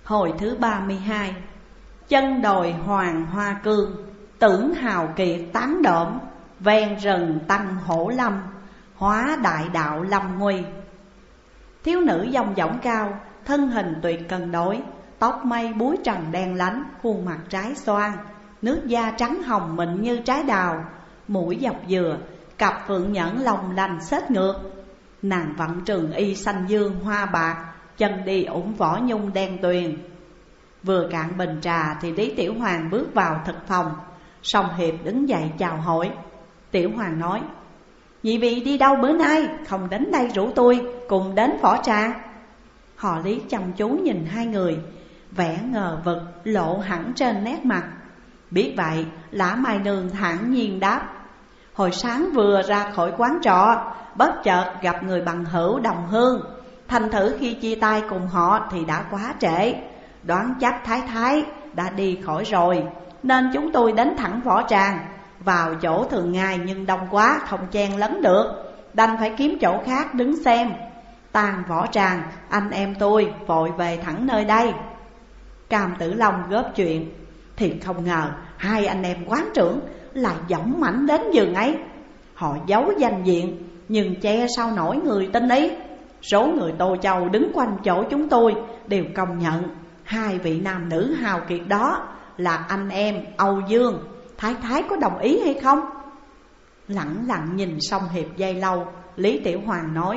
Hồi thứ 32. Chân đồi hoàng hoa cương, tưởng hào kiệt tán độm. Ven rừng tăng hổ lâm, hóa đại đạo lâm nguy. Thiếu nữ dong dỏng cao, thân hình tuyệt cân đối, tóc mây búi trần đen lánh, khuôn mặt trái xoan, nước da trắng hồng mịn như trái đào, mũi dọc dừa, cặp phượng nhẫn long lanh xết ngược. Nàng vận trường y xanh dương hoa bạc, chân đi ủng võ nhung đen tuyền. Vừa cạn bình trà thì Lý Tiểu Hoàng bước vào thực phòng. Song Hiệp đứng dậy chào hỏi. Tiểu Hoàng nói: nhị vị đi đâu bữa nay, không đến đây rủ tôi cùng đến võ tràng? Họ Lý chăm chú nhìn hai người, vẻ ngờ vực lộ hẳn trên nét mặt. Biết vậy, Lã Mai Nương thản nhiên đáp: hồi sáng vừa ra khỏi quán trọ, bất chợt gặp người bằng hữu đồng hương. Thành thử khi chia tay cùng họ thì đã quá trễ. Đoán chắc Thái Thái đã đi khỏi rồi, nên chúng tôi đến thẳng võ tràng. Vào chỗ thường ngày nhưng đông quá không chen lấn được, đành phải kiếm chỗ khác đứng xem. Tan võ tràng, anh em tôi vội về thẳng nơi đây. Cam Tử Long góp chuyện: thiệt không ngờ hai anh em quán trưởng lại dõng mãnh đến giường ấy. Họ giấu danh diện nhưng che sao nổi người tin ý. Số người Tô Châu đứng quanh chỗ chúng tôi đều công nhận hai vị nam nữ hào kiệt đó là anh em Âu Dương. Thái Thái có đồng ý hay không? Lẳng lặng nhìn Song Hiệp giây lâu, Lý Tiểu Hoàng nói: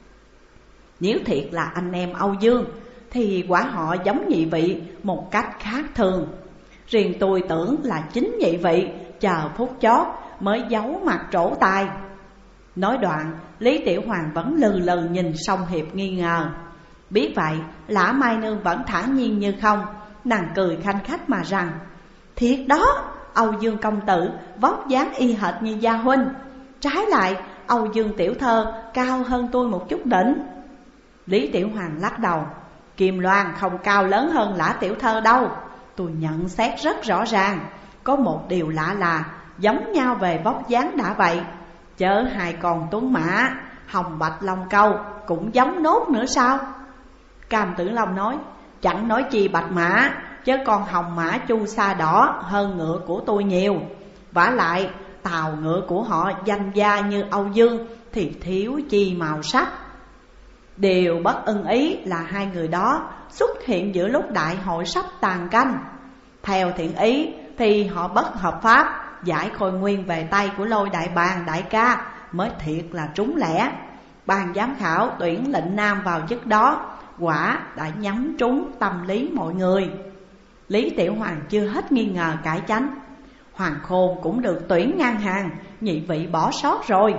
nếu thiệt là anh em Âu Dương thì quả họ giống nhị vị một cách khác thường. Riêng tôi tưởng là chính nhị vị chờ phút chót mới giấu mặt trổ tài. Nói đoạn, Lý Tiểu Hoàng vẫn lừ lừ nhìn Song Hiệp nghi ngờ. Biết vậy, Lã Mai Nương vẫn thản nhiên như không. Nàng cười khanh khách mà rằng: thiệt đó, Âu Dương công tử vóc dáng y hệt như gia huynh. Trái lại, Âu Dương tiểu thơ cao hơn tôi một chút đỉnh. Lý Tiểu Hoàng lắc đầu: Kim Loan không cao lớn hơn Lã tiểu thơ đâu. Tôi nhận xét rất rõ ràng. Có một điều lạ là giống nhau về vóc dáng đã vậy, chớ hai con tuấn mã Hồng Bạch Long Câu cũng giống nốt nữa sao? Cam Tử Long nói: chẳng nói chi bạch mã, chứ con hồng mã chu sa đỏ hơn ngựa của tôi nhiều. Vả lại tàu ngựa của họ danh gia như Âu Dương thì thiếu chi màu sắc. Điều bất ưng ý là hai người đó xuất hiện giữa lúc đại hội sắp tàn canh. Theo thiện ý thì họ bất hợp pháp, giải Khôi Nguyên về tay của Lôi Đại Bàng đại ca mới thiệt là trúng lẻ. Ban giám khảo tuyển lệnh nam vào chức đó, quả đã nhắm trúng tâm lý mọi người. Lý Tiểu Hoàng chưa hết nghi ngờ cải chánh: Hoàng Khôn cũng được tuyển ngang hàng, nhị vị bỏ sót rồi.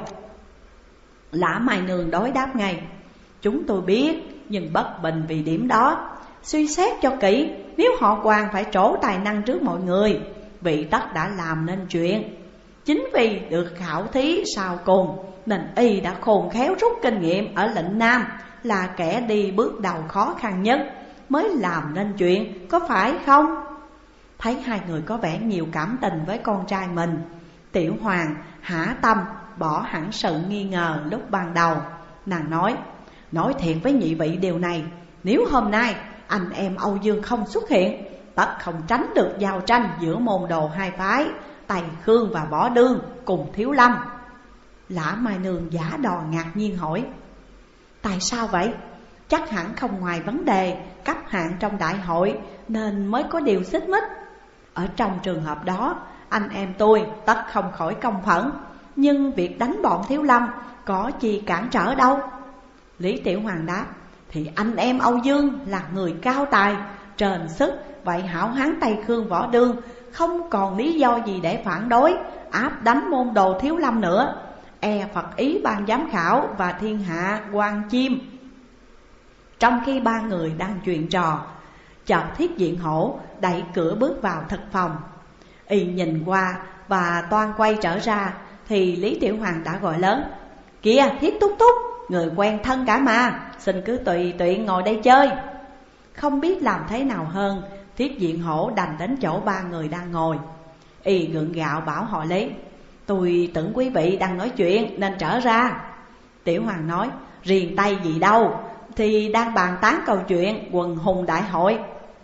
Lã Mai Nương đối đáp ngay: chúng tôi biết, nhưng bất bình vì điểm đó. Suy xét cho kỹ, nếu họ Hoàng phải trổ tài năng trước mọi người, vị tất đã làm nên chuyện. Chính vì được khảo thí sau cùng nên y đã khôn khéo rút kinh nghiệm ở lệnh Nam, là kẻ đi bước đầu khó khăn nhất, mới làm nên chuyện, có phải không? Thấy hai người có vẻ nhiều cảm tình với con trai mình, Tiểu Hoàng hả tâm bỏ hẳn sự nghi ngờ lúc ban đầu. Nàng nói thiệt với nhị vị điều này: nếu hôm nay anh em Âu Dương không xuất hiện, tất không tránh được giao tranh giữa môn đồ hai phái Tây Khương và Võ Đương cùng Thiếu Lâm. Lã Mai Nương giả đò ngạc nhiên hỏi: tại sao vậy? Chắc hẳn không ngoài vấn đề cấp hạng trong đại hội nên mới có điều xích mích. Ở trong trường hợp đó, anh em tôi tất không khỏi công phẫn, nhưng việc đánh bọn Thiếu Lâm có chi cản trở đâu. Lý Tiểu Hoàng đáp: thì anh em Âu Dương là người cao tài, trền sức, vậy hảo hán Tây Khương Võ Đương không còn lý do gì để phản đối, áp đánh môn đồ Thiếu Lâm nữa. E Phật ý ban giám khảo và thiên hạ quan chim. Trong khi ba người đang chuyện trò, chợt Thiết Diện Hổ đẩy cửa bước vào thực phòng. Y nhìn qua và toan quay trở ra thì Lý Tiểu Hoàng đã gọi lớn: kìa Thiết Túc Túc, người quen thân cả mà, xin cứ tùy tiện ngồi đây chơi. Không biết làm thế nào hơn, Thiết Diện Hổ đành đến chỗ ba người đang ngồi. Y gượng gạo bảo họ Lý: tôi tưởng quý vị đang nói chuyện nên trở ra. Tiểu Hoàng nói: riêng tay gì đâu, thì đang bàn tán câu chuyện quần hùng đại hội.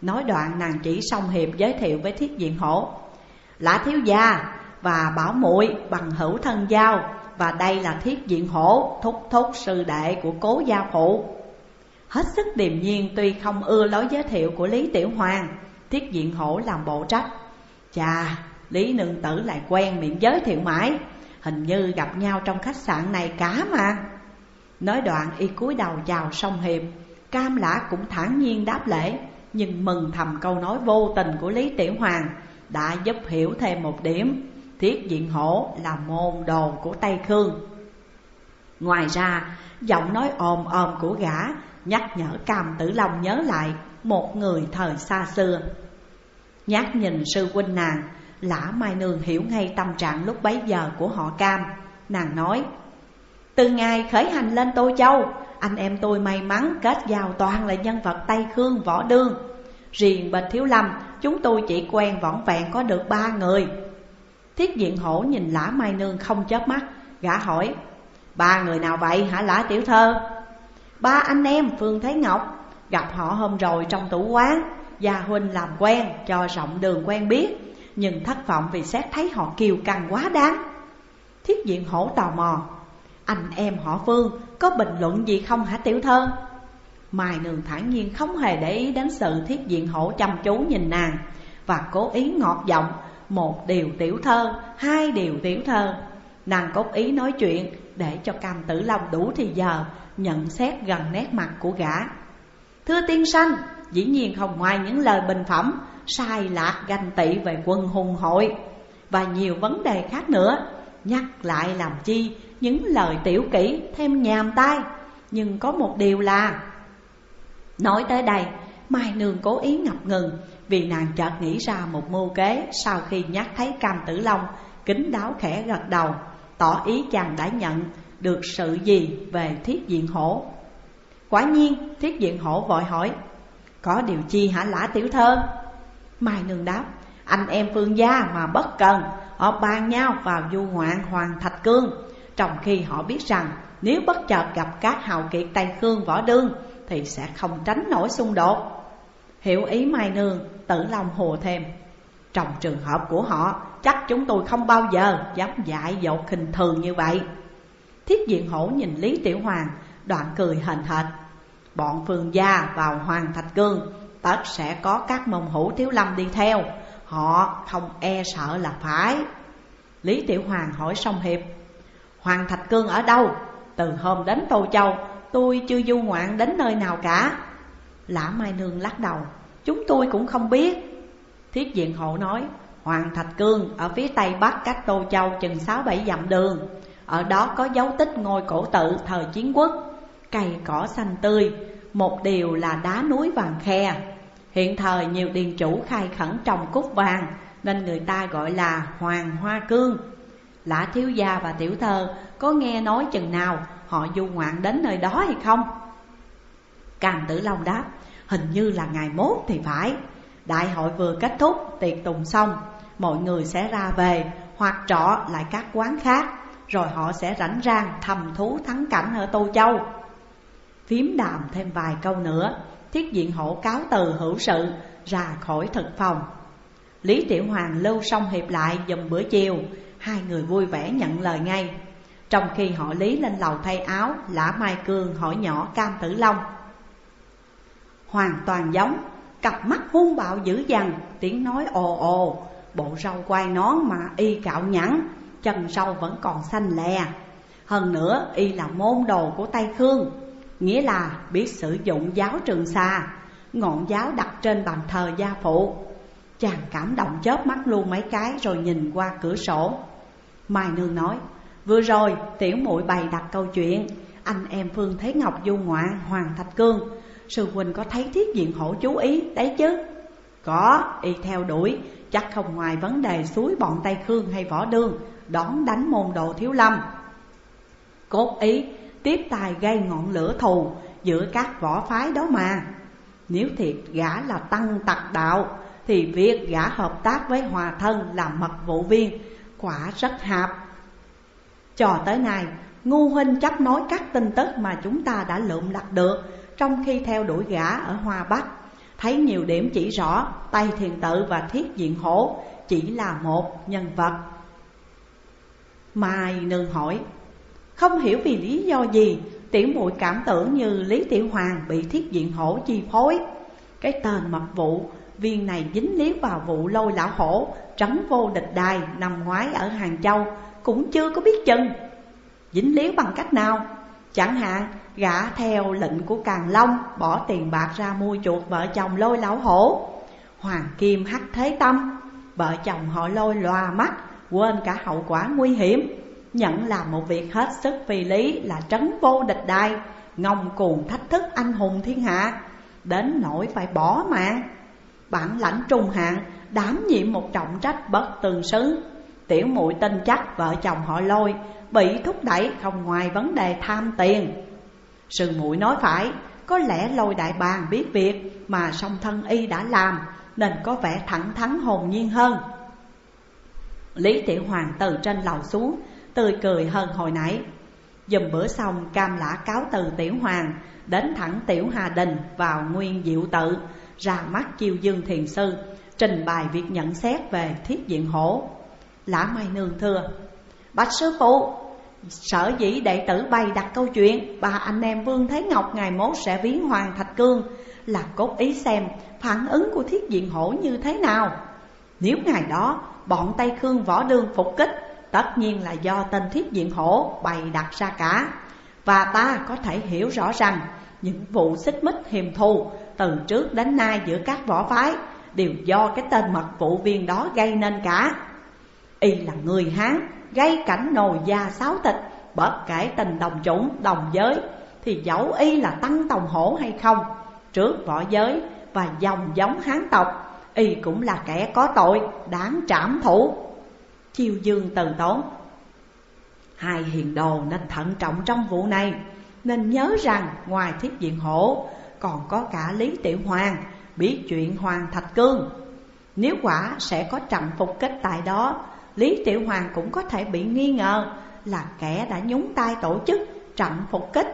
Nói đoạn nàng chỉ Song Hiệp giới thiệu với Thiết Diện Hổ: Lã thiếu gia và bảo muội bằng hữu thân giao, và đây là Thiết Diện Hổ, thúc sư đệ của cố gia phụ. Hết sức điềm nhiên, tuy không ưa lối giới thiệu của Lý Tiểu Hoàng, Thiết Diện Hổ làm bộ trách: Chà, Lý nương tử lại quen miệng giới thiệu mãi, hình như gặp nhau trong khách sạn này cả mà. Nói đoạn y cúi đầu chào Song Hiệp. Cam Lã cũng thản nhiên đáp lễ, nhưng mừng thầm câu nói vô tình của Lý Tiểu Hoàng đã giúp hiểu thêm một điểm: Thiết Diện Hổ là môn đồ của Tây Khương. Ngoài ra, giọng nói ồm ồm của gã nhắc nhở Cam Tử Long nhớ lại một người thời xa xưa. Nhát nhìn sư huynh nàng, Lã Mai Nương hiểu ngay tâm trạng lúc bấy giờ của họ Cam. Nàng nói: Từ ngày khởi hành lên Tô Châu, anh em tôi may mắn kết giao toàn là nhân vật Tây Khương võ đương. Riêng bên Thiếu Lâm, chúng tôi chỉ quen vỏn vẹn có được 3 người. Thiết Diện Hổ nhìn Lã Mai Nương không chớp mắt, gã hỏi: 3 người nào vậy hả Lã tiểu thơ? 3 anh em Phương Thế Ngọc, gặp họ hôm rồi trong tủ quán. Gia huynh làm quen, cho rộng đường quen biết, nhưng thất vọng vì xét thấy họ kiêu căng quá đáng. Thiết Diện Hổ tò mò: Anh em họ Phương có bình luận gì không hả tiểu thơ? Mai Nương thản nhiên không hề để ý đến sự Thiết Diện Hổ chăm chú nhìn nàng, và cố ý ngọt giọng: 1 điều tiểu thơ, 2 điều tiểu thơ. Nàng cố ý nói chuyện để cho Cam Tử Long đủ thì giờ nhận xét gần nét mặt của gã. Thưa tiên sanh, dĩ nhiên không ngoài những lời bình phẩm sai lạc ganh tị về quân hùng hội và nhiều vấn đề khác nữa. Nhắc lại làm chi những lời tiểu kỹ thêm nhàm tai. Nhưng có một điều là... Nói tới đây, Mai Nương cố ý ngập ngừng, vì nàng chợt nghĩ ra một mưu kế. Sau khi nhắc thấy Cam Tử Long kín đáo khẽ gật đầu, tỏ ý chàng đã nhận được sự gì về Thiết Diện Hổ. Quả nhiên Thiết Diện Hổ vội hỏi: Có điều chi hả Lã tiểu thơ? Mai Nương đáp: Anh em Phương gia mà bất cần, họ bàn nhau vào du ngoạn Hoàng Thạch Cương, trong khi họ biết rằng nếu bất chợt gặp các hào kiệt Tây Khương võ đương thì sẽ không tránh nổi xung đột. Hiểu ý Mai Nương, Tử Long hùa thêm: Trong trường hợp của họ, chắc chúng tôi không bao giờ dám dại dột khinh thường như vậy. Thiết Diện Hổ nhìn Lý Tiểu Hoàng, đoạn cười hờn hệt: Bọn Phương gia vào Hoàng Thạch Cương, tất sẽ có các môn hữu Thiếu Lâm đi theo, họ không e sợ là phải. Lý Tiểu Hoàng hỏi Song Hiệp: Hoàng Thạch Cương ở đâu? Từ hôm đến Tô Châu, tôi chưa du ngoạn đến nơi nào cả. Lã Mai Nương lắc đầu: Chúng tôi cũng không biết. Thiết Diện Hổ nói: Hoàng Thạch Cương ở phía tây bắc cách Tô Châu chừng 6-7 dặm đường. Ở đó có dấu tích ngôi cổ tự thời Chiến Quốc, cây cỏ xanh tươi, một điều là đá núi vàng khe. Hiện thời nhiều điền chủ khai khẩn trồng cúc vàng, nên người ta gọi là Hoàng Hoa Cương. Lã thiếu gia và tiểu thơ có nghe nói chừng nào họ du ngoạn đến nơi đó hay không? Cam Tử Long đáp: Hình như là ngày mốt thì phải. Đại hội vừa kết thúc, tiệc tùng xong, mọi người sẽ ra về hoặc trọ lại các quán khác, rồi họ sẽ rảnh rang thăm thú thắng cảnh ở Tô Châu. Phím đàm thêm vài câu nữa, Thiết Diện Hổ cáo từ hữu sự ra khỏi thực phòng. Lý Tiểu Hoàng lưu Song Hiệp lại dùm bữa chiều, hai người vui vẻ nhận lời ngay. Trong khi họ Lý lên lầu thay áo, Lã Mai Cương hỏi nhỏ Cam Tử Long: Hoàn toàn giống, cặp mắt hung bạo dữ dằn, tiếng nói ồ ồ, bộ râu quai nón mà y cạo nhẵn, chân râu vẫn còn xanh lè. Hơn nữa y là môn đồ của Tây Khương, nghĩa là biết sử dụng giáo Trường Sa, ngọn giáo đặt trên bàn thờ gia phụ. Chàng cảm động chớp mắt luôn mấy cái rồi nhìn qua cửa sổ. Mai Nương nói: Vừa rồi tiểu muội bày đặt câu chuyện anh em Phương Thế Ngọc du ngoạn Hoàng Thạch Cương, sư huynh có thấy Thiết Diện Hổ chú ý đấy chứ? Có, y theo đuổi, chắc không ngoài vấn đề suối bọn Tây Khương hay võ đương đón đánh môn đồ Thiếu Lâm. Cốt ý tiếp tài gây ngọn lửa thù giữa các võ phái đó mà. Nếu thiệt gã là tăng tặc đạo thì việc gã hợp tác với Hòa Thân làm mật vụ viên quả rất hạp. Cho tới nay, Ngu huynh chấp nối các tin tức mà chúng ta đã lượm lặt được trong khi theo đuổi gã ở Hoa Bắc, thấy nhiều điểm chỉ rõ Tây Thiền Tự và Thiết Diện Hổ chỉ là một nhân vật. Mai Nương hỏi: không hiểu vì lý do gì tiểu muội cảm tưởng như Lý Tiểu Hoàng bị Thiết Diện Hổ chi phối. Cái tên mật vụ viên này dính líu vào vụ lôi lão hổ trấn vô địch đài năm ngoái ở Hàng Châu cũng chưa có biết chừng. Dính líu bằng cách nào? Chẳng hạn gã theo lệnh của Càn Long bỏ tiền bạc ra mua chuộc vợ chồng lôi lão hổ. Hoàng Kim Hắc Thế Tâm, vợ chồng họ Lôi lòa mắt, quên cả hậu quả nguy hiểm, nhận làm một việc hết sức phi lý là trấn vô địch đài, ngông cuồng thách thức anh hùng thiên hạ, đến nỗi phải bỏ mạng. Bản lãnh trung hạng, đảm nhiệm một trọng trách bất tương xứng. Tiểu muội tin chắc vợ chồng họ Lôi bị thúc đẩy không ngoài vấn đề tham tiền. Sư muội nói phải, có lẽ Lôi đại bàng biết việc mà song thân y đã làm, nên có vẻ thẳng thắn hồn nhiên hơn. Lý Tiểu Hoàng từ trên lầu xuống, tươi cười hơn hồi nãy. Dùm bữa xong, Cam Lã cáo từ Tiểu Hoàng, đến thẳng Tiểu Hà Đình vào Nguyên Diệu Tự, ra mắt Chiêu Dương Thiền Sư, trình bày việc nhận xét về Thiết Diện Hổ. Lã Mai Nương thưa: bạch sư phụ, sở dĩ đệ tử bày đặt câu chuyện ba anh em Vương Thế Ngọc ngày mốt sẽ viếng Hoàng Thạch Cương là cốt ý xem phản ứng của Thiết Diện Hổ như thế nào. Nếu ngày đó bọn Tây Khương Võ Đương phục kích, tất nhiên là do tên Thiết Diện Hổ bày đặt ra cả. Và ta có thể hiểu rõ rằng những vụ xích mích hiềm thù từ trước đến nay giữa các võ phái đều do cái tên mật vụ viên đó gây nên cả. Y là người Hán, gây cảnh nồi da xáo thịt, bất kể tình đồng chủng, đồng giới, thì dẫu y là Tăng Tòng Hổ hay không, trước võ giới và dòng giống Hán tộc, y cũng là kẻ có tội, đáng trảm thủ. Chiêu Dương từ tốn: hai hiền đồ nên thận trọng trong vụ này, nên nhớ rằng ngoài Thiết Diện Hổ còn có cả Lý Tiểu Hoàng biết chuyện Hoàng Thạch Cương. Nếu quả sẽ có trận phục kích tại đó, Lý Tiểu Hoàng cũng có thể bị nghi ngờ là kẻ đã nhúng tay tổ chức trận phục kích.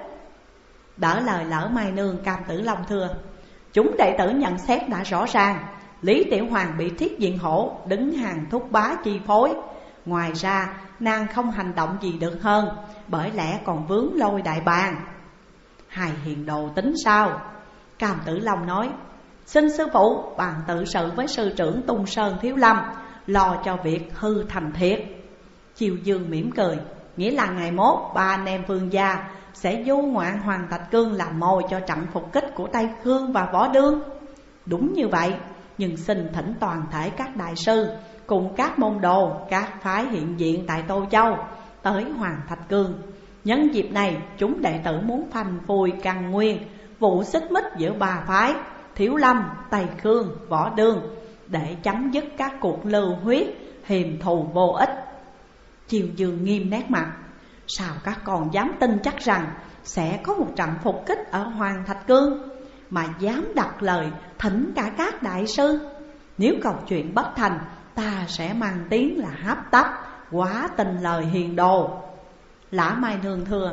Đỡ lời Lỡ Mai Nương, Cam Tử Long thưa: chúng đệ tử nhận xét đã rõ ràng, Lý Tiểu Hoàng bị Thiết Diện Hổ đứng hàng thúc bá chi phối. Ngoài ra nàng không hành động gì được hơn, bởi lẽ còn vướng Lôi đại bàng. Hai hiền đồ tính sao? Cam Tử Long nói: xin sư phụ bàn tự sự với sư trưởng Tung Sơn Thiếu Lâm, lo cho việc hư thành thiệt. Chiêu Dương mỉm cười: nghĩa là ngày mốt ba anh em Vương gia sẽ du ngoạn Hoàng Thạch Cương làm mồi cho trận phục kích của Tây Khương và Võ Đương. Đúng như vậy, nhưng xin thỉnh toàn thể các đại sư cùng các môn đồ, các phái hiện diện tại Tô Châu tới Hoàng Thạch Cương. Nhân dịp này, chúng đệ tử muốn phanh phui căn nguyên vụ xích mích giữa ba phái Thiếu Lâm, Tây Khương, Võ Đương, để chấm dứt các cuộc lưu huyết hiềm thù vô ích. Chiêu Dương nghiêm nét mặt: sao các con dám tin chắc rằng sẽ có một trận phục kích ở Hoàng Thạch Cương, mà dám đặt lời thỉnh cả các đại sư? Nếu câu chuyện bất thành, ta sẽ mang tiếng là hấp tấp, quá tin lời hiền đồ. Lã Mai Nương thưa: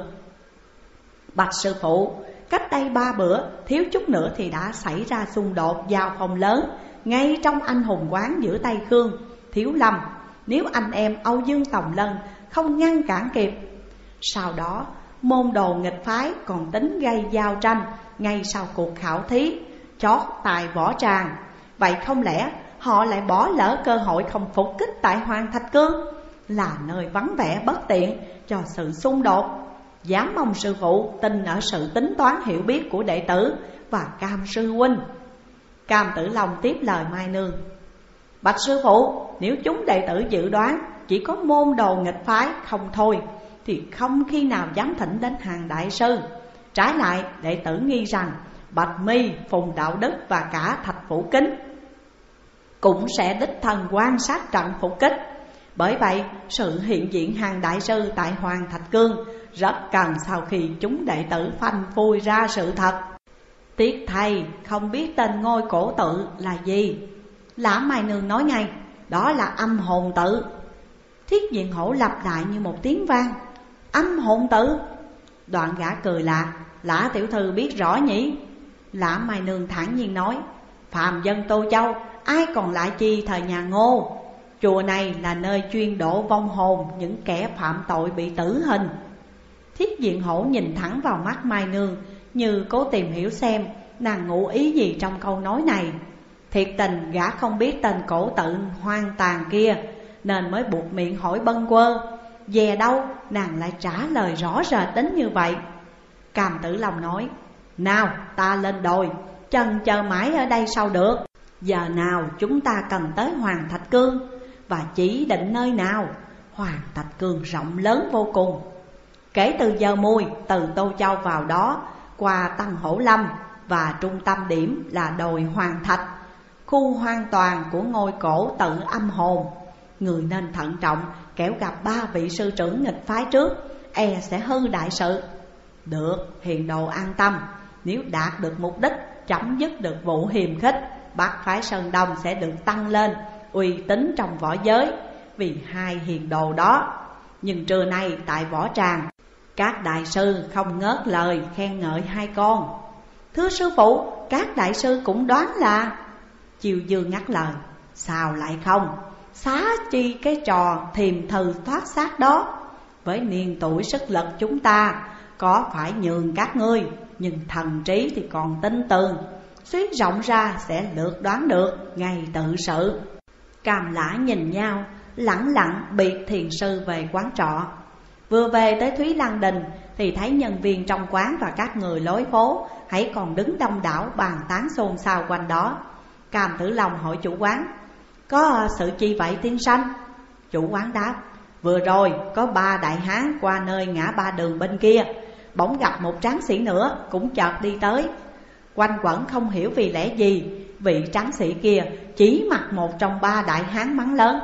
bạch sư phụ, cách đây 3 bữa, thiếu chút nữa thì đã xảy ra xung đột giao phong lớn ngay trong anh hùng quán giữa Tây Khương, Thiếu Lâm. Nếu anh em Âu Dương Tòng Lân không ngăn cản kịp, sau đó môn đồ nghịch phái còn tính gây giao tranh ngay sau cuộc khảo thí chót tài võ tràng. Vậy không lẽ họ lại bỏ lỡ cơ hội không phục kích tại Hoàng Thạch Cương, là nơi vắng vẻ bất tiện cho sự xung đột? Dám mong sư phụ tin ở sự tính toán hiểu biết của đệ tử và Cam sư huynh. Cam Tử Long tiếp lời Mai Nương: bạch sư phụ, nếu chúng đệ tử dự đoán chỉ có môn đồ nghịch phái không thôi, thì không khi nào dám thỉnh đến hàng đại sư. Trái lại, đệ tử nghi rằng Bạch Mi, Phùng Đạo Đức và cả Thạch Phủ Kính cũng sẽ đích thân quan sát trận phục kích. Bởi vậy, sự hiện diện hàng đại sư tại Hoàng Thạch Cương rất cần sau khi chúng đệ tử phanh phui ra sự thật. Tiếc thầy không biết tên ngôi cổ tự là gì. Lã Mai Nương nói ngay: đó là Âm Hồn Tự. Thiết Diện Hổ lặp lại như một tiếng vang: Âm Hồn Tự. Đoạn gã cười lạ: Lã tiểu thư biết rõ nhỉ? Lã Mai Nương thản nhiên nói: phàm dân Tô Châu ai còn lại chi thời nhà Ngô. Chùa này là nơi chuyên độ vong hồn những kẻ phạm tội bị tử hình. Thiết Diện Hổ nhìn thẳng vào mắt Mai Nương, như cố tìm hiểu xem nàng ngụ ý gì trong câu nói này. Thiệt tình gã không biết tên cổ tự hoang tàn kia, nên mới buộc miệng hỏi bâng quơ. Về đâu nàng lại trả lời rõ rệt đến như vậy. Cam Tử Long nói: nào ta lên đồi, chần chờ mãi ở đây sao được. Giờ nào chúng ta cần tới Hoàng Thạch Cương, và chỉ định nơi nào. Hoàng Thạch Cương rộng lớn vô cùng. Kể từ giờ mùi từ Tô Châu vào đó, qua Tăng Hổ Lâm, và trung tâm điểm là đồi Hoàng Thạch, khu hoàn toàn của ngôi cổ tự âm hồn. Người nên thận trọng, kẻo gặp 3 vị sư trưởng nghịch phái trước, e sẽ hư đại sự. Được, hiền đồ an tâm. Nếu đạt được mục đích, chấm dứt được vụ hiềm khích, Bắc phái Sơn Đông sẽ được tăng lên uy tín trong võ giới vì 2 hiền đồ đó. Nhưng trưa nay tại võ tràng, các đại sư không ngớt lời khen ngợi 2 con. Thưa sư phụ, các đại sư cũng đoán là... Chiêu Dương ngắt lời: sao lại không? Xá chi cái trò thiềm thừ thoát xác đó. Với niên tuổi sức lực chúng ta có phải nhường các ngươi, nhưng thần trí thì còn tin tường. Suy rộng ra sẽ lược đoán được ngày tự sự. Cam Lã nhìn nhau, lẳng lặng biệt thiền sư về quán trọ. Vừa về tới Thúy Lăng Đình thì thấy nhân viên trong quán và các người lối phố hãy còn đứng đông đảo bàn tán xôn xao quanh đó. Cam Tử Long hỏi chủ quán: có sự chi vậy tiên sanh? Chủ quán đáp: vừa rồi có 3 đại hán qua nơi ngã ba đường bên kia, bỗng gặp một tráng sĩ nữa cũng chợt đi tới. Quanh quẩn không hiểu vì lẽ gì, vị tráng sĩ kia chỉ mặc một trong 3 đại hán mắng lớn: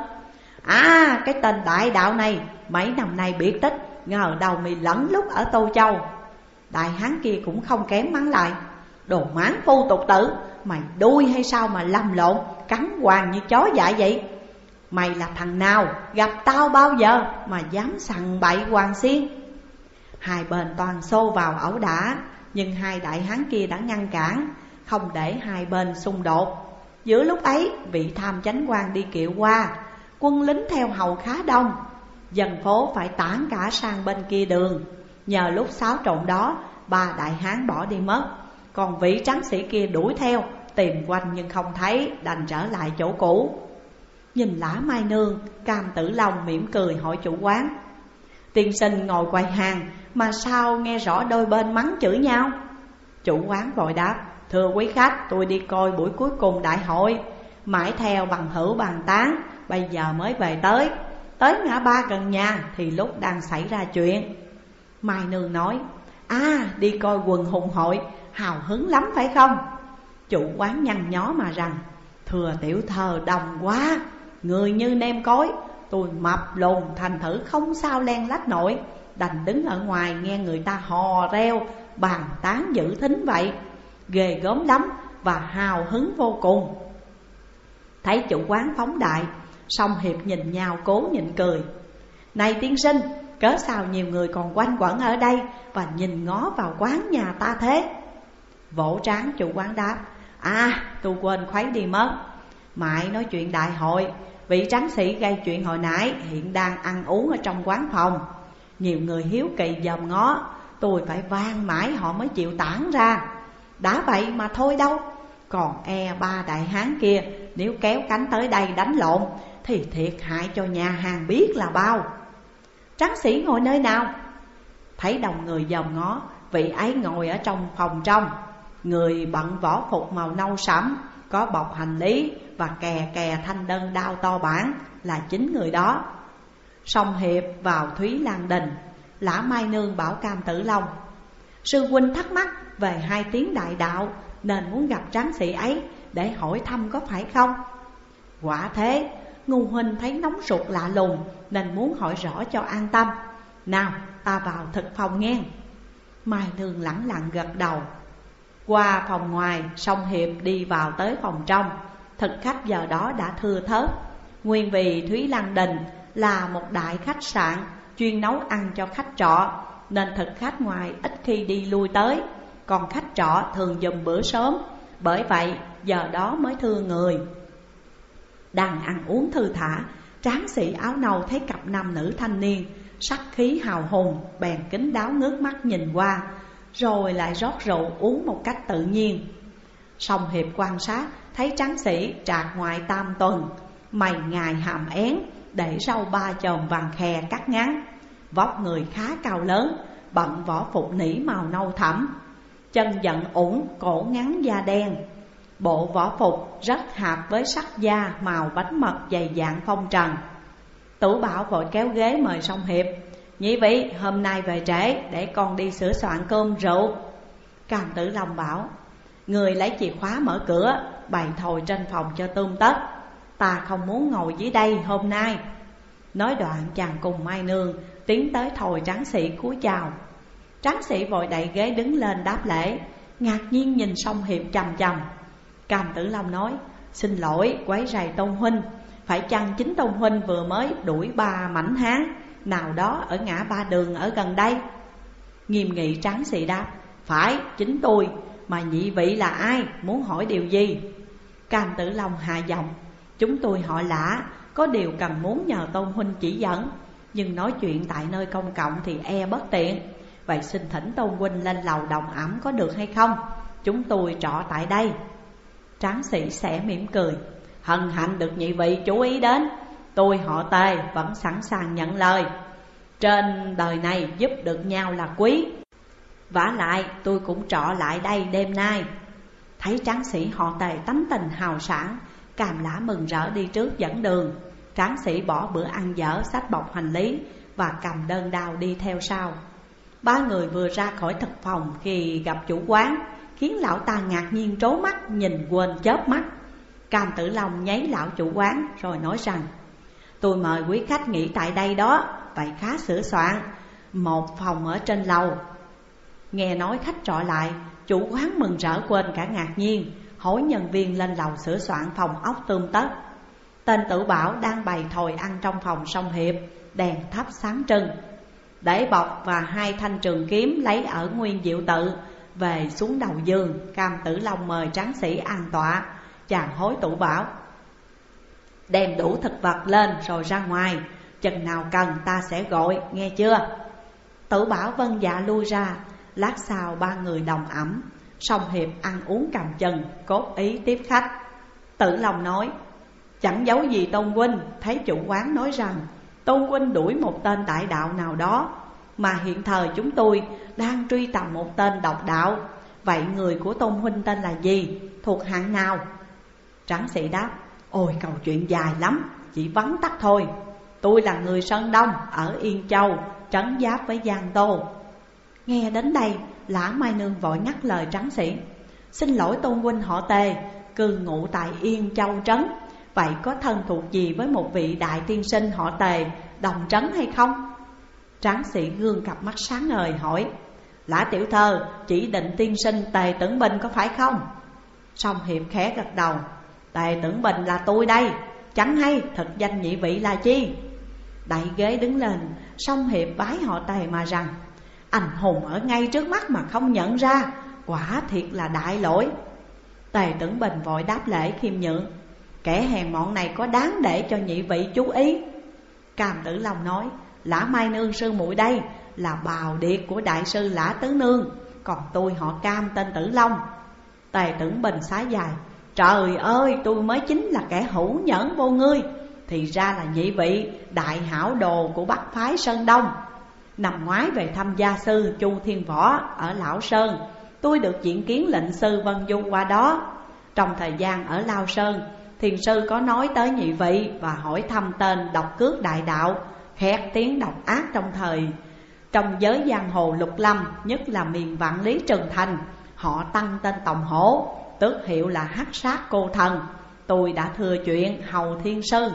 à, cái tên đại đạo này mấy năm nay biệt tích, ngờ đầu mày lẫn lúc ở Tô Châu. Đại hán kia cũng không kém mắng lại: đồ mãn phu tục tử, mày đuôi hay sao mà lầm lộn, cắn hoàng như chó dại vậy? Mày là thằng nào gặp tao bao giờ mà dám sằng bậy hoàng xiên? Hai bên toàn xô vào ẩu đả, nhưng 2 đại hán kia đã ngăn cản, không để hai bên xung đột. Giữa lúc ấy, vị tham chánh quan đi kiệu qua, quân lính theo hầu khá đông, dân phố phải tản cả sang bên kia đường. Nhờ lúc xáo trộn đó, 3 đại hán bỏ đi mất, còn vị tráng sĩ kia đuổi theo, tìm quanh nhưng không thấy, đành trở lại chỗ cũ. Nhìn Lã Mai Nương, Cam Tử Long mỉm cười hỏi chủ quán: tiên sinh ngồi quầy hàng mà sao nghe rõ đôi bên mắng chửi nhau? Chủ quán vội đáp: thưa quý khách, tôi đi coi buổi cuối cùng đại hội, mãi theo bằng hữu bàn tán, bây giờ mới về tới ngã ba gần nhà thì lúc đang xảy ra chuyện. Mai Nương nói: à, đi coi quần hùng hội, hào hứng lắm phải không? Chủ quán nhăn nhó mà rằng: thưa tiểu thơ đồng quá, người như nêm cối, tôi mập lùn thành thử không sao len lách nổi, đành đứng ở ngoài nghe người ta hò reo bàn tán giữ thính vậy. Ghê gớm lắm và hào hứng vô cùng. Thấy chủ quán phóng đại, song hiệp nhìn nhau cố nhịn cười: này tiên sinh, cớ sao nhiều người còn quanh quẩn ở đây và nhìn ngó vào quán nhà ta thế? Vỗ trán chủ quán đáp: à, tôi quên khuấy đi mất. Mãi nói chuyện đại hội, vị tráng sĩ gây chuyện hồi nãy hiện đang ăn uống ở trong quán phòng. Nhiều người hiếu kỳ dòm ngó, tôi phải van mãi họ mới chịu tản ra. Đã vậy mà thôi đâu, còn e 3 đại hán kia nếu kéo cánh tới đây đánh lộn thì thiệt hại cho nhà hàng biết là bao. Tráng sĩ ngồi nơi nào? Thấy đồng người dòm ngó, vị ấy ngồi ở trong phòng trong. Người bận võ phục màu nâu sẫm, có bọc hành lý và kè thanh đơn đao to bản là chính người đó. Song hiệp vào Thúy Lan Đình, Lã Mai Nương bảo Cam Tử Long: sư huynh thắc mắc về 2 tiếng đại đạo, nên muốn gặp tráng sĩ ấy để hỏi thăm có phải không? Quả thế, ngu huynh thấy nóng ruột lạ lùng nên muốn hỏi rõ cho an tâm. Nào, ta vào thực phòng nghe. Mai Nương lẳng lặng gật đầu. Qua phòng ngoài, song hiệp đi vào tới phòng trong. Thực khách giờ đó đã thưa thớt. Nguyên vì Thúy Lăng Đình là một đại khách sạn chuyên nấu ăn cho khách trọ, nên thực khách ngoài ít khi đi lui tới, còn khách trọ thường dùng bữa sớm. Bởi vậy giờ đó mới thương người. Đang ăn uống thư thả, tráng sĩ áo nâu thấy cặp nam nữ thanh niên sắc khí hào hùng, bèn kín đáo ngước mắt nhìn qua, rồi lại rót rượu uống một cách tự nhiên. Song Hiệp quan sát thấy tráng sĩ trạc ngoại tam tuần, mày ngài hàm én, để râu 3 chòm vàng khè cắt ngắn, vóc người khá cao lớn, bận võ phục nỉ màu nâu thẫm, chân giận ủng, cổ ngắn da đen. Bộ võ phục rất hợp với sắc da màu bánh mật dày dạn phong trần. Tửu Bảo vội kéo ghế mời Song Hiệp: nhị vị hôm nay về trễ, để con đi sửa soạn cơm rượu. Cam Tử Long bảo: người lấy chìa khóa mở cửa, bày thồi trên phòng cho tươm tất. Ta không muốn ngồi dưới đây hôm nay. Nói đoạn chàng cùng Mai Nương tiến tới thồi tráng sĩ cúi chào. Tráng sĩ vội đẩy ghế đứng lên đáp lễ, ngạc nhiên nhìn Song Hiệp chằm chằm. Cam Tử Long nói: xin lỗi quấy rầy Tôn huynh, phải chăng chính Tôn huynh vừa mới đuổi 3 mảnh hán nào đó ở ngã Ba Đường ở gần đây? Nghiêm nghị tráng sĩ đáp: phải, chính tôi. Mà nhị vị là ai, muốn hỏi điều gì? Cam Tử Long hạ giọng: chúng tôi họ Lã, có điều cần muốn nhờ Tôn huynh chỉ dẫn, nhưng nói chuyện tại nơi công cộng thì e bất tiện. Vậy xin thỉnh Tôn huynh lên lầu đồng ẩm có được hay không? Chúng tôi trọ tại đây. Tráng sĩ sẽ mỉm cười: hân hạnh được nhị vị chú ý đến. Tôi họ Tề vẫn sẵn sàng nhận lời. Trên đời này giúp được nhau là quý. Vả lại tôi cũng trọ lại đây đêm nay. Thấy tráng sĩ họ Tề tánh tình hào sảng, Cam Lã mừng rỡ đi trước dẫn đường. Tráng sĩ bỏ bữa ăn dở, xách bọc hành lý và cầm đơn đao đi theo sau. 3 người vừa ra khỏi thực phòng khi gặp chủ quán, khiến lão ta ngạc nhiên trố mắt nhìn quên chớp mắt. Cam Tử Long nháy lão chủ quán rồi nói rằng: tôi mời quý khách nghỉ tại đây đó, vậy khá sửa soạn, một phòng ở trên lầu. Nghe nói khách trọ lại, chủ quán mừng rỡ quên cả ngạc nhiên, hỏi nhân viên lên lầu sửa soạn phòng ốc tươm tất. Tên Tửu Bảo đang bày thồi ăn trong phòng Song Hiệp, đèn thắp sáng trưng. Để bọc và 2 thanh trường kiếm lấy ở Nguyên Diệu Tự về xuống đầu giường. Cam Tử Long mời tráng sĩ an tọa. Chàng hối Tửu Bảo: đem đủ thực vật lên rồi ra ngoài, chừng nào cần ta sẽ gọi, nghe chưa? Tửu Bảo vâng dạ lui ra. Lát sau 3 người đồng ẩm. Song Hiệp ăn uống cầm chừng, cốt ý tiếp khách. Tử Long nói: chẳng giấu gì Tôn huynh, thấy chủ quán nói rằng Tôn huynh đuổi một tên đại đạo nào đó, mà hiện thời chúng tôi đang truy tầm một tên độc đạo. Vậy người của Tôn huynh tên là gì, thuộc hạng nào? Tráng sĩ đáp: ôi câu chuyện dài lắm, chỉ vắn tắt thôi. Tôi là người Sơn Đông ở Yên Châu, trấn giáp với Giang Tô. Nghe đến đây, Lã Mai Nương vội ngắt lời tráng sĩ: xin lỗi Tôn huynh họ Tề, cư ngụ tại Yên Châu trấn, vậy có thân thuộc gì với một vị đại tiên sinh họ Tề đồng trấn hay không? Tráng sĩ gương cặp mắt sáng ngời hỏi: Lã tiểu thơ chỉ định tiên sinh Tề Tưởng Bình có phải không? Song Hiệp khẽ gật đầu: Tề Tưởng Bình là tôi đây, chẳng hay thực danh nhị vị là chi? Đẩy ghế đứng lên, Song Hiệp bái họ Tề mà rằng: anh hùng ở ngay trước mắt mà không nhận ra, quả thiệt là đại lỗi. Tề Tưởng Bình vội đáp lễ khiêm nhượng: kẻ hèn mọn này có đáng để cho nhị vị chú ý? Cam Tử Long nói: Lã Mai Nương sư muội đây là bào điệt của đại sư Lã Tứ Nương, còn tôi họ Cam tên Tử Long. Tề Tưởng Bình xá dài: trời ơi, tôi mới chính là kẻ hữu nhẫn vô ngươi, thì ra là nhị vị đại hảo đồ của Bắc phái Sơn Đông. Năm ngoái về thăm gia sư Chu Thiên Võ ở Lão Sơn, tôi được diện kiến lệnh sư Vân Du qua đó. Trong thời gian ở Lao Sơn, thiền sư có nói tới nhị vị và hỏi thăm tên độc cước đại đạo khét tiếng độc ác trong giới giang hồ lục lâm, nhất là miền Vạn Lý Trường Thành. Họ tăng tên Tòng Hổ, tước hiệu là Hắc Sát Cô Thần. Tôi đã thừa chuyện hầu thiên sư.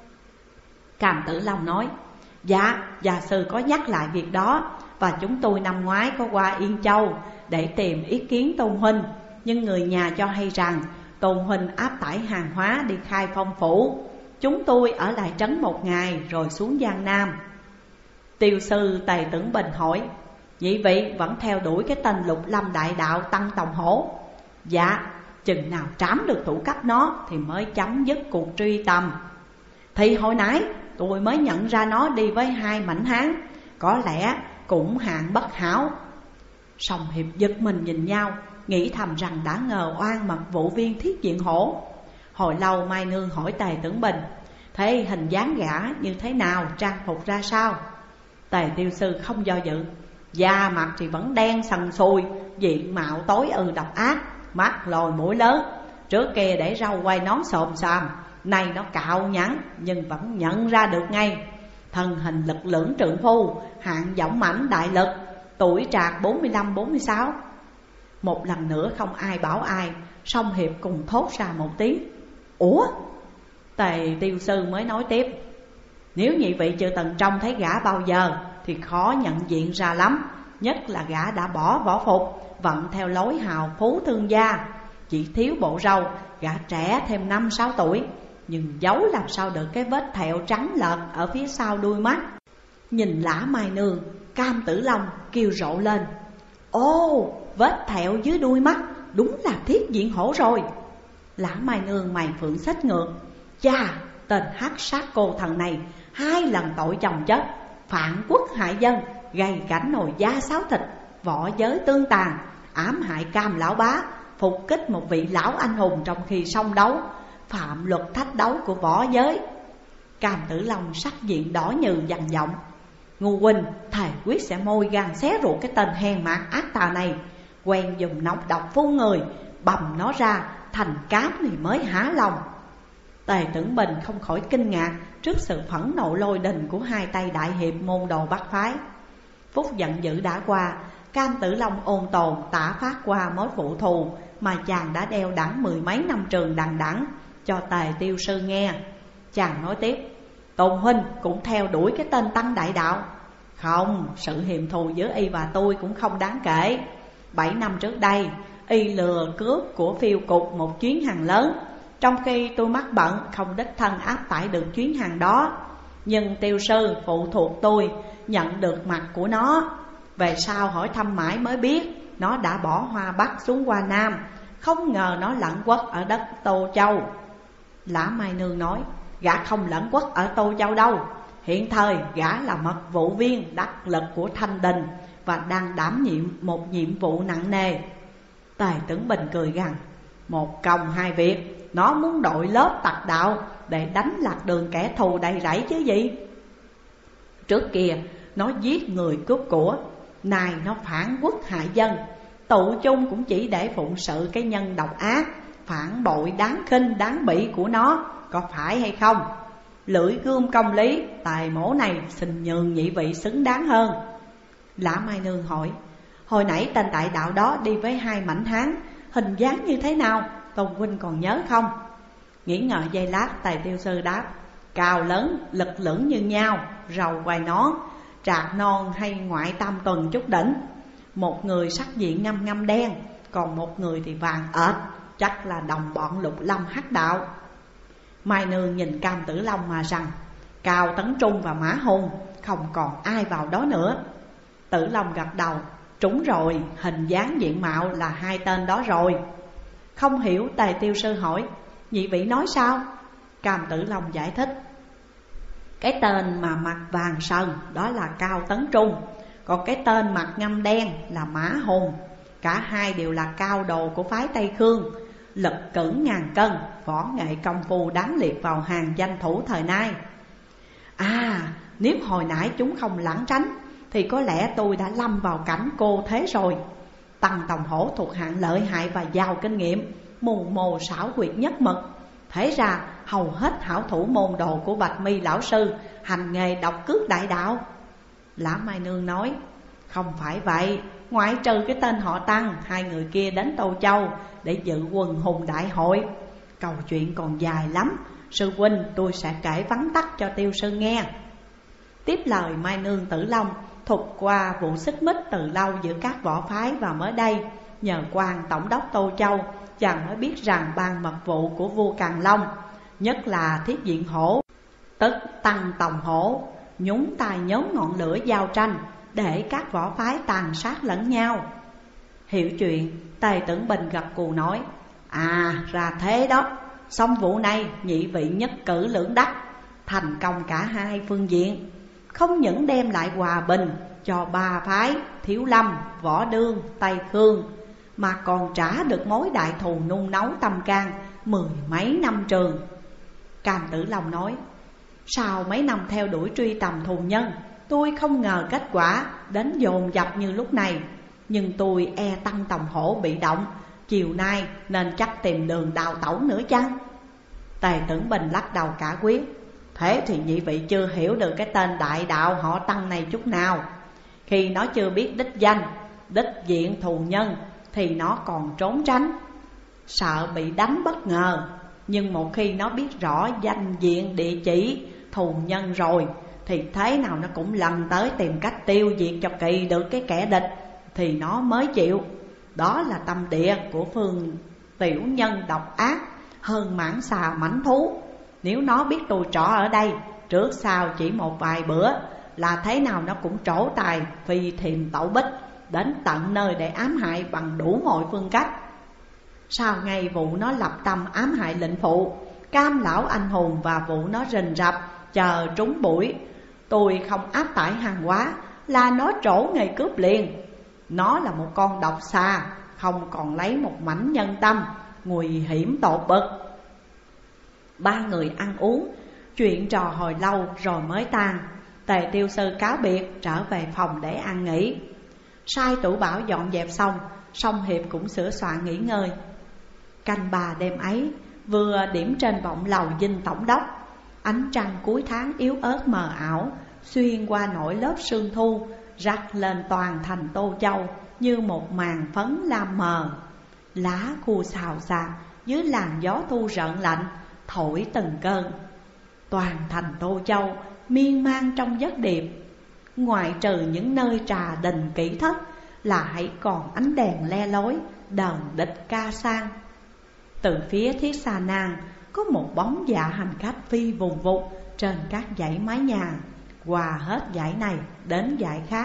Cam Tử Long nói: dạ, gia sư có nhắc lại việc đó, và chúng tôi năm ngoái có qua Yên Châu để tìm ý kiến Tôn huynh, nhưng người nhà cho hay rằng Tôn huynh áp tải hàng hóa đi Khai Phong phủ. Chúng tôi ở lại trấn 1 ngày rồi xuống Giang Nam. Tiêu sư Tề Tưởng Bình hỏi: nhị vị vẫn theo đuổi cái tên lục lâm đại đạo Tăng Tòng Hổ? Dạ, chừng nào trám được thủ cấp nó thì mới chấm dứt cuộc truy tầm. Thì hồi nãy tôi mới nhận ra nó đi với 2 mảnh hán, có lẽ cũng hạng bất hảo. Song Hiệp giật mình nhìn nhau, nghĩ thầm rằng đã ngờ oan mật vụ viên Thiết Diện Hổ. Hồi lâu Mai Nương hỏi Tề Tưởng Bình: thế hình dáng gã như thế nào, trang phục ra sao? Tề Tiêu Sư không do dự: da mặt thì vẫn đen sần sùi, diện mạo tối độc ác, mắt lồi mũi lớn. Trước kia để râu quay nón xồm xoàm, nay nó cạo nhẵn nhưng vẫn nhận ra được ngay. Thân hình lực lưỡng trượng phu, hạng dõng mãnh đại lực, tuổi trạc 45-46. Một lần nữa không ai bảo ai, Song Hiệp cùng thốt ra một tiếng: ủa? Tề Tiêu Sư mới nói tiếp: nếu nhị vị chưa từng trông thấy gã bao giờ thì khó nhận diện ra lắm. Nhất là gã đã bỏ võ phục, vận theo lối hào phú thương gia. Chỉ thiếu bộ râu, gã trẻ thêm 5-6 tuổi, nhưng giấu làm sao được cái vết thẹo trắng lợt ở phía sau đuôi mắt. Nhìn Lã Mai Nương, Cam Tử Long kêu rộ lên: ô, vết thẹo dưới đuôi mắt, đúng là Thiết Diện Hổ rồi. Lã Mai Nương mày phượng xếch ngược: chà, tên hắc sát cô thần này 2 lần tội chồng chất, phản quốc hại dân, gây cảnh nồi da sáo thịt, võ giới tương tàn, ám hại Cam lão bá, phục kích một vị lão anh hùng trong khi song đấu, phạm luật thách đấu của võ giới. Cam Tử Long sắc diện đỏ nhừ dằn giọng: Ngu huynh thề quyết sẽ môi gan xé ruột cái tên hèn mạt ác tà này, quen dùng nọc độc phun người, bầm nó ra thành cám thì mới há lòng. Tề Tưởng Bình không khỏi kinh ngạc trước sự phẫn nộ lôi đình của 2 tay đại hiệp môn đồ Bắc phái. Phút giận dữ đã qua, Cam Tử Long ôn tồn tả phát qua mối phụ thù mà chàng đã đeo đẳng 10 mấy năm trường đằng đẵng cho Tề Tiêu Sư nghe. Chàng nói tiếp: Tôn huynh cũng theo đuổi cái tên Tăng Đại Đạo. Không, sự hiềm thù giữa y và tôi cũng không đáng kể. 7 năm trước đây, y lừa cướp của phiêu cục một chuyến hàng lớn, trong khi tôi mắc bận không đích thân áp tải được chuyến hàng đó. Nhưng Tiêu Sư phụ thuộc tôi nhận được mặt của nó. Về sau hỏi thăm mãi mới biết nó đã bỏ Hoa Bắc xuống Hoa Nam, không ngờ nó lẩn quất ở đất Tô Châu. Lã Mai Nương nói: Gã không lẩn quất ở Tô Châu đâu. Hiện thời gã là mật vụ viên đắc lực của Thanh Đình và đang đảm nhiệm một nhiệm vụ nặng nề. Tề Tưởng Bình cười gằn: Một công 2 việc, nó muốn đội lớp tặc đạo để đánh lạc đường kẻ thù đầy rẫy chứ gì. Trước kia nó giết người cướp của, nay nó phản quốc hại dân, tụ chung cũng chỉ để phụng sự cái nhân độc ác, phản bội đáng khinh đáng bỉ của nó, có phải hay không? Lưỡi gươm công lý, tài mổ này xin nhường nhị vị xứng đáng hơn. Lã Mai Nương hỏi: Hồi nãy tên đại đạo đó đi với 2 mảnh hán, hình dáng như thế nào, Tôn huynh còn nhớ không? Nghĩ ngợi giây lát, Tề Tiêu Sư đáp: Cao lớn, lực lưỡng như nhau, râu quai nón, trạc non hay ngoại tam tuần chút đỉnh. Một người sắc diện ngăm ngăm đen, còn một người thì vàng ệt, chắc là đồng bọn Lục Lâm hắc đạo. Mai Nương nhìn Cam Tử Long mà rằng: Cao Tấn Trung và Mã Hùng, không còn ai vào đó nữa. Tử Long gật đầu: Trúng rồi, hình dáng diện mạo là 2 tên đó rồi. Không hiểu, Tề Tiêu Sư hỏi: Nhị vị nói sao? Cam Tử Long giải thích: Cái tên mà mặt vàng sần đó là Cao Tấn Trung, còn cái tên mặt ngăm đen là Mã Hùng. Cả hai đều là cao đồ của phái Tây Khương, lực cửng ngàn cân, võ nghệ công phu đáng liệt vào hàng danh thủ thời nay. À, nếu hồi nãy chúng không lảng tránh thì có lẽ tôi đã lâm vào cảnh cô thế rồi. Tăng Tòng Hổ thuộc hạng lợi hại và giàu kinh nghiệm, mù mồ xảo quyệt nhất mực. Thế ra hầu hết hảo thủ môn đồ của Bạch Mi lão sư hành nghề độc cước đại đạo. Lã Mai Nương nói: Không phải vậy, ngoại trừ cái tên họ Tăng, 2 người kia đến Tô Châu để dự quần hùng đại hội. Câu chuyện còn dài lắm, sư huynh tôi sẽ kể vắn tắt cho Tiêu Sư nghe. Tiếp lời Mai Nương Tử Long thuật qua vụ xích mích từ lâu giữa các võ phái, và mới đây nhờ quan tổng đốc Tô Châu, chàng mới biết rằng ban mật vụ của vua Càn Long, nhất là Thiết Diện Hổ tức Tăng Tòng Hổ, nhúng tay nhóm ngọn lửa giao tranh để các võ phái tàn sát lẫn nhau. Hiểu chuyện, Tề Tưởng Bình gật cù nói: À ra thế đó. Xong vụ này nhị vị nhất cử lưỡng đắc, thành công cả hai phương diện. Không những đem lại hòa bình cho ba phái Thiếu Lâm, Võ Đương, Tây Khương, mà còn trả được mối đại thù nung nấu tâm can 10 mấy năm trường. Cam Tử Long nói: sau mấy năm theo đuổi truy tầm thù nhân, tôi không ngờ kết quả đến dồn dập như lúc này. Nhưng tôi e Tăng Tòng Hổ bị động chiều nay, nên chắc tìm đường đào tẩu nữa chăng? Tề Tưởng Bình lắc đầu cả quyết: thế thì nhị vị chưa hiểu được cái tên đại đạo họ Tăng này chút nào. Khi nó chưa biết đích danh, đích diện thù nhân thì nó còn trốn tránh, sợ bị đánh bất ngờ. Nhưng một khi nó biết rõ danh diện địa chỉ thù nhân rồi, thì thế nào nó cũng lần tới tìm cách tiêu diệt cho kỳ được cái kẻ địch, thì nó mới chịu. Đó là tâm địa của phương tiểu nhân độc ác hơn mãng xà mãnh thú. Nếu nó biết tôi trọ ở đây, trước sau chỉ một vài bữa là thế nào nó cũng trổ tài phi thiềm tẩu bích, đến tận nơi để ám hại bằng đủ mọi phương cách. Sau ngày vụ nó lập tâm ám hại lệnh phụ, Cam lão anh hùng, và vụ nó rình rập chờ trúng buổi, tôi không áp tải hàng hóa là nó trổ ngày cướp liền. Nó là một con độc xà, không còn lấy một mảnh nhân tâm, nguy hiểm tột bậc. Ba người ăn uống chuyện trò hồi lâu rồi mới tan. Tề Tiêu Sư cáo biệt trở về phòng để ăn nghỉ. Sai Tủ Bảo dọn dẹp xong, Song Hiệp cũng sửa soạn nghỉ ngơi. Canh ba đêm ấy, vừa điểm trên vọng lầu dinh tổng đốc, ánh trăng cuối tháng yếu ớt mờ ảo xuyên qua nổi lớp sương thu, rắc lên toàn thành Tô Châu như một màn phấn lam mờ. Lá khô xào xạc dưới làn gió thu rợn lạnh thổi từng cơn. Toàn thành Tô Châu miên man trong giấc điệp, ngoại trừ những nơi trà đình kỹ thất là hãy còn ánh đèn le lối đờn địch ca sang. Từ phía Thiết Sa Nang có một bóng dạ hành khách phi vùng vụt trên các dãy mái nhà, qua hết dãy này đến dãy khác.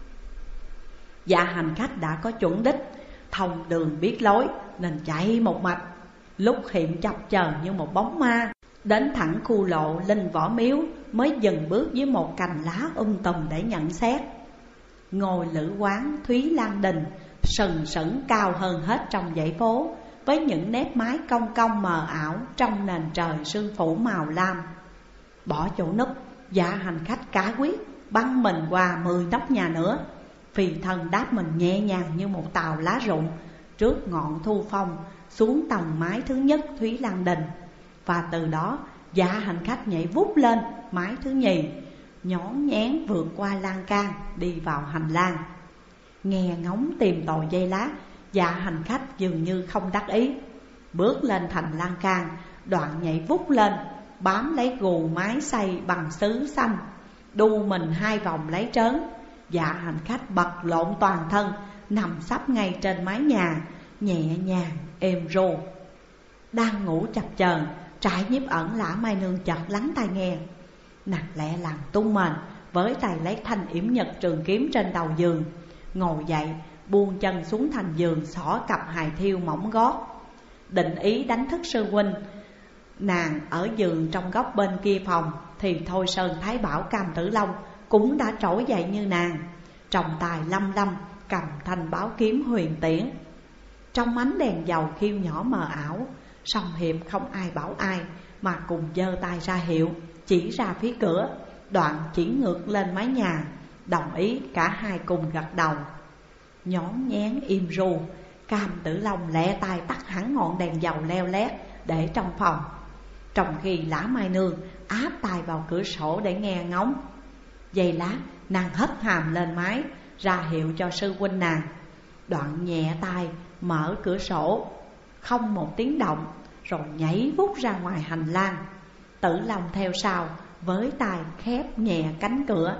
Dạ hành khách đã có chuẩn đích, thông đường biết lối nên chạy một mạch. Lúc hiện chập chờn như một bóng ma, đến thẳng khu lộ Linh Võ Miếu mới dừng bước dưới một cành lá tùm để nhận xét. Ngôi lữ quán Thúy Lan Đình sừng sững cao hơn hết trong dãy phố, với những nếp mái cong cong mờ ảo trong nền trời sương phủ màu lam. Bỏ chỗ núp, dạ hành khách cá quyết băng mình qua 10 nóc nhà nữa. Phi thân đáp mình nhẹ nhàng như một tàu lá rụng trước ngọn thu phong xuống tầng mái thứ nhất Thúy Lan Đình. Và từ đó dạ hành khách nhảy vút lên mái thứ nhì, nhón nhén vượt qua lan can đi vào hành lang. Nghe ngóng tìm tòi dây lát, dạ hành khách dường như không đắc ý, bước lên thành lan can, đoạn nhảy vút lên, bám lấy gù mái xây bằng sứ xanh, đu mình 2 vòng lấy trớn. Dạ hành khách bật lộn toàn thân, nằm sấp ngay trên mái nhà, nhẹ nhàng êm ru. Đang ngủ chập chờn, Trại Nhiếp Ẩn Lã Mai Nương chợt lắng tai nghe. Nàng lẹ làng tung mền, với tay lấy thanh yểm nhật trường kiếm trên đầu giường, ngồi dậy buông chân xuống thành giường, xỏ cặp hài thiêu mỏng gót, định ý đánh thức sư huynh. Nàng ở giường trong góc bên kia phòng, thì Thôi Sơn Thái Bảo Cam Tử Long cũng đã trỗi dậy như nàng, trọng tài lâm lâm cầm thanh báo kiếm huyền tiễn. Trong ánh đèn dầu khiêu nhỏ mờ ảo, Song Hiệp không ai bảo ai mà cùng giơ tay ra hiệu, chỉ ra phía cửa, đoạn chỉ ngược lên mái nhà, đồng ý cả hai cùng gật đầu. Nhón nhén im ru, Cam Tử Long lẹ tay tắt hẳn ngọn đèn dầu leo lét để trong phòng, trong khi Lã Mai Nương áp tay vào cửa sổ để nghe ngóng. Giây lát nàng hất hàm lên mái ra hiệu cho sư huynh nàng, đoạn nhẹ tay mở cửa sổ, không một tiếng động, rồi nhảy vút ra ngoài hành lang. Tử Long theo sau với tay khép nhẹ cánh cửa.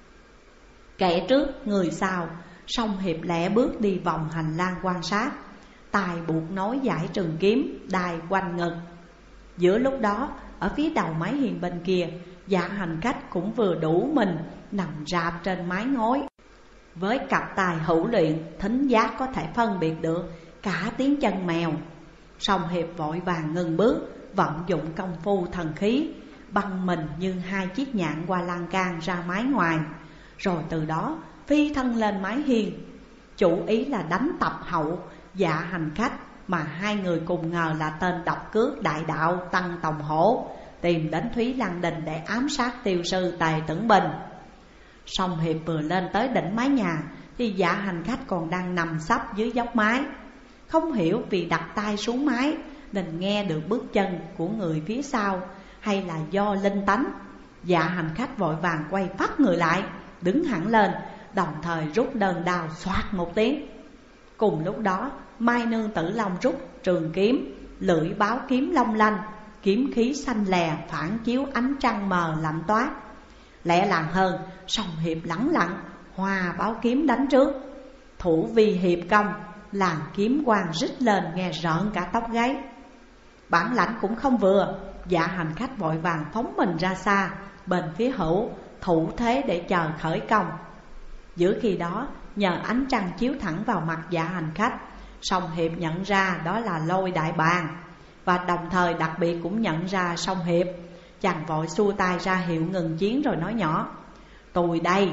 Kẻ trước người sau, Song Hiệp lẻ bước đi vòng hành lang quan sát, tay buộc nối dải trường kiếm đai quanh ngực. Giữa lúc đó, ở phía đầu mái hiên bên kia, dạ hành khách cũng vừa đủ mình nằm rạp trên mái ngói. Với cặp tài hữu luyện, thính giác có thể phân biệt được cả tiếng chân mèo. Song Hiệp vội vàng ngừng bước, vận dụng công phu thần khí, băng mình như hai chiếc nhạn qua lan can ra mái ngoài, rồi từ đó phi thân lên mái hiên. Chủ ý là đánh Tập Hậu, Dạ Hành Khách, mà hai người cùng ngờ là tên độc cước đại đạo Tăng Tòng Hổ tìm đến Thúy Lăng Đình để ám sát tiêu sư Tề Tưởng Bình. Song Hiệp vừa lên tới đỉnh mái nhà thì Dạ Hành Khách còn đang nằm sấp dưới dốc mái. Không hiểu vì đặt tay xuống mái nên nghe được bước chân của người phía sau, hay là do linh tánh, Dạ Hành Khách vội vàng quay phắt người lại, đứng hẳn lên, đồng thời rút đơn đao xoạt một tiếng. Cùng lúc đó Mai Nương Tử Long rút trường kiếm, lưỡi báo kiếm long lanh, kiếm khí xanh lè phản chiếu ánh trăng mờ lạnh toát. Lẹ làng hơn, Song Hiệp lẳng lặng hòa báo kiếm đánh trước. Thủ vi hiệp công, làn kiếm quang rít lên nghe rợn cả tóc gáy. Bản lãnh cũng không vừa, Dạ Hành Khách vội vàng phóng mình ra xa, bên phía hữu, thủ thế để chờ khởi công. Giữa khi đó, nhờ ánh trăng chiếu thẳng vào mặt Dạ Hành Khách, Song Hiệp nhận ra đó là Lôi Đại Bàng, và đồng thời đặc biệt cũng nhận ra Song Hiệp. Chàng vội xua tay ra hiệu ngừng chiến rồi nói nhỏ: "Tôi đây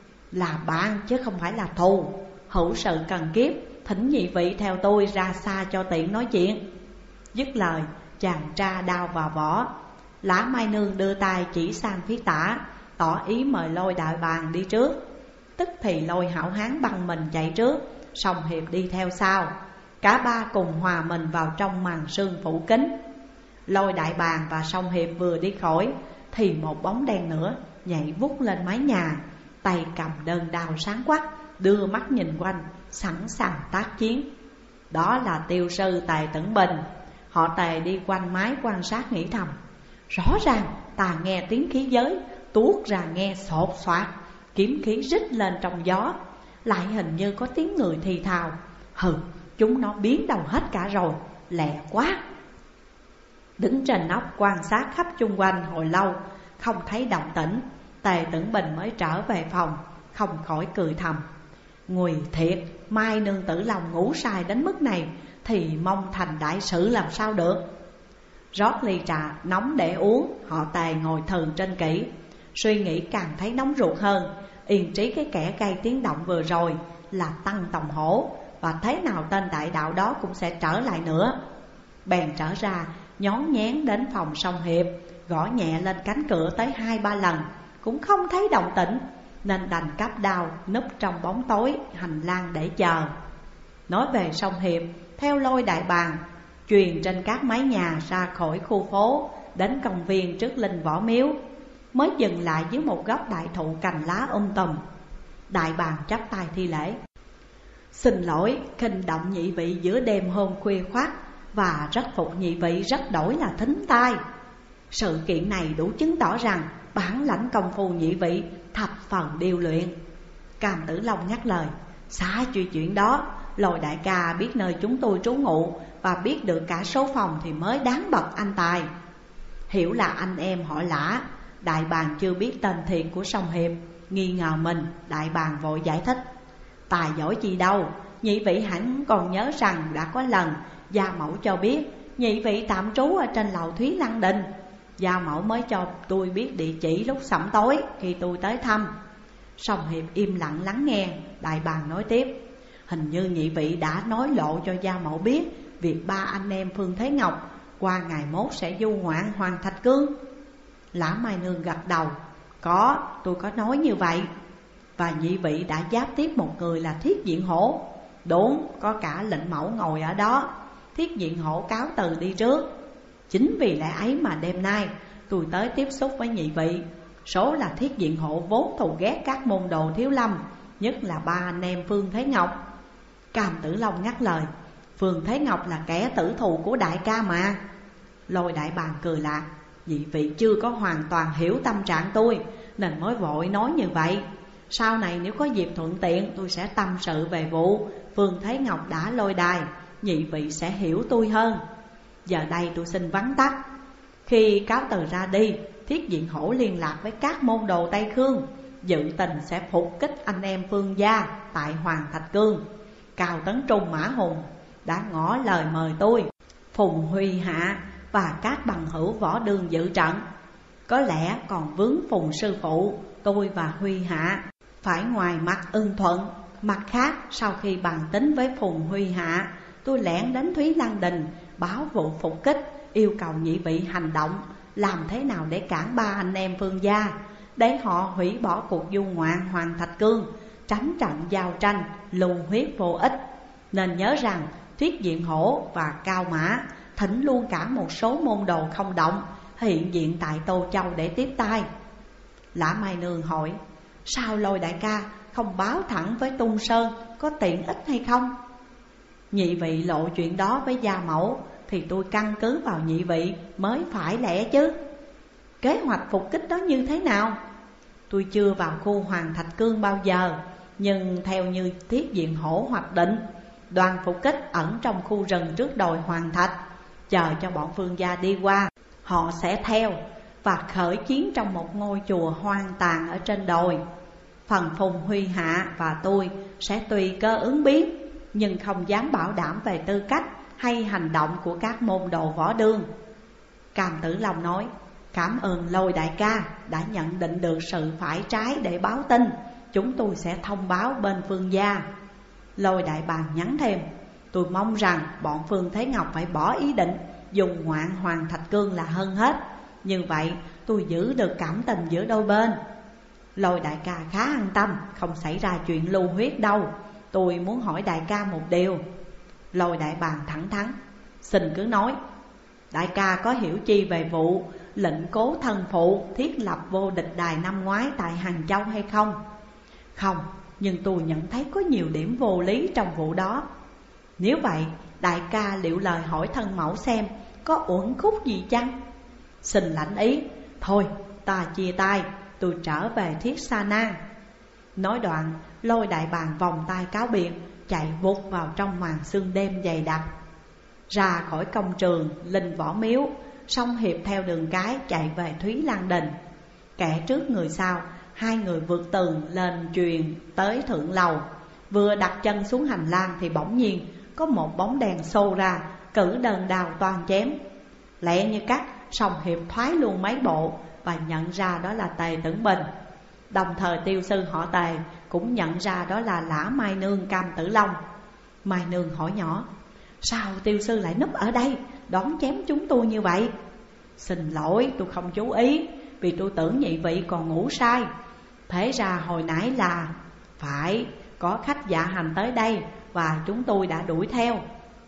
là bạn chứ không phải là thù, hữu sự cần kiếp, thỉnh nhị vị theo tôi ra xa cho tiện nói chuyện." Dứt lời, chàng tra đao vào vỏ. Lã Mai Nương đưa tay chỉ sang phía tả, tỏ ý mời Lôi Đại Bàng đi trước. Tức thì Lôi hảo hán băng mình chạy trước, Song Hiệp đi theo sau. Cả ba cùng hòa mình vào trong màn sương phủ kín. Lôi Đại Bàng và Song Hiệp vừa đi khỏi thì một bóng đen nữa nhảy vút lên mái nhà, tay cầm đơn đao sáng quắc, đưa mắt nhìn quanh, sẵn sàng tác chiến. Đó là tiêu sư Tề Tưởng Bình. Họ Tề đi quanh mái quan sát nghĩ thầm: rõ ràng ta nghe tiếng khí giới tuốt ra nghe sột soạt, kiếm khí rít lên trong gió, lại hình như có tiếng người thì thào. Hừ, chúng nó biến đầu hết cả rồi, lẹ quá. Đứng trên nóc quan sát khắp chung quanh hồi lâu, không thấy động tĩnh. Tề Tưởng Bình mới trở về phòng, không khỏi cười thầm: nguy thiệt, Mai Nương Tử Long ngủ sai đến mức này thì mong thành đại sự làm sao được. Rót ly trà nóng để uống, họ Tề ngồi thừ trên kỹ, suy nghĩ càng thấy nóng ruột hơn. Yên trí cái kẻ gây tiếng động vừa rồi là Tăng Tòng Hổ, và thế nào tên đại đạo đó cũng sẽ trở lại nữa. Bèn trở ra nhón nhén đến phòng Song Hiệp, gõ nhẹ lên cánh cửa tới 2-3 lần cũng không thấy động tĩnh, nên đành cắp đao núp trong bóng tối hành lang để chờ. Nói về Song Hiệp, theo Lôi Đại Bàng truyền trên các mái nhà ra khỏi khu phố, đến công viên trước Linh Võ Miếu, mới dừng lại dưới một gốc đại thụ cành lá tùm. Đại Bàng chắp tay thi lễ: xin lỗi khinh động nhị vị giữa đêm hôm khuya khoắt, và rất phục nhị vị rất đổi là thính tai. Sự kiện này đủ chứng tỏ rằng bản lãnh công phu nhị vị thập phần điêu luyện. Cam Tử Long nhắc lời: xả chuyện đó, Lôi đại ca biết nơi chúng tôi trú ngụ và biết được cả số phòng thì mới đáng bậc anh tài. Hiểu là anh em họ Lã. Đại Bàng chưa biết tên thiệt của Song Hiệp, nghi ngờ mình. Đại Bàng vội giải thích: tài giỏi gì đâu, nhị vị hẳn còn nhớ rằng đã có lần gia mẫu cho biết nhị vị tạm trú ở trên lầu Thúy Lăng Đình. Gia mẫu mới cho tôi biết địa chỉ lúc sẩm tối khi tôi tới thăm. Song Hiệp im lặng lắng nghe. Đại Bàng nói tiếp: hình như nhị vị đã nói lộ cho gia mẫu biết việc ba anh em Phương Thế Ngọc qua ngày mốt sẽ du ngoạn Hoàng Thạch Cương. Lã Mai Nương gật đầu: có, tôi có nói như vậy. Và nhị vị đã giáp tiếp một người là Thiết Diện Hổ. Đúng, có cả lệnh mẫu ngồi ở đó. Thiết Diện Hổ cáo từ đi trước. Chính vì lẽ ấy mà đêm nay tôi tới tiếp xúc với nhị vị. Số là Thiết Diện Hổ vốn thù ghét các môn đồ Thiếu Lâm, nhất là ba anh em Phương Thế Ngọc. Cam Tử Long ngắt lời: Phương Thế Ngọc là kẻ tử thù của đại ca mà. Lôi Đại Bàng cười lạc: nhị vị chưa có hoàn toàn hiểu tâm trạng tôi nên mới vội nói như vậy. Sau này nếu có dịp thuận tiện, tôi sẽ tâm sự về vụ Phương Thế Ngọc đã lôi đài, nhị vị sẽ hiểu tôi hơn. Giờ đây tôi xin vắn tắt. Khi cáo từ ra đi, Thiết Diện Hổ liên lạc với các môn đồ Tây Khương, dự tình sẽ phục kích anh em Phương gia tại Hoàng Thạch Cương. Cao Tấn Trung Mã Hùng đã ngỏ lời mời tôi Phùng Huy Hạ và các bằng hữu võ đường dự trận. Có lẽ còn vướng Phùng sư phụ, tôi và Huy Hạ phải ngoài mặt ưng thuận. Mặt khác, sau khi bàn tính với Phùng Huy Hạ, tôi lẻn đến Thúy Lăng Đình báo vụ phục kích, yêu cầu nhị vị hành động làm thế nào để cản ba anh em Phương gia, để họ hủy bỏ cuộc du ngoạn Hoàng Thạch Cương, tránh trận giao tranh lưu huyết vô ích. Nên nhớ rằng Thuyết Diện Hổ và Cao Mã thỉnh luôn cả một số môn đồ không động hiện diện tại Tô Châu để tiếp tay. Lã Mai Nương hỏi: sao Lôi đại ca không báo thẳng với Tung Sơn, có tiện ích hay không? Nhị vị lộ chuyện đó với gia mẫu thì tôi căn cứ vào nhị vị mới phải lẽ chứ. Kế hoạch phục kích đó như thế nào? Tôi chưa vào khu Hoàng Thạch Cương bao giờ, nhưng theo như Thiết Diện Hổ hoạch định, đoàn phục kích ẩn trong khu rừng trước đồi Hoàng Thạch, chờ cho bọn Phương gia đi qua, họ sẽ theo và khởi chiến trong một ngôi chùa hoang tàn ở trên đồi. Phần Phùng Huy Hạ và tôi sẽ tùy cơ ứng biến, nhưng không dám bảo đảm về tư cách hay hành động của các môn đồ võ đương. Cam Tử Long nói: cảm ơn Lôi đại ca đã nhận định được sự phải trái để báo tin, chúng tôi sẽ thông báo bên Phương gia. Lôi đại bàng nhắn thêm: tôi mong rằng bọn Phương Thế Ngọc phải bỏ ý định dùng ngoạn Hoàng Thạch Cương là hơn hết. Như vậy tôi giữ được cảm tình giữa đôi bên. Lôi đại ca khá an tâm, không xảy ra chuyện lưu huyết đâu. Tôi muốn hỏi đại ca một điều. Lôi đại bàng thẳng thắn: xin cứ nói. Đại ca có hiểu chi về vụ lệnh Cố thân phụ thiết lập vô địch đài năm ngoái tại Hàng Châu hay không? Không, nhưng tôi nhận thấy có nhiều điểm vô lý trong vụ đó. Nếu vậy, đại ca liệu lời hỏi thân mẫu xem có uẩn khúc gì chăng? Xin lãnh ý. Thôi, ta chia tay, tôi trở về Thiết Sa Na. Nói đoạn, Lôi đại bàng vòng tay cáo biệt, chạy vụt vào trong màn sương đêm dày đặc. Ra khỏi công trường Linh Võ Miếu, Song Hiệp theo đường cái chạy về Thúy Lan Đình. Kẻ trước người sau, hai người vượt tường lên truyền tới thượng lầu. Vừa đặt chân xuống hành lang thì bỗng nhiên có một bóng đèn xô ra, cử đơn đao toan chém. Lẹ như cắt, Song Hiệp thoái luôn mấy bộ và nhận ra đó là Tề Tưởng Bình. Đồng thời tiêu sư họ Tề cũng nhận ra đó là Lã Mai Nương Cam Tử Long. Mai Nương hỏi nhỏ: sao tiêu sư lại núp ở đây đón chém chúng tôi như vậy? Xin lỗi, tôi không chú ý, vì tôi tưởng nhị vị còn ngủ say. Thế ra hồi nãy là phải có khách dạ hành tới đây và chúng tôi đã đuổi theo.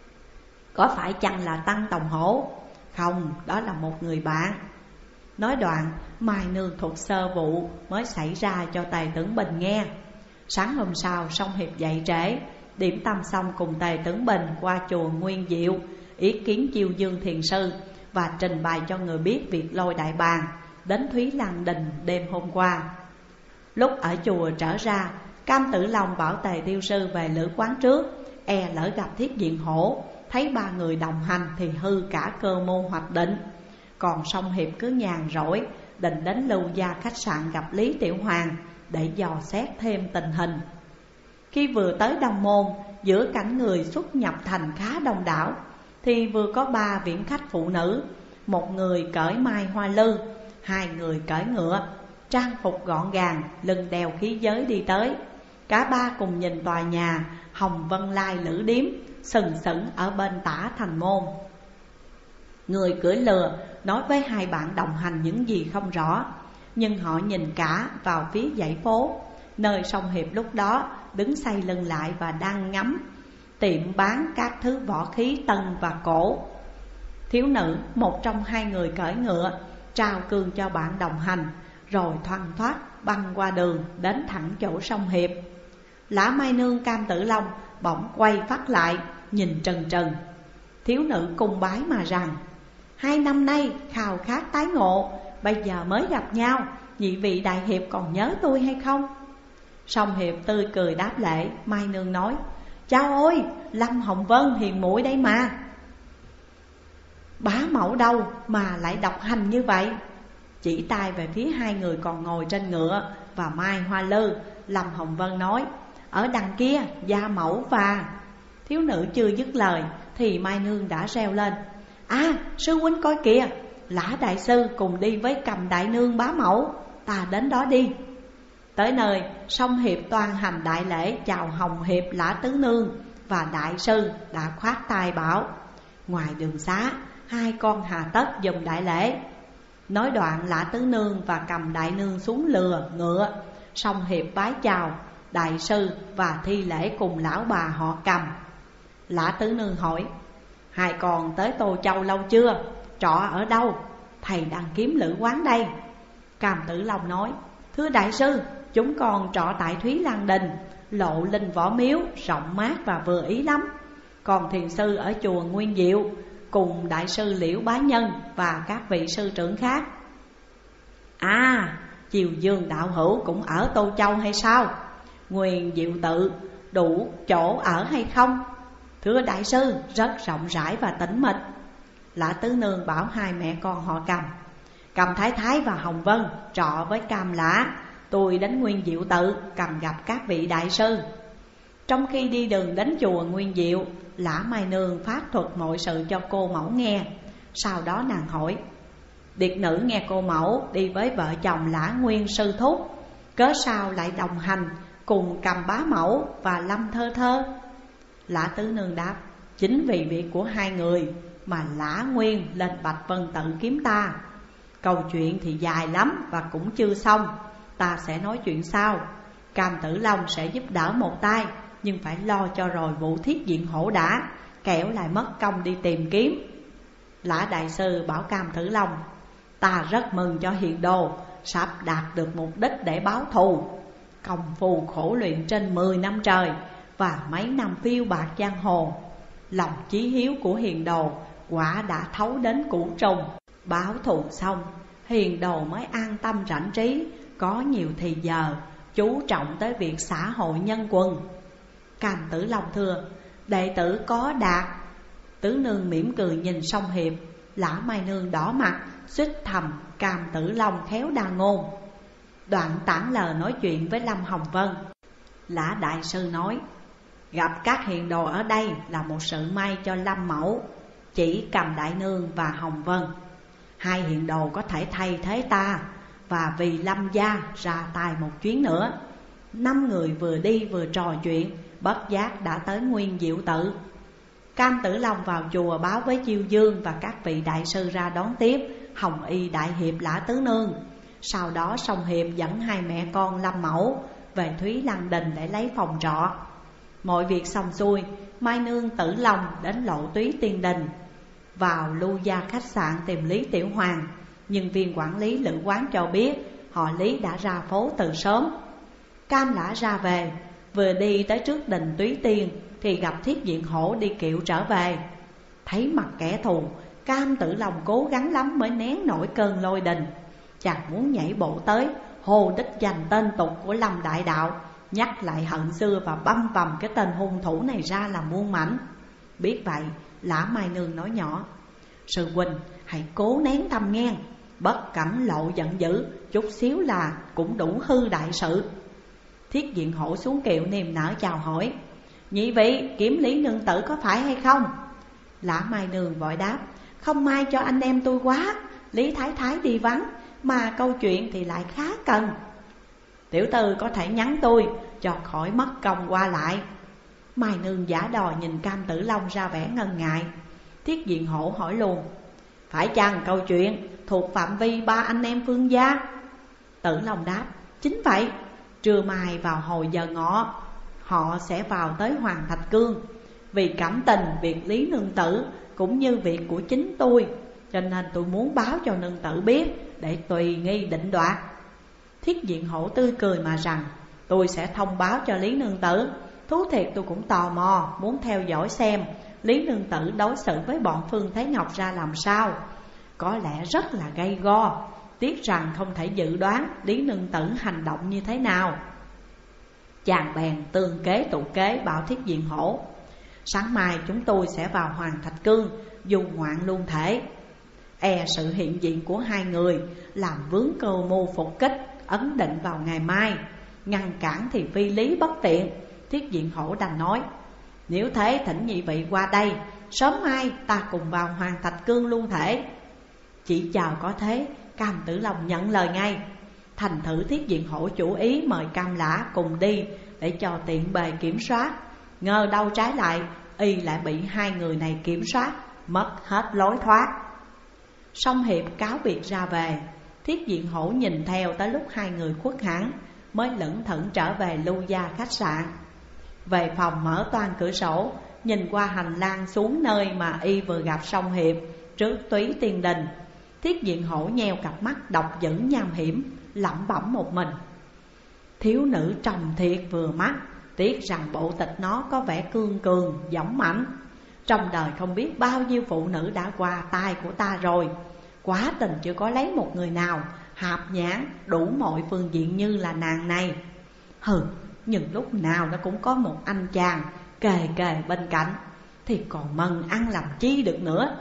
Có phải chăng là Tăng Tòng Hổ? Không, đó là một người bạn. Nói đoạn, Mai Nương thuật sơ vụ mới xảy ra cho Tề Tưởng Bình nghe. Sáng hôm sau, Song Hiệp dậy trễ, điểm tâm xong cùng Tề Tưởng Bình qua chùa Nguyên Diệu, ý kiến Chiêu Dương Thiền Sư và trình bày cho người biết việc Lôi đại bàng đến Thúy Lan Đình đêm hôm qua. Lúc ở chùa trở ra, Cam Tử Long bảo Tề Tiêu Sư về lữ quán trước, lỡ gặp Thiết Diện Hổ, thấy ba người đồng hành thì hư cả cơ mưu hoạch định. Còn Song Hiệp cứ nhàn rỗi, định đến Lưu Gia khách sạn gặp Lý Tiểu Hoàng để dò xét thêm tình hình. Khi vừa tới Đông Môn, giữa cảnh người xuất nhập thành khá đông đảo, thì vừa có ba viễn khách phụ nữ, một người cởi mai hoa lư, hai người cởi ngựa, trang phục gọn gàng, lưng đeo khí giới đi tới. Cả ba cùng nhìn tòa nhà Hồng Vân Lai Lữ Điếm sừng sững ở bên tả thành môn. Người cưỡi lừa nói với hai bạn đồng hành những gì không rõ, nhưng họ nhìn cả vào phía dãy phố, nơi Song Hiệp lúc đó đứng xoay lưng lại và đang ngắm tiệm bán các thứ võ khí tân và cổ. Thiếu nữ, một trong hai người cởi ngựa, trao cương cho bạn đồng hành, rồi thoăn thoắt băng qua đường đến thẳng chỗ Song Hiệp. Lã Mai Nương Cam Tử Long bỗng quay phát lại, nhìn trần trần. Thiếu nữ cung bái mà rằng: 2 năm nay khao khát tái ngộ, bây giờ mới gặp nhau, nhị vị đại hiệp còn nhớ tôi hay không? Song Hiệp tươi cười đáp lễ. Mai Nương nói: chao ôi, Lâm Hồng Vân hiền muội đây mà. Bá mẫu đâu mà lại độc hành như vậy? Chỉ tay về phía hai người còn ngồi trên ngựa và Mai Hoa Lư, Lâm Hồng Vân nói: ở đằng kia gia mẫu và... Thiếu nữ chưa dứt lời thì Mai Nương đã reo lên: Sư huynh coi kìa, Lã đại sư cùng đi với Cầm đại nương bá mẫu, ta đến đó đi. Tới nơi, Song Hiệp toàn hành đại lễ chào Hồng Hiệp, Lã tứ nương và đại sư đã khoát tay bảo: ngoài đường xá, hai con hà tất dùm đại lễ. Nói đoạn, Lã tứ nương và Cầm đại nương xuống lừa ngựa. Song Hiệp bái chào đại sư và thi lễ cùng lão bà họ Cầm. Lã tứ nương hỏi: hai con tới Tô Châu lâu chưa? Trọ ở đâu? Thầy đang kiếm lữ quán đây. Cam Tử Long nói: thưa đại sư, chúng con trọ tại Thúy Lan Đình, lộ Linh Võ Miếu, rộng mát và vừa ý lắm. Còn thiền sư ở chùa Nguyên Diệu, cùng đại sư Liễu Bá Nhân và các vị sư trưởng khác. Chiều Dương đạo hữu cũng ở Tô Châu hay sao? Nguyên Diệu tự đủ chỗ ở hay không? Thưa đại sư, rất rộng rãi và tĩnh mịch. Lã tứ nương bảo hai mẹ con họ Cầm, Cầm Thái Thái và Hồng Vân trọ với Cam Lã. Tôi đến Nguyên Diệu tự cần gặp các vị đại sư. Trong khi đi đường đến chùa Nguyên Diệu, Lã Mai Nương phát thuật mọi sự cho cô mẫu nghe. Sau đó nàng hỏi: điệt nữ nghe cô mẫu đi với vợ chồng Lã Nguyên sư thúc, cớ sao lại đồng hành cùng Cầm bá mẫu và Lâm thơ thơ? Lã tứ nương đáp: chính vì việc của hai người mà Lã Nguyên lên Bạch Vân tự kiếm ta. Câu chuyện thì dài lắm và cũng chưa xong, ta sẽ nói chuyện sau. Cam Tử Long sẽ giúp đỡ một tay, nhưng phải lo cho rồi vụ Thiết Diện Hổ đã, kẻo lại mất công đi tìm kiếm. Lã đại sư bảo Cam Tử Long: ta rất mừng cho hiền đồ sắp đạt được mục đích để báo thù. Công phu khổ luyện trên 10 năm trời và mấy năm phiêu bạt giang hồ, lòng chí hiếu của hiền đồ quả đã thấu đến củ trùng. Báo thù xong, hiền đồ mới an tâm rảnh trí, có nhiều thì giờ chú trọng tới việc xã hội nhân quân. Cam Tử Long thưa: đệ tử có đạt. Tứ nương mỉm cười nhìn Song Hiệp. Lã Mai Nương đỏ mặt suýt thầm Cam Tử Long khéo đa ngôn. Đoạn tản lờ nói chuyện với Lâm Hồng Vân. Lã đại sư nói: gặp các hiền đồ ở đây là một sự may cho Lâm mẫu, chỉ Cầm đại nương và Hồng Vân. Hai hiền đồ có thể thay thế ta và vì Lâm gia ra tay một chuyến nữa. 5 người vừa đi vừa trò chuyện, bất giác đã tới Nguyên Diệu tự. Cam Tử Long vào chùa báo với Chiêu Dương và các vị đại sư ra đón tiếp Hồng Y đại hiệp Lã tứ nương. Sau đó Song Hiệp dẫn hai mẹ con Lâm mẫu về Thúy Lan Đình để lấy phòng trọ. Mọi việc xong xuôi, Mai Nương Tử Long đến Lộ Túy Tiên Đình, vào Lưu Gia khách sạn tìm Lý Tiểu Hoàng. Nhưng viên quản lý lữ quán cho biết họ Lý đã ra phố từ sớm. Cam Lã ra về, vừa đi tới trước đình Túy Tiên thì gặp Thiết Diện Hổ đi kiệu trở về. Thấy mặt kẻ thù, Cam Tử Long cố gắng lắm mới nén nổi cơn lôi đình. Chàng muốn nhảy bộ tới hồ đích danh tên tục của Lâm đại đạo, nhắc lại hận xưa và băm vằm cái tên hung thủ này ra làm muôn mảnh. Biết vậy, Lã Mai Nương nói nhỏ: sư huynh hãy cố nén tâm nghe, bất cẩn lộ giận dữ chút xíu là cũng đủ hư đại sự. Thiết Diện Hổ xuống kiệu niềm nở chào hỏi: nhị vị kiểm Lý nương tử có phải hay không? Lã Mai Nương vội đáp: không may cho anh em tôi quá, Lý Thái Thái đi vắng, mà câu chuyện thì lại khá cần. Tiểu tư có thể nhắn tôi cho khỏi mất công qua lại. Mai Nương giả đò nhìn Cam Tử Long ra vẻ ngần ngại. Thiết Diện Hổ hỏi luôn: phải chăng câu chuyện thuộc phạm vi 3 anh em Phương gia? Tử Long đáp: chính vậy. Trưa mai vào hồi giờ ngọ, họ sẽ vào tới Hoàng Thạch Cương. Vì cảm tình việc Lý nương tử cũng như việc của chính tôi, cho nên tôi muốn báo cho nương tử biết để tùy nghi định đoạt. Thiết Diện Hổ tươi cười mà rằng: tôi sẽ thông báo cho Lý nương tử. Thú thiệt tôi cũng tò mò muốn theo dõi xem Lý nương tử đối xử với bọn Phương Thế Ngọc ra làm sao. Có lẽ rất là gay go, tiếc rằng không thể dự đoán Lý nương tử hành động như thế nào. Chàng bèn tương kế tụ kế bảo Thiết Diện Hổ: sáng mai chúng tôi sẽ vào Hoàng Thạch Cương dù ngoạn luôn thể. E sự hiện diện của hai người làm vướng cơ mưu phục kích ấn định vào ngày mai, ngăn cản thì phi lý bất tiện. Thiết Diện Hổ đành nói: nếu thế thỉnh nhị vị qua đây sớm mai ta cùng vào Hoàng Thạch Cương luôn thể. Chỉ chờ có thế, Cam Tử Long nhận lời ngay. Thành thử Thiết Diện Hổ chủ ý mời Cam Lã cùng đi để cho tiện bề kiểm soát. Ngờ đâu trái lại, y lại bị hai người này kiểm soát, mất hết lối thoát. Song Hiệp cáo biệt ra về, Thiết Diện Hổ nhìn theo tới lúc hai người khuất hẳn, mới lững thững trở về Lưu Gia khách sạn. Về phòng mở toang cửa sổ, nhìn qua hành lang xuống nơi mà y vừa gặp Song Hiệp trước Túy Tiên Đình. Thiết Diện Hổ nheo cặp mắt độc dữ nham hiểm, lẩm bẩm một mình: thiếu nữ trông thiệt vừa mắt, tiếc rằng bộ tịch nó có vẻ cương cường, dõng mãnh. Trong đời không biết bao nhiêu phụ nữ đã qua tay của ta rồi, quá tình chưa có lấy một người nào hạp nhãn đủ mọi phương diện như là nàng này. Hừ, nhưng lúc nào nó cũng có một anh chàng kề kề bên cạnh, thì còn mần ăn làm chi được nữa.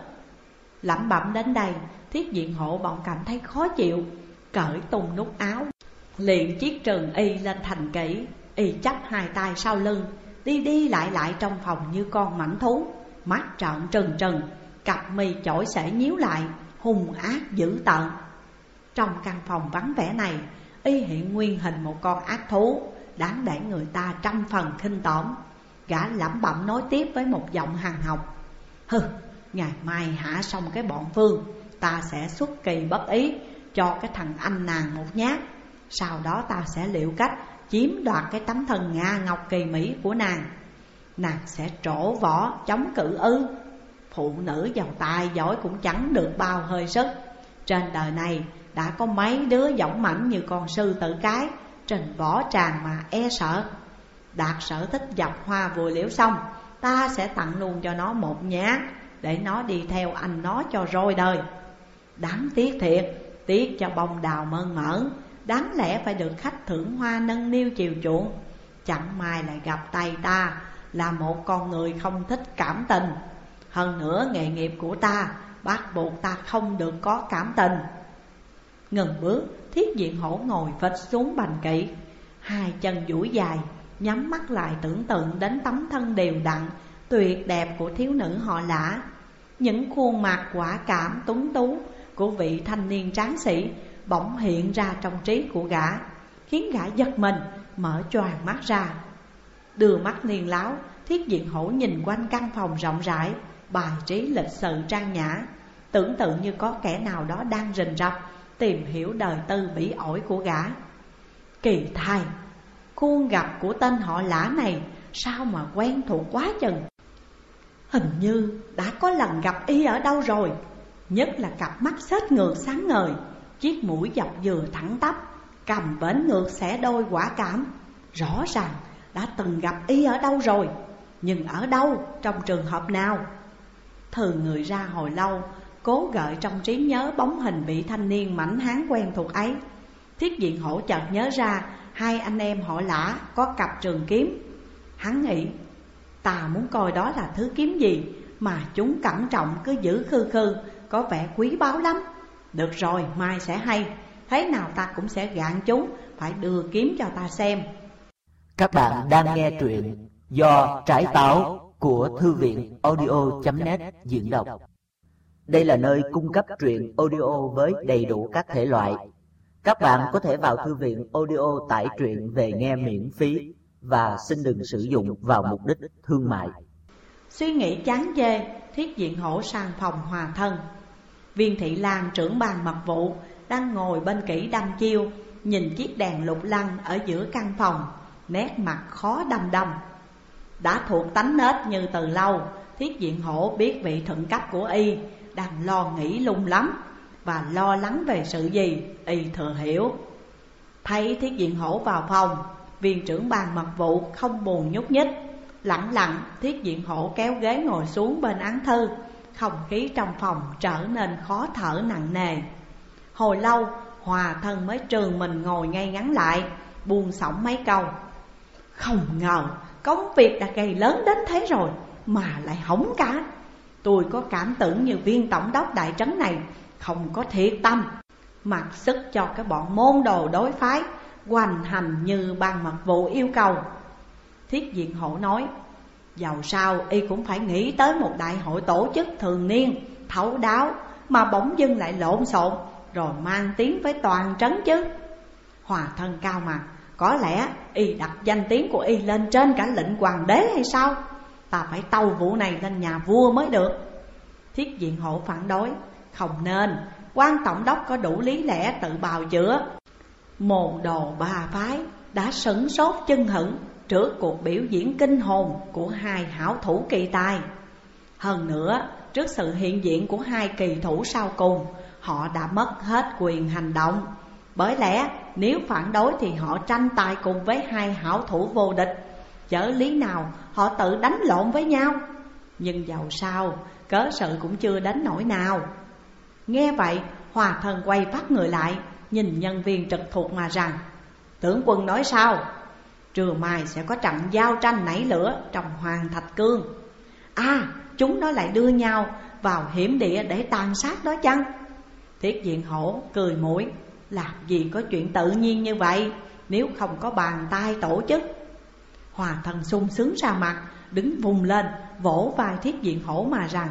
Lẩm bẩm đến đây, Thiết Diện Hổ bỗng cảm thấy khó chịu, cởi tung nút áo, liền chiếc trường y lên thành kỹ. Y chắp hai tay sau lưng, đi đi lại lại trong phòng như con mãnh thú, mắt trợn trừng trừng, cặp mi chổi xể nhíu lại, hung ác dữ tợn. Trong căn phòng vắng vẻ này, y hiện nguyên hình một con ác thú, đáng để người ta trăm phần khinh tởm. Gã lẩm bẩm nói tiếp với một giọng hằn học: hừ, ngày mai hạ xong cái bọn Phương, ta sẽ xuất kỳ bất ý cho cái thằng anh nàng một nhát. Sau đó ta sẽ liệu cách chiếm đoạt cái tấm thân Nga ngọc kỳ mỹ của nàng. Nàng sẽ trổ võ chống cự ư? Phụ nữ giàu tài giỏi cũng chẳng được bao hơi sức. Trên đời này đã có mấy đứa dõng mãnh như con sư tử cái trên võ tràng mà e sợ. Đạt sở thích dập hoa vừa liễu xong, ta sẽ tặng luôn cho nó một nhát, để nó đi theo anh nó cho rồi đời. Đáng tiếc thiệt, tiếc cho bông đào mơn mởn, đáng lẽ phải được khách thưởng hoa nâng niu chiều chuộng. Chẳng may lại gặp tay ta là một con người không thích cảm tình. Hơn nữa nghề nghiệp của ta bắt buộc ta không được có cảm tình. Ngừng bước, Thiết Diện Hổ ngồi phịch xuống bành kỵ, hai chân duỗi dài, nhắm mắt lại tưởng tượng đến tấm thân đều đặn tuyệt đẹp của thiếu nữ họ Lã. Những khuôn mặt quả cảm tuấn tú của vị thanh niên tráng sĩ bỗng hiện ra trong trí của gã, khiến gã giật mình, mở choàng mắt ra. Đưa mắt niên láo, Thiết Diện Hổ nhìn quanh căn phòng rộng rãi, bài trí lịch sự trang nhã, tưởng tượng như có kẻ nào đó đang rình rập tìm hiểu đời tư bỉ ổi của gã. Kỳ thay, khuôn gặp của tên họ Lã này sao mà quen thuộc quá chừng. Hình như đã có lần gặp y ở đâu rồi, nhất là cặp mắt xếch ngược sáng ngời, chiếc mũi dọc dừa thẳng tắp, cầm bến ngược xẻ đôi quả cảm. Rõ ràng đã từng gặp y ở đâu rồi, nhưng ở đâu, trong trường hợp nào? Thừ người ra hồi lâu, cố gợi trong trí nhớ bóng hình vị thanh niên mảnh hán quen thuộc ấy. Thiết Diện Hổ chợt nhớ ra hai anh em họ Lã có cặp trường kiếm. Hắn nghĩ, ta muốn coi đó là thứ kiếm gì mà chúng cẩn trọng cứ giữ khư khư, có vẻ quý báu lắm. Được rồi, mai sẽ hay, thế nào ta cũng sẽ gạn chúng phải đưa kiếm cho ta xem. Các bạn đang nghe truyện do Trái Táo của Thư viện audio.net diễn đọc. Đây là nơi cung cấp truyện audio với đầy đủ các thể loại. Các bạn có thể vào thư viện audio tải truyện về nghe miễn phí và xin đừng sử dụng vào mục đích thương mại. Suy nghĩ chán chê, Thiết Diện Hổ sang phòng hòa thân. Viên Thị Lan trưởng ban mật vụ đang ngồi bên kỹ đăm chiêu, nhìn chiếc đèn lục lăng ở giữa căn phòng, nét mặt khó đăm đăm. Đã thuộc tánh nết như từ lâu, Thiết Diện Hổ biết vị thuận cấp của y đang lo nghĩ lung lắm, và lo lắng về sự gì y thừa hiểu. Thấy Thiết Diện Hổ vào phòng, viên trưởng ban mật vụ không buồn nhúc nhích. Lặng lặng, Thiết Diện Hổ kéo ghế ngồi xuống bên án thư. Không khí trong phòng trở nên khó thở nặng nề. Hồi lâu, hòa thân mới trường mình ngồi ngay ngắn lại, buông xõng mấy câu. Không ngờ công việc đã gây lớn đến thế rồi mà lại hỏng cả. Tôi có cảm tưởng như viên tổng đốc đại trấn này không có thiệt tâm, mặc sức cho cái bọn môn đồ đối phái hoành hành như ban mật vụ yêu cầu. Thiết Diện Hổ nói, Dầu sao y cũng phải nghĩ tới một đại hội tổ chức thường niên thấu đáo, mà bỗng dưng lại lộn xộn rồi mang tiếng với toàn trấn chứ. Hòa thân cao mặt, có lẽ y đặt danh tiếng của y lên trên cả lệnh hoàng đế hay sao? Ta phải tâu vụ này lên nhà vua mới được. Thiết Diện Hổ phản đối, không nên, quan tổng đốc có đủ lý lẽ tự bào chữa. Môn đồ ba phái đã sửng sốt chân hững trước cuộc biểu diễn kinh hồn của hai hảo thủ kỳ tài. Hơn nữa, trước sự hiện diện của hai kỳ thủ sau cùng, họ đã mất hết quyền hành động. Bởi lẽ nếu phản đối thì họ tranh tài cùng với hai hảo thủ vô địch, chớ lý nào họ tự đánh lộn với nhau. Nhưng dầu sao, cớ sự cũng chưa đến nỗi nào. Nghe vậy, Hòa Thân quay phát người lại, nhìn nhân viên trực thuộc mà rằng: tướng quân nói sao? Trưa mai sẽ có trận giao tranh nảy lửa trong Hoàng Thạch Cương. À, chúng nó lại đưa nhau vào hiểm địa để tàn sát đó chăng? Thiết Diện Hổ cười mũi, làm gì có chuyện tự nhiên như vậy nếu không có bàn tay tổ chức. Hòa Thân sung sướng ra mặt, đứng vùng lên vỗ vai Thiết Diện Hổ mà rằng: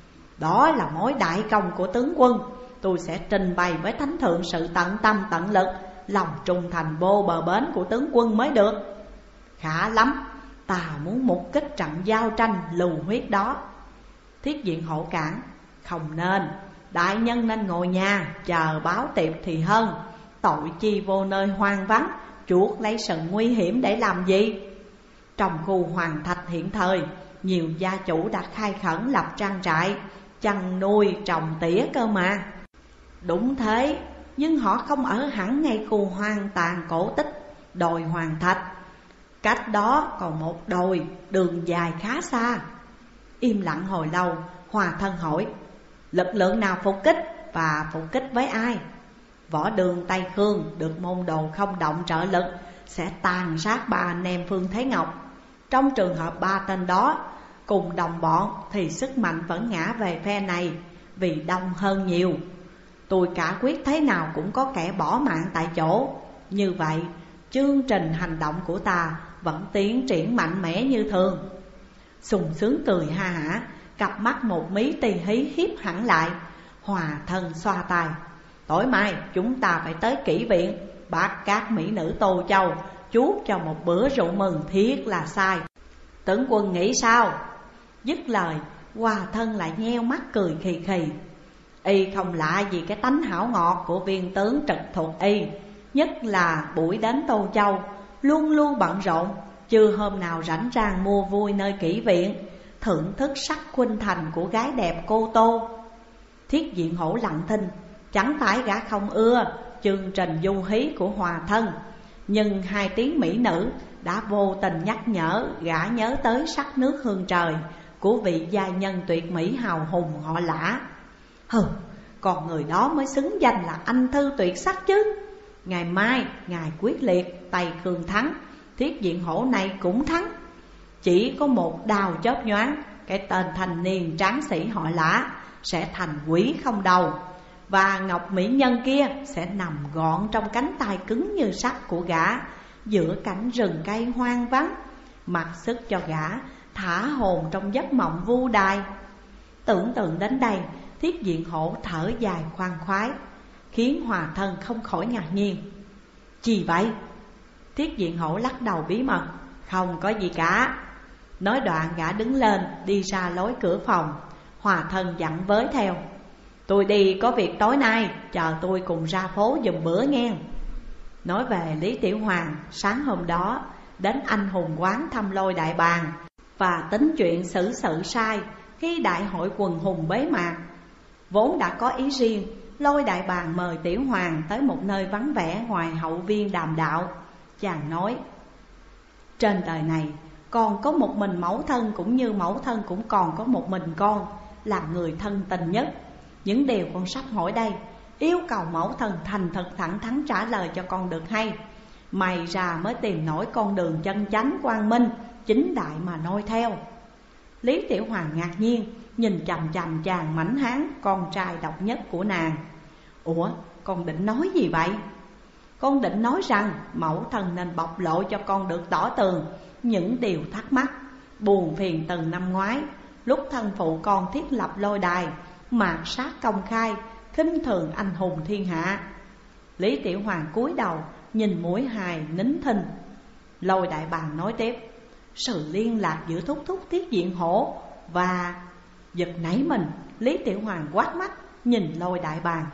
đó là mối đại công của tướng quân, tôi sẽ trình bày với thánh thượng sự tận tâm tận lực, lòng trung thành vô bờ bến của tướng quân mới được. Khá lắm, ta muốn mục kích trận giao tranh lưu huyết đó. Thiết Diện Hổ cản: không nên, đại nhân nên ngồi nhà chờ báo tiệp thì hơn. Tội chi vô nơi hoang vắng, chuốc lấy sự nguy hiểm để làm gì? Trong khu Hoàng Thạch hiện thời, nhiều gia chủ đã khai khẩn lập trang trại, chăn nuôi trồng tỉa cơ mà. Đúng thế, nhưng họ không ở hẳn ngay khu hoang tàn cổ tích đồi Hoàng Thạch. Cách đó còn một đồi đường dài khá xa. Im lặng hồi lâu, Hòa Thân hỏi: lực lượng nào phục kích và phục kích với ai? Võ Đường Tây Khương được môn đồ không động trợ lực sẽ tàn sát ba anh em Phương Thế Ngọc. Trong trường hợp ba tên đó cùng đồng bọn thì sức mạnh vẫn ngã về phe này, vì đông hơn nhiều. Tôi cả quyết thế nào cũng có kẻ bỏ mạng tại chỗ. Như vậy, chương trình hành động của ta vẫn tiến triển mạnh mẽ như thường. Sung sướng cười ha hả, cặp mắt một mí tì hí hiếp hẳn lại. Hòa Thân xoa tay: tối mai chúng ta phải tới kỹ viện, bắt các mỹ nữ Tô Châu chuốt cho một bữa rượu mừng thiết là sai. Tướng quân nghĩ sao? Dứt lời, Hòa Thân lại nheo mắt cười khì khì. Y không lạ gì cái tánh hảo ngọt của viên tướng trực thuộc y, nhất là buổi đến Tô Châu luôn luôn bận rộn, chưa hôm nào rảnh rang mua vui nơi kỹ viện, thưởng thức sắc khuynh thành của gái đẹp cô Tô. Thiết Diện Hổ lặng thinh, chẳng phải gã không ưa chương trình du hí của Hòa Thân, nhưng hai tiếng mỹ nữ đã vô tình nhắc nhở gã nhớ tới sắc nước hương trời của vị giai nhân tuyệt mỹ hào hùng họ Lã. Hừ, còn người đó mới xứng danh là anh thư tuyệt sắc chứ. Ngày mai ngài quyết liệt Tây Khương thắng, Thiết Diện Hổ này cũng thắng. Chỉ có một đào chớp nhoáng, cái tên thanh niên tráng sĩ họ Lã sẽ thành quỷ không đầu, và ngọc mỹ nhân kia sẽ nằm gọn trong cánh tay cứng như sắt của gã giữa cảnh rừng cây hoang vắng, mặc sức cho gã thả hồn trong giấc mộng vu đài. Tưởng tượng đến đây, Thiết Diện Hổ thở dài khoan khoái, khiến Hòa Thân không khỏi ngạc nhiên. Gì vậy? Thiết Diện Hổ lắc đầu bí mật: không có gì cả. Nói đoạn gã đứng lên đi ra lối cửa phòng. Hòa Thân dặn với theo: tôi đi có việc tối nay, chờ tôi cùng ra phố giùm bữa nghe. Nói về Lý Tiểu Hoàng, sáng hôm đó đến anh hùng quán thăm Lôi Đại Bàng và tính chuyện xử sự sai khi đại hội quần hùng bế mạc. Vốn đã có ý riêng, Lôi Đại Bàng mời Tiểu Hoàng tới một nơi vắng vẻ ngoài hậu viên đàm đạo. Chàng nói: trên đời này còn có một mình mẫu thân, cũng như mẫu thân cũng còn có một mình con, là người thân tình nhất. Những điều con sắp hỏi đây, yêu cầu mẫu thân thành thật thẳng thắn trả lời cho con được hay. Mày ra mới tìm nổi con đường chân chánh quang minh chính đại mà noi theo. Lý Tiểu Hoàng ngạc nhiên nhìn chằm chằm chàng mảnh hán con trai độc nhất của nàng. Ủa, con định nói gì vậy? Con định nói rằng mẫu thân nên bộc lộ cho con được tỏ tường những điều thắc mắc, buồn phiền từ năm ngoái, lúc thân phụ con thiết lập lôi đài, mạt sát công khai, khinh thường anh hùng thiên hạ. Lý Tiểu Hoàng cúi đầu nhìn mũi hài nín thinh. Lôi đại bàng nói tiếp: sự liên lạc giữa Thúc Thúc Thiết Diện Hổ và... Giật nảy mình, Lý Tiểu Hoàng quát mắt nhìn Lôi đại bàng: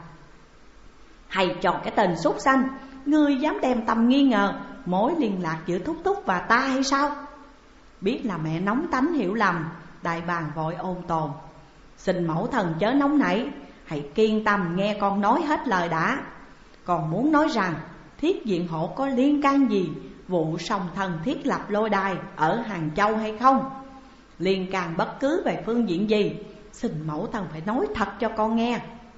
hay cho cái tên súc sanh, ngươi dám đem tâm nghi ngờ mối liên lạc giữa Thúc Thúc và ta hay sao? Biết là mẹ nóng tánh hiểu lầm, đại bàng vội ôn tồn: xin mẫu thần chớ nóng nảy, hãy kiên tâm nghe con nói hết lời đã. Còn muốn nói rằng Thiết Diện Hổ có liên can gì vụ song thần thiết lập lôi đài ở Hàng Châu hay không? Liên can bất cứ về phương diện gì, xin mẫu thần phải nói thật cho con nghe.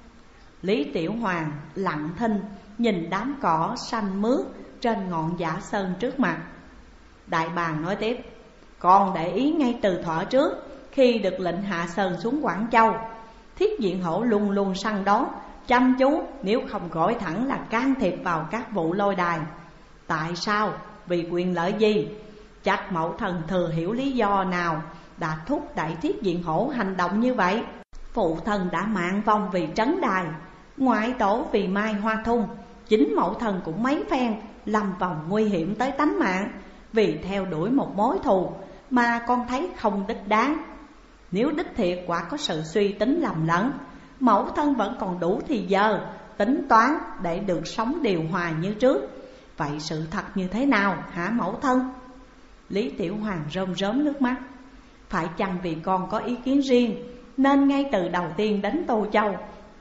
Lý Tiểu Hoàng lặng thinh nhìn đám cỏ xanh mướt trên ngọn Giả Sơn trước mặt. Đại bàng nói tiếp: con để ý ngay từ thuở trước, khi được lệnh hạ sơn xuống Quảng Châu, Thiết Diện Hổ luôn luôn săn đón chăm chú, nếu không gọi thẳng là can thiệp vào các vụ lôi đài. Tại sao? Vì quyền lợi gì? Chắc mẫu thần thừa hiểu lý do nào đã thúc đẩy Thiết Diện Hổ hành động như vậy. Phụ thần đã mạng vong vì trấn đài, ngoại tổ vì mai hoa thung, chính mẫu thần cũng mấy phen lâm vào nguy hiểm tới tánh mạng, vì theo đuổi một mối thù mà con thấy không đích đáng. Nếu đích thiệt quả có sự suy tính lầm lẫn, mẫu thân vẫn còn đủ thì giờ tính toán để được sống điều hòa như trước. Vậy sự thật như thế nào hả mẫu thân? Lý Tiểu Hoàng rơm rớm nước mắt. Phải chăng vì con có ý kiến riêng nên ngay từ đầu tiên đến Tô Châu,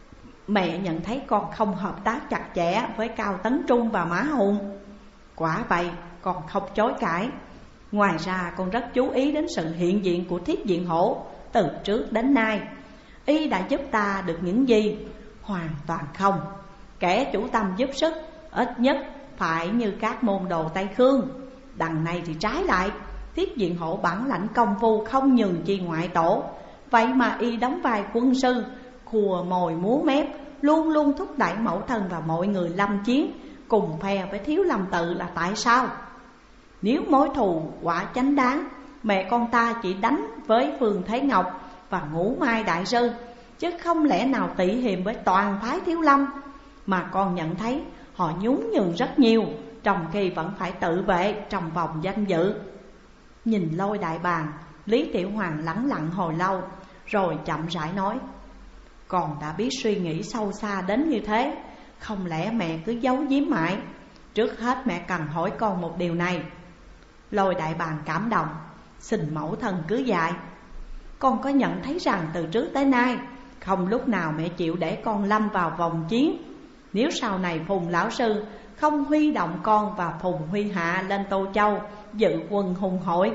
mẹ nhận thấy con không hợp tác chặt chẽ với Cao Tấn Trung và Mã Hùng? Quả vậy, con không chối cãi. Ngoài ra con rất chú ý đến sự hiện diện của Thiết Diện Hổ từ trước đến nay. Y đã giúp ta được những gì? Hoàn toàn không. Kẻ chủ tâm giúp sức ít nhất phải như các môn đồ Tây Khương. Đằng này thì trái lại, Thiết Diện Hổ bản lãnh công phu không nhường chi ngoại tổ, vậy mà y đóng vai quân sư, khùa mồi múa mép, luôn luôn thúc đẩy mẫu thân và mọi người lâm chiến cùng phe với Thiếu Lâm Tự là tại sao? Nếu mối thù quả chánh đáng, mẹ con ta chỉ đánh với Phương Thế Ngọc và Ngũ Mai Đại Sư, chứ không lẽ nào tị hiềm với toàn phái Thiếu Lâm. Mà con nhận thấy họ nhún nhường rất nhiều, trong khi vẫn phải tự vệ trong vòng danh dự. Nhìn Lôi đại bàng, Lý Tiểu Hoàng lẳng lặng hồi lâu, rồi chậm rãi nói: con đã biết suy nghĩ sâu xa đến như thế, không lẽ mẹ cứ giấu giếm mãi? Trước hết mẹ cần hỏi con một điều này. Lôi đại bàng cảm động: xin mẫu thân cứ dạy. Con có nhận thấy rằng từ trước tới nay không lúc nào mẹ chịu để con lâm vào vòng chiến? Nếu sau này Phùng lão sư không huy động con và Phùng Huy Hạ lên Tô Châu dự quân hùng hội?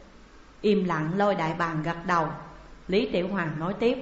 Im lặng, Lôi đại bàng gật đầu. Lý Tiểu Hoàng nói tiếp: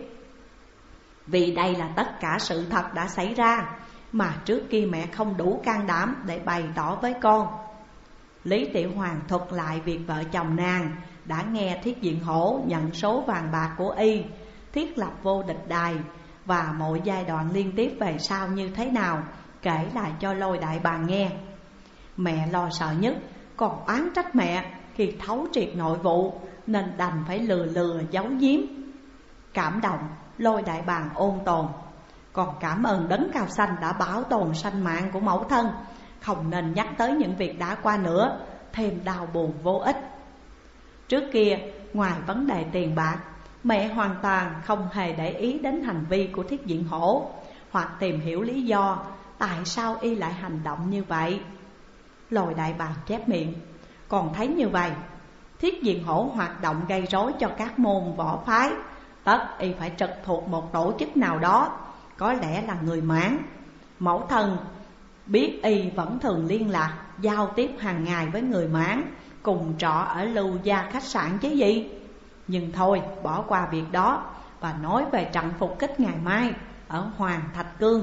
vì đây là tất cả sự thật đã xảy ra, mà trước kia mẹ không đủ can đảm để bày tỏ với con. Lý Tiểu Hoàng thuật lại việc vợ chồng nàng đã nghe Thiết Diện Hổ nhận số vàng bạc của y, thiết lập vô địch đài và mọi giai đoạn liên tiếp về sau như thế nào, kể lại cho Lôi đại bàng nghe. Mẹ lo sợ nhất, còn oán trách mẹ khi thấu triệt nội vụ nên đành phải lừa giấu giếm. Cảm động, Lôi đại bàng ôn tồn: còn cảm ơn đấng cao xanh đã bảo tồn sanh mạng của mẫu thân, không nên nhắc tới những việc đã qua nữa, thêm đau buồn vô ích. Trước kia, ngoài vấn đề tiền bạc, mẹ hoàn toàn không hề để ý đến hành vi của Thiết Diện Hổ, hoặc tìm hiểu lý do tại sao y lại hành động như vậy. Lôi đại bàng chép miệng: còn thấy như vậy, Thiết Diện Hổ hoạt động gây rối cho các môn võ phái, tất y phải trực thuộc một tổ chức nào đó, có lẽ là người Mãn. Mẫu thân biết y vẫn thường liên lạc, giao tiếp hàng ngày với người Mãn, cùng trọ ở Lưu Gia khách sạn chứ gì. Nhưng thôi, bỏ qua việc đó và nói về trận phục kích ngày mai ở Hoàng Thạch Cương.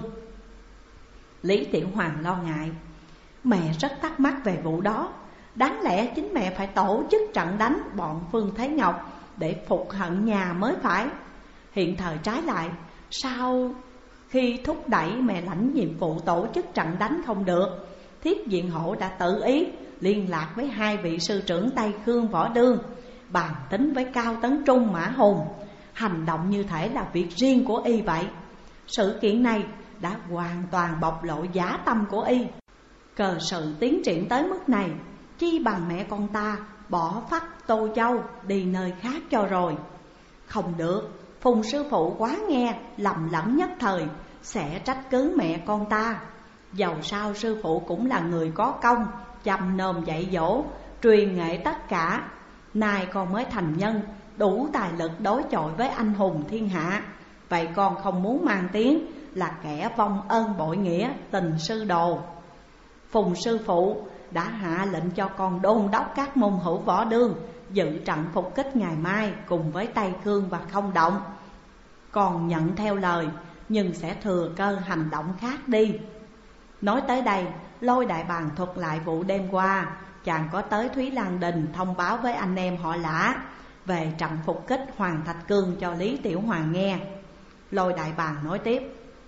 Lý Tiểu Hoàng lo ngại: mẹ rất thắc mắc về vụ đó. Đáng lẽ chính mẹ phải tổ chức trận đánh bọn Phương Thế Ngọc để phục hận nhà mới phải. Hiện thời trái lại, sao khi thúc đẩy mẹ lãnh nhiệm vụ tổ chức trận đánh không được, Thiết Diện Hổ đã tự ý liên lạc với hai vị sư trưởng Tây Khương Võ Đương bàn tính với Cao Tấn Trung, Mã Hùng. Hành động như thể là việc riêng của y vậy. Sự kiện này đã hoàn toàn bộc lộ dã tâm của y. Cờ sự tiến triển tới mức này, chi bằng mẹ con ta bỏ phắt Tô Châu đi nơi khác cho rồi. Không được, Phùng sư phụ quá nghe, lầm lẫn nhất thời sẽ trách cứ mẹ con ta. Dầu sao sư phụ cũng là người có công, chăm nom dạy dỗ, truyền nghệ tất cả. Nay con mới thành nhân, đủ tài lực đối chọi với anh hùng thiên hạ. Vậy con không muốn mang tiếng là kẻ vong ơn bội nghĩa, tình sư đồ. Phùng sư phụ đã hạ lệnh cho con đôn đốc các môn hữu võ đương dự trận phục kích ngày mai cùng với Tây Khương và Không Động. Còn nhận theo lời, nhưng sẽ thừa cơ hành động khác đi. Nói tới đây, Lôi đại bàng thuật lại vụ đêm qua chàng có tới Thúy Lan Đình thông báo với anh em họ Lã về trận phục kích Hoàng Thạch Cương cho Lý Tiểu Hoàng nghe. Lôi đại bàng nói tiếp: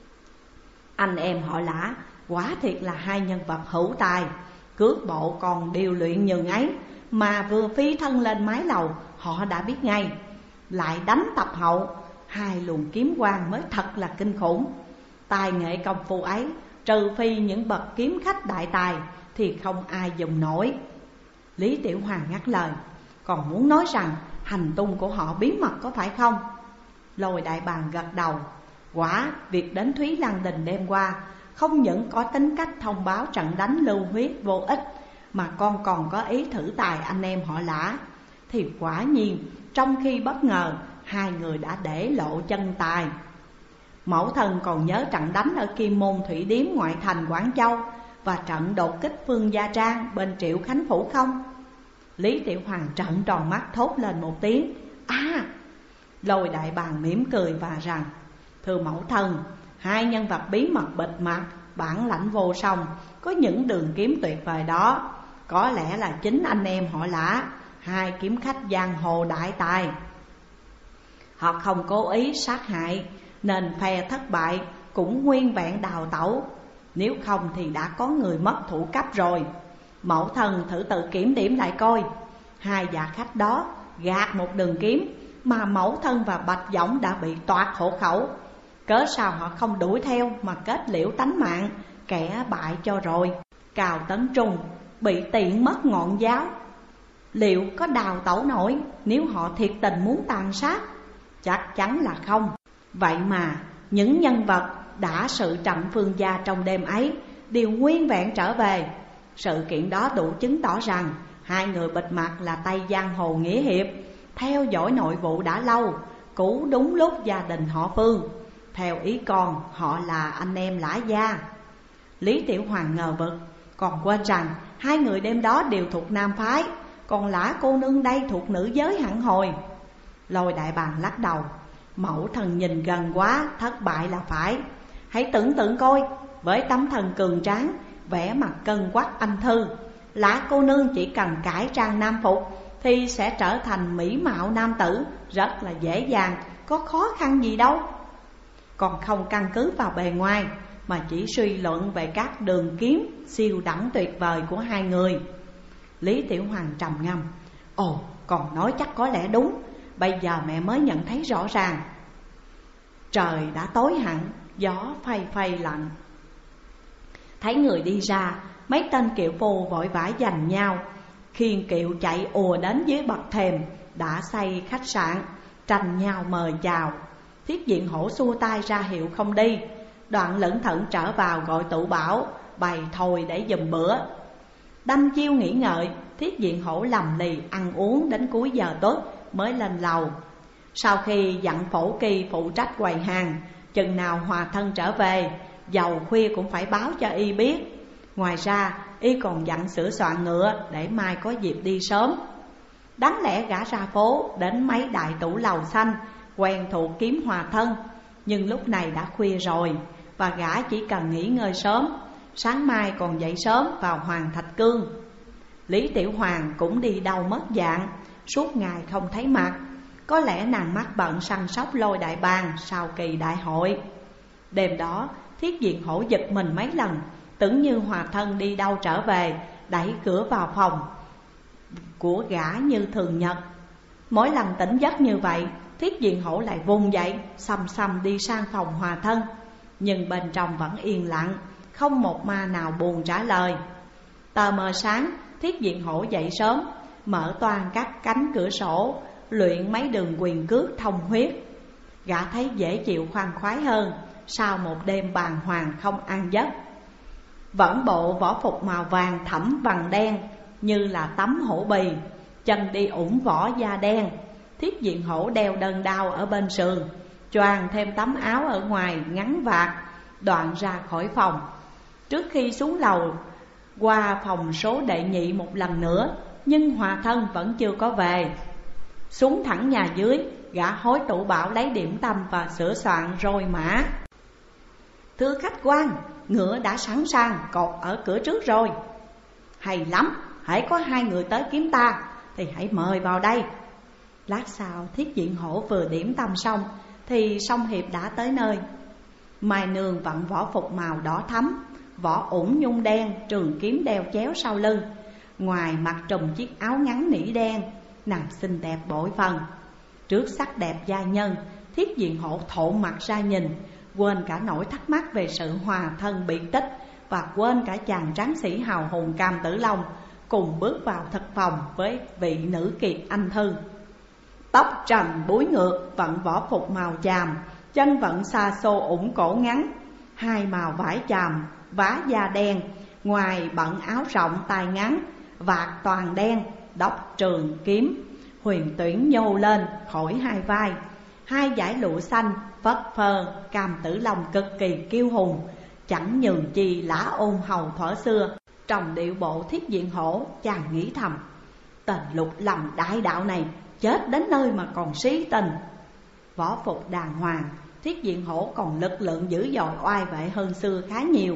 anh em họ Lã quả thiệt là hai nhân vật hữu tài, cước bộ còn điều luyện nhường ấy, mà vừa phi thân lên mái lầu họ đã biết ngay. Lại đánh tập hậu, hai luồng kiếm quang mới thật là kinh khủng. Tài nghệ công phu ấy, trừ phi những bậc kiếm khách đại tài thì không ai dùng nổi. Lý Tiểu Hoàng ngắt lời: còn muốn nói rằng hành tung của họ bí mật có phải không? Lôi đại bàng gật đầu: quả việc đến Thúy Lan Đình đêm qua không những có tính cách thông báo trận đánh lưu huyết vô ích, mà con còn có ý thử tài anh em họ Lã. Thì quả nhiên trong khi bất ngờ, hai người đã để lộ chân tài. Mẫu thân còn nhớ trận đánh ở Kim Môn Thủy Điếm ngoại thành Quảng Châu và trận đột kích Phương Gia Trang bên Triệu Khánh Phủ không? Lý Tiểu Hoàng trợn tròn mắt thốt lên một tiếng: à! Lôi đại bàng mỉm cười và rằng: thưa mẫu thân, hai nhân vật bí mật bịt mặt, bản lãnh vô song, có những đường kiếm tuyệt vời đó, có lẽ là chính anh em họ Lã, hai kiếm khách giang hồ đại tài. Họ không cố ý sát hại, nên phe thất bại cũng nguyên vẹn đào tẩu. Nếu không thì đã có người mất thủ cấp rồi. Mẫu thân thử tự kiểm điểm lại coi, hai dạ khách đó gạt một đường kiếm mà mẫu thân và Bạch Võng đã bị toạc hộ khẩu. Cớ sao họ không đuổi theo mà kết liễu tánh mạng kẻ bại cho rồi? Cào Tấn Trung bị tiện mất ngọn giáo, liệu có đào tẩu nổi nếu họ thiệt tình muốn tàn sát? Chắc chắn là không. Vậy mà những nhân vật đã sự trận Phương Gia trong đêm ấy đều nguyên vẹn trở về. Sự kiện đó đủ chứng tỏ rằng hai người bịt mặt là tay giang hồ nghĩa hiệp, theo dõi nội vụ đã lâu, cứu đúng lúc gia đình họ Phương. Theo ý con, họ là anh em Lã gia. Lý Tiểu Hoàng ngờ vực, còn quên rằng hai người đêm đó đều thuộc nam phái, còn Lã cô nương đây thuộc nữ giới hẳn hồi. Lôi đại bàng lắc đầu: mẫu thần nhìn gần quá, thất bại là phải. Hãy tưởng tượng coi, với tấm thân cường tráng, vẻ mặt cân quắc anh thư, Lã cô nương chỉ cần cải trang nam phục thì sẽ trở thành mỹ mạo nam tử, rất là dễ dàng, có khó khăn gì đâu. Còn không căn cứ vào bề ngoài, mà chỉ suy luận về các đường kiếm siêu đẳng tuyệt vời của hai người. Lý Tiểu Hoàng trầm ngâm: ồ, còn nói chắc có lẽ đúng. Bây giờ mẹ mới nhận thấy rõ ràng. Trời đã tối hẳn, gió phây phây lạnh. Thấy người đi ra, mấy tên kiệu phu vội vã giành nhau, khiêng kiệu chạy ùa đến dưới bậc thềm đã xây khách sạn, tranh nhau mời chào. Thiết Diện Hổ xua tay ra hiệu không đi. Đoạn lững thững trở vào gọi Tụ Bảo bày thôi để giùm bữa. Đăm chiêu nghỉ ngợi, Thiết Diện Hổ lầm lì ăn uống đến cuối giờ tuất mới lên lầu. Sau khi dặn Phổ Kỳ phụ trách quầy hàng, chừng nào Hòa thân trở về, dầu khuya cũng phải báo cho y biết. Ngoài ra y còn dặn sửa soạn ngựa để mai có dịp đi sớm. Đáng lẽ gã ra phố đến mấy đại tủ lầu xanh quen thuộc kiếm Hòa thân, nhưng lúc này đã khuya rồi và gã chỉ cần nghỉ ngơi sớm, sáng mai còn dậy sớm vào Hoàng Thạch Cương. Lý Tiểu Hoàng cũng đi đâu mất dạng, suốt ngày không thấy mặt. Có lẽ nàng mắc bận săn sóc Lôi đại bàng sau kỳ đại hội. Đêm đó Thiết Diện Hổ giật mình mấy lần, tưởng như Hòa thân đi đâu trở về, đẩy cửa vào phòng của gã như thường nhật. Mỗi lần tỉnh giấc như vậy, Thiết Diện Hổ lại vùng dậy, xăm xăm đi sang phòng Hòa Thân. Nhưng bên trong vẫn yên lặng, không một ma nào buồn trả lời. Tờ mờ sáng, Thiết Diện Hổ dậy sớm, mở toang các cánh cửa sổ, luyện mấy đường quyền cước thông huyết. Gã thấy dễ chịu khoan khoái hơn sau một đêm bàng hoàng không an giấc. Vẫn bộ võ phục màu vàng thẫm vàng đen như là tấm hổ bì, chân đi ủng vỏ da đen. Thiết Diện Hổ đeo đơn đao ở bên sườn, choàng thêm tấm áo ở ngoài ngắn vạt, đoạn ra khỏi phòng. Trước khi xuống lầu qua phòng số đệ nhị một lần nữa, nhưng Hòa Thân vẫn chưa có về. Xuống thẳng nhà dưới, gã hối tủ bảo lấy điểm tâm và sửa soạn rồi mã. Thưa khách quan, ngựa đã sẵn sàng cột ở cửa trước rồi. Hay lắm, hãy có hai người tới kiếm ta thì hãy mời vào đây. Lát sau, Thiết Diện Hổ vừa điểm tâm xong thì Song Hiệp đã tới nơi. Mai Nương vận võ phục màu đỏ thắm, vỏ ủng nhung đen, trường kiếm đeo chéo sau lưng, ngoài mặc trùm chiếc áo ngắn nỉ đen, nàng xinh đẹp bội phần. Trước sắc đẹp gia nhân, Thiết Diện Hổ thộn mặt ra nhìn, quên cả nỗi thắc mắc về sự Hòa Thân biệt tích, và quên cả chàng tráng sĩ hào hùng Cam Tử Long, cùng bước vào thực phòng với vị nữ kiệt anh thư. Tóc trầm búi ngược, vận võ phục màu chàm, chân vận xa xô ủng cổ ngắn, hai màu vải chàm, vá da đen, ngoài bận áo rộng tay ngắn, vạt toàn đen, đốc trường kiếm, huyền tuyển nhô lên khỏi hai vai, hai dải lụa xanh phất phơ. Cam Tử Long cực kỳ kiêu hùng, chẳng nhường chi lã ôn hầu thuở xưa. Trong điệu bộ Thiết Diện Hổ, chàng nghĩ thầm, tên Lục Lâm đại đạo này chết đến nơi mà còn sĩ tình. Võ phục đàng hoàng, Thiết Diện Hổ còn lực lượng dữ dội oai vệ hơn xưa khá nhiều.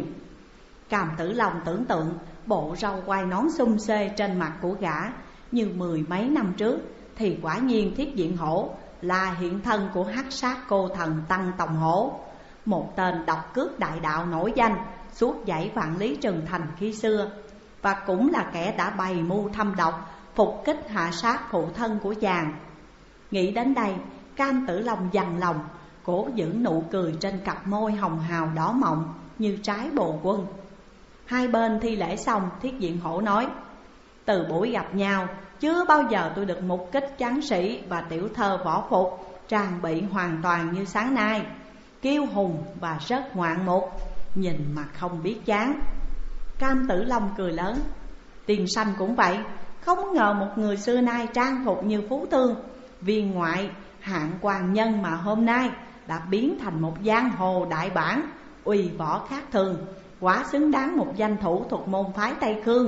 Cam Tử Long tưởng tượng bộ râu quai nón xum xê trên mặt của gã như mười mấy năm trước, thì quả nhiên Thiết Diện Hổ là hiện thân của hắc sát cô thần Tăng Tòng Hổ, một tên độc cướp đại đạo nổi danh suốt dãy vạn lý Trường Thành khi xưa, và cũng là kẻ đã bày mưu thâm độc phục kích hạ sát phụ thân của chàng. Nghĩ đến đây, Cam Tử Long dằn lòng, cố giữ nụ cười trên cặp môi hồng hào đỏ mọng như trái bồ quân. Hai bên thi lễ xong, Thiết Diện Hổ nói, từ buổi gặp nhau, chưa bao giờ tôi được mục kích tráng sĩ và tiểu thơ võ phục trang bị hoàn toàn như sáng nay, kiêu hùng và rất ngoạn mục, nhìn mà không biết chán. Cam Tử Long cười lớn, tiền sanh cũng vậy, không ngờ một người xưa nay trang phục như Phú Thương, viên ngoại hạng quan nhân mà hôm nay đã biến thành một giang hồ đại bản, uy võ khác thường, quá xứng đáng một danh thủ thuộc môn phái Tây Khương.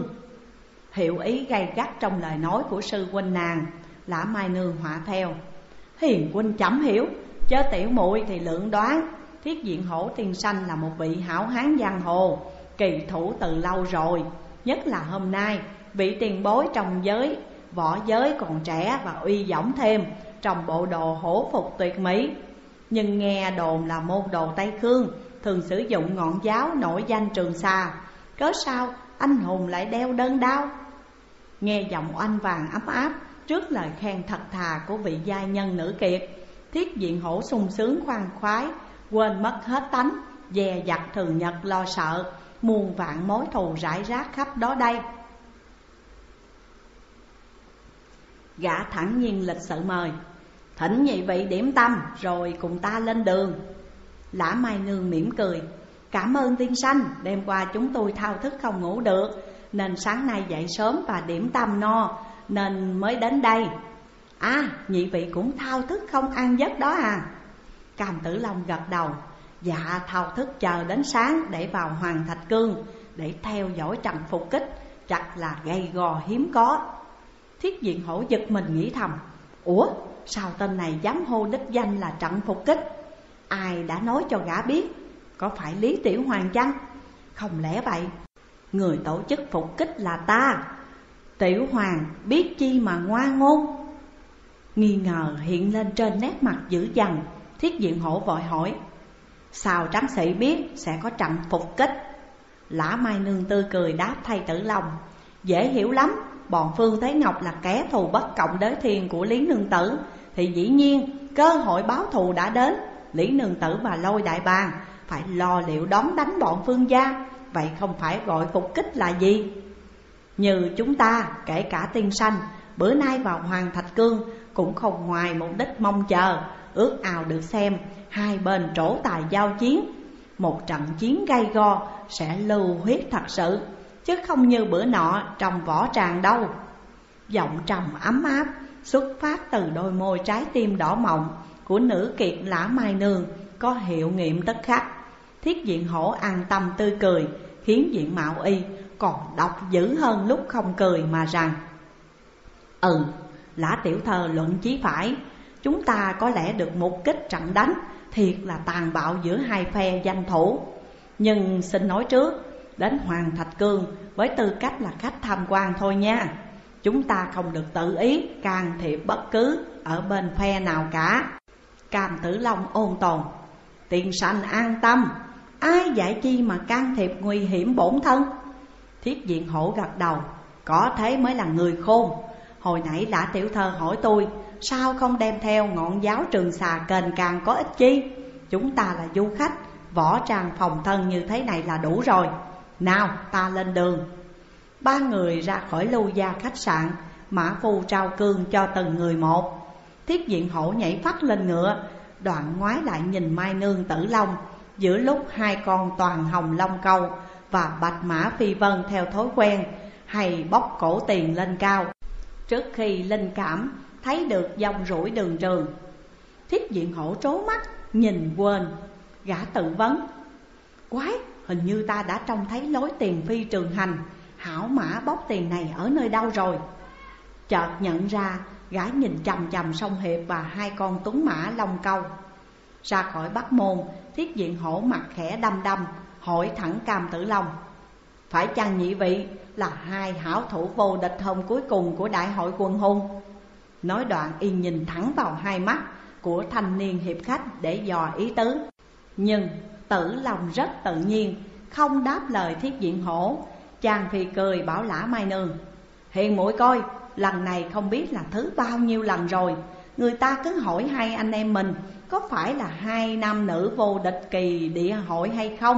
Hiểu ý gay gắt trong lời nói của sư huynh nàng, Lã Mai Nương họa theo, hiền huynh chậm hiểu, chớ tiểu muội thì lượng đoán. Thiết Diện Hổ tiên sanh là một vị hảo hán giang hồ, kỳ thủ từ lâu rồi, nhất là hôm nay vị tiền bối trong giới võ giới còn trẻ và uy dõng thêm trong bộ đồ hổ phục tuyệt mỹ. Nhưng nghe đồn là môn đồ Tây Khương thường sử dụng ngọn giáo nổi danh Trường Sa, cớ sao anh hùng lại đeo đơn đao? Nghe giọng oanh vàng ấm áp trước lời khen thật thà của vị giai nhân nữ kiệt, Thiết Diện Hổ sung sướng khoan khoái, quên mất hết tánh dè dặt thường nhật lo sợ, muôn vạn mối thù rải rác khắp đó đây. Gã thẳng nhiên lịch sự mời, thỉnh nhị vị điểm tâm rồi cùng ta lên đường. Lã Mai Nương mỉm cười, cảm ơn tiên sanh, đêm qua chúng tôi thao thức không ngủ được, nên sáng nay dậy sớm và điểm tâm no, nên mới đến đây. À, nhị vị cũng thao thức không ăn giấc đó à? Cam Tử Long gật đầu, dạ thao thức chờ đến sáng để vào Hoàng Thạch Cương, để theo dõi trận phục kích, chắc là gay gò hiếm có. Thiết Diện Hổ giật mình nghĩ thầm, ủa sao tên này dám hô đích danh là trận phục kích? Ai đã nói cho gã biết? Có phải Lý Tiểu Hoàng chăng? Không lẽ vậy người tổ chức phục kích là ta? Tiểu Hoàng biết chi mà ngoan ngôn? Nghi ngờ hiện lên trên nét mặt dữ dằn, Thiết Diện Hổ vội hỏi, sao tráng sĩ biết sẽ có trận phục kích? Lã Mai Nương tươi cười đáp thay Tử Long, dễ hiểu lắm, bọn Phương Thế Ngọc là kẻ thù bất cộng đới thiên của Lý Nương Tử, thì dĩ nhiên cơ hội báo thù đã đến. Lý Nương Tử và Lôi Đại Bàng phải lo liệu đón đánh bọn Phương gia, vậy không phải gọi phục kích là gì? Như chúng ta, kể cả tiên sanh, bữa nay vào Hoàng Thạch Cương cũng không ngoài mục đích mong chờ, ước ao được xem hai bên trổ tài giao chiến. Một trận chiến gay go sẽ lưu huyết thật sự, chứ không như bữa nọ trong võ tràng đâu. Giọng trầm ấm áp xuất phát từ đôi môi trái tim đỏ mọng của nữ kiệt Lã Mai Nương có hiệu nghiệm tức khắc. Thiết Diện Hổ an tâm tươi cười, khiến diện mạo y còn độc dữ hơn lúc không cười mà rằng: Lã tiểu thơ luận chí phải, chúng ta có lẽ được mục kích trận đánh thiệt là tàn bạo giữa hai phe danh thủ. Nhưng xin nói trước, đến Hoàng Thạch Cương với tư cách là khách tham quan thôi nha. Chúng ta không được tự ý can thiệp bất cứ ở bên phe nào cả. Cam Tử Long ôn tồn: Tiên sanh an tâm, ai dạy chi mà can thiệp nguy hiểm bổn thân. Thiết Diện Hổ gật đầu: Có thế mới là người khôn. Hồi nãy Lã tiểu thơ hỏi tôi, sao không đem theo ngọn giáo Trường Xà kềnh càng có ích chi? Chúng ta là du khách, võ trang phòng thân như thế này là đủ rồi. Nào ta lên đường. Ba người ra khỏi Lưu Gia khách sạn, mã phu trao cương cho từng người một. Thiết Diện Hổ nhảy phắt lên ngựa, đoạn ngoái lại nhìn Mai Nương Tử Long. Giữa lúc hai con Toàn Hồng Long Câu và Bạch Mã Phi Vân theo thói quen hay bóc cổ tiền lên cao, trước khi linh cảm thấy được dòng rủi đường trường. Thiết Diện Hổ trố mắt nhìn quên, gã tự vấn: Quái, hình như ta đã trông thấy lối tiền phi trường hành, hảo mã bóc tiền này ở nơi đâu rồi? Chợt nhận ra, gã nhìn chằm chằm Song Hiệp và hai con tuấn mã Long Câu. Ra khỏi Bắc Môn, Thiết Diện Hổ mặt khẽ đăm đăm hỏi thẳng Cam Tử Long: Phải chăng nhị vị là hai hảo thủ vô địch hôm cuối cùng của đại hội quần hùng? Nói đoạn y nhìn thẳng vào hai mắt của thanh niên hiệp khách để dò ý tứ. Nhưng Tử Long rất tự nhiên, không đáp lời Thiết Diện Hổ. Chàng phi cười bảo Lã Mai Nương: Hiền muội coi, lần này không biết là thứ bao nhiêu lần rồi, người ta cứ hỏi hai anh em mình có phải là hai nam nữ vô địch kỳ địa hội hay không.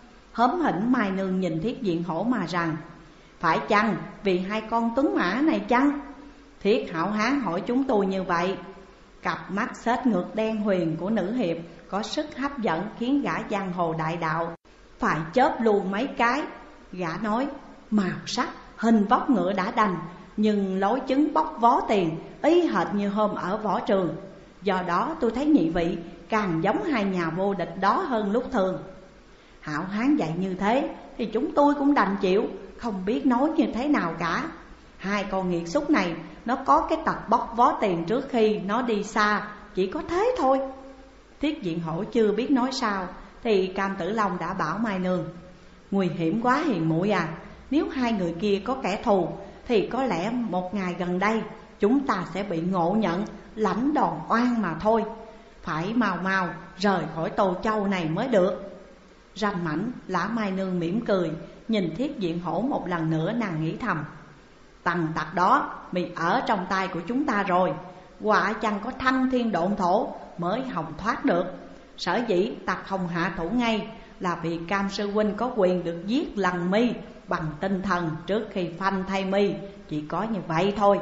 Hớm hỉnh Mai Nương nhìn Thiết Diện Hổ mà rằng: Phải chăng vì hai con tuấn mã này chăng? Thiết hảo hán hỏi chúng tôi như vậy. Cặp mắt xếch ngược đen huyền của nữ hiệp có sức hấp dẫn khiến gã giang hồ đại đạo phải chớp luôn mấy cái. Gã nói: Màu sắc, hình vóc ngựa đã đành, nhưng lối chứng bóc vó tiền y hệt như hôm ở võ trường. Do đó tôi thấy nhị vị càng giống hai nhà vô địch đó hơn lúc thường. Hảo hán dạy như thế thì chúng tôi cũng đành chịu, không biết nói như thế nào cả. Hai con nghiệt xúc này nó có cái tật bóc vó tiền trước khi nó đi xa, chỉ có thế thôi. Thiết Diện Hổ chưa biết nói sao thì Cam Tử Long đã bảo Mai Nương: Nguy hiểm quá hiền muội à, nếu hai người kia có kẻ thù thì có lẽ một ngày gần đây chúng ta sẽ bị ngộ nhận lãnh đòn oan mà thôi. Phải mau mau rời khỏi Tô Châu này mới được. Ranh mảnh Lã Mai Nương mỉm cười nhìn Thiết Diện Hổ một lần nữa, nàng nghĩ thầm: Tằng tặc đó bị ở trong tay của chúng ta rồi, quả chăng có thăng thiên độn thổ mới hòng thoát được. Sở dĩ ta không hạ thủ ngay là vì Cam sư huynh có quyền được giết lần mi bằng tinh thần trước khi phanh thay mi, chỉ có như vậy thôi.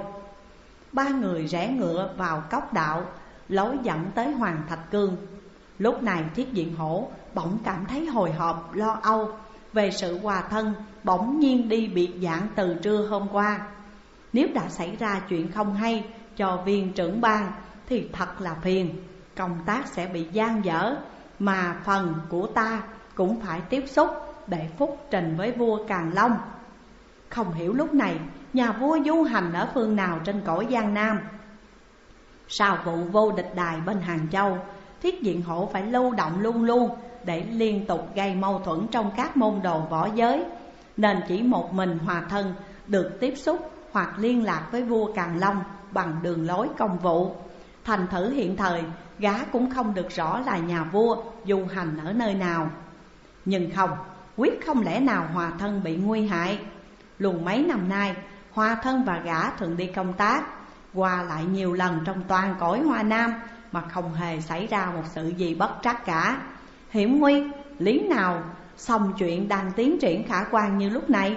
Ba người rẽ ngựa vào cốc đạo, lối dẫn tới Hoàng Thạch Cương. Lúc này Thiết Diện Hổ bỗng cảm thấy hồi hộp lo âu về sự hòa thân bỗng nhiên đi biệt dạng từ trưa hôm qua. Nếu đã xảy ra chuyện không hay cho viên trưởng ban thì thật là phiền, công tác sẽ bị dang dở, mà phần của ta cũng phải tiếp xúc để phúc trình với vua Càn Long. Không hiểu lúc này nhà vua du hành ở phương nào trên cõi Giang Nam. Sau vụ vô địch đài bên Hàng Châu, Thiết Diện Hổ phải lưu động luôn luôn để liên tục gây mâu thuẫn trong các môn đồ võ giới, nên chỉ một mình Hòa Thân được tiếp xúc hoặc liên lạc với vua Càn Long bằng đường lối công vụ. Thành thử hiện thời gã cũng không được rõ là nhà vua du hành ở nơi nào. Nhưng không, quyết không lẽ nào Hòa Thân bị nguy hại. Luôn mấy năm nay Hoa thân và gã thường đi công tác, qua lại nhiều lần trong toàn cõi Hoa Nam mà không hề xảy ra một sự gì bất trắc cả. Hiểm nguy, lý nào xong chuyện đang tiến triển khả quan như lúc này?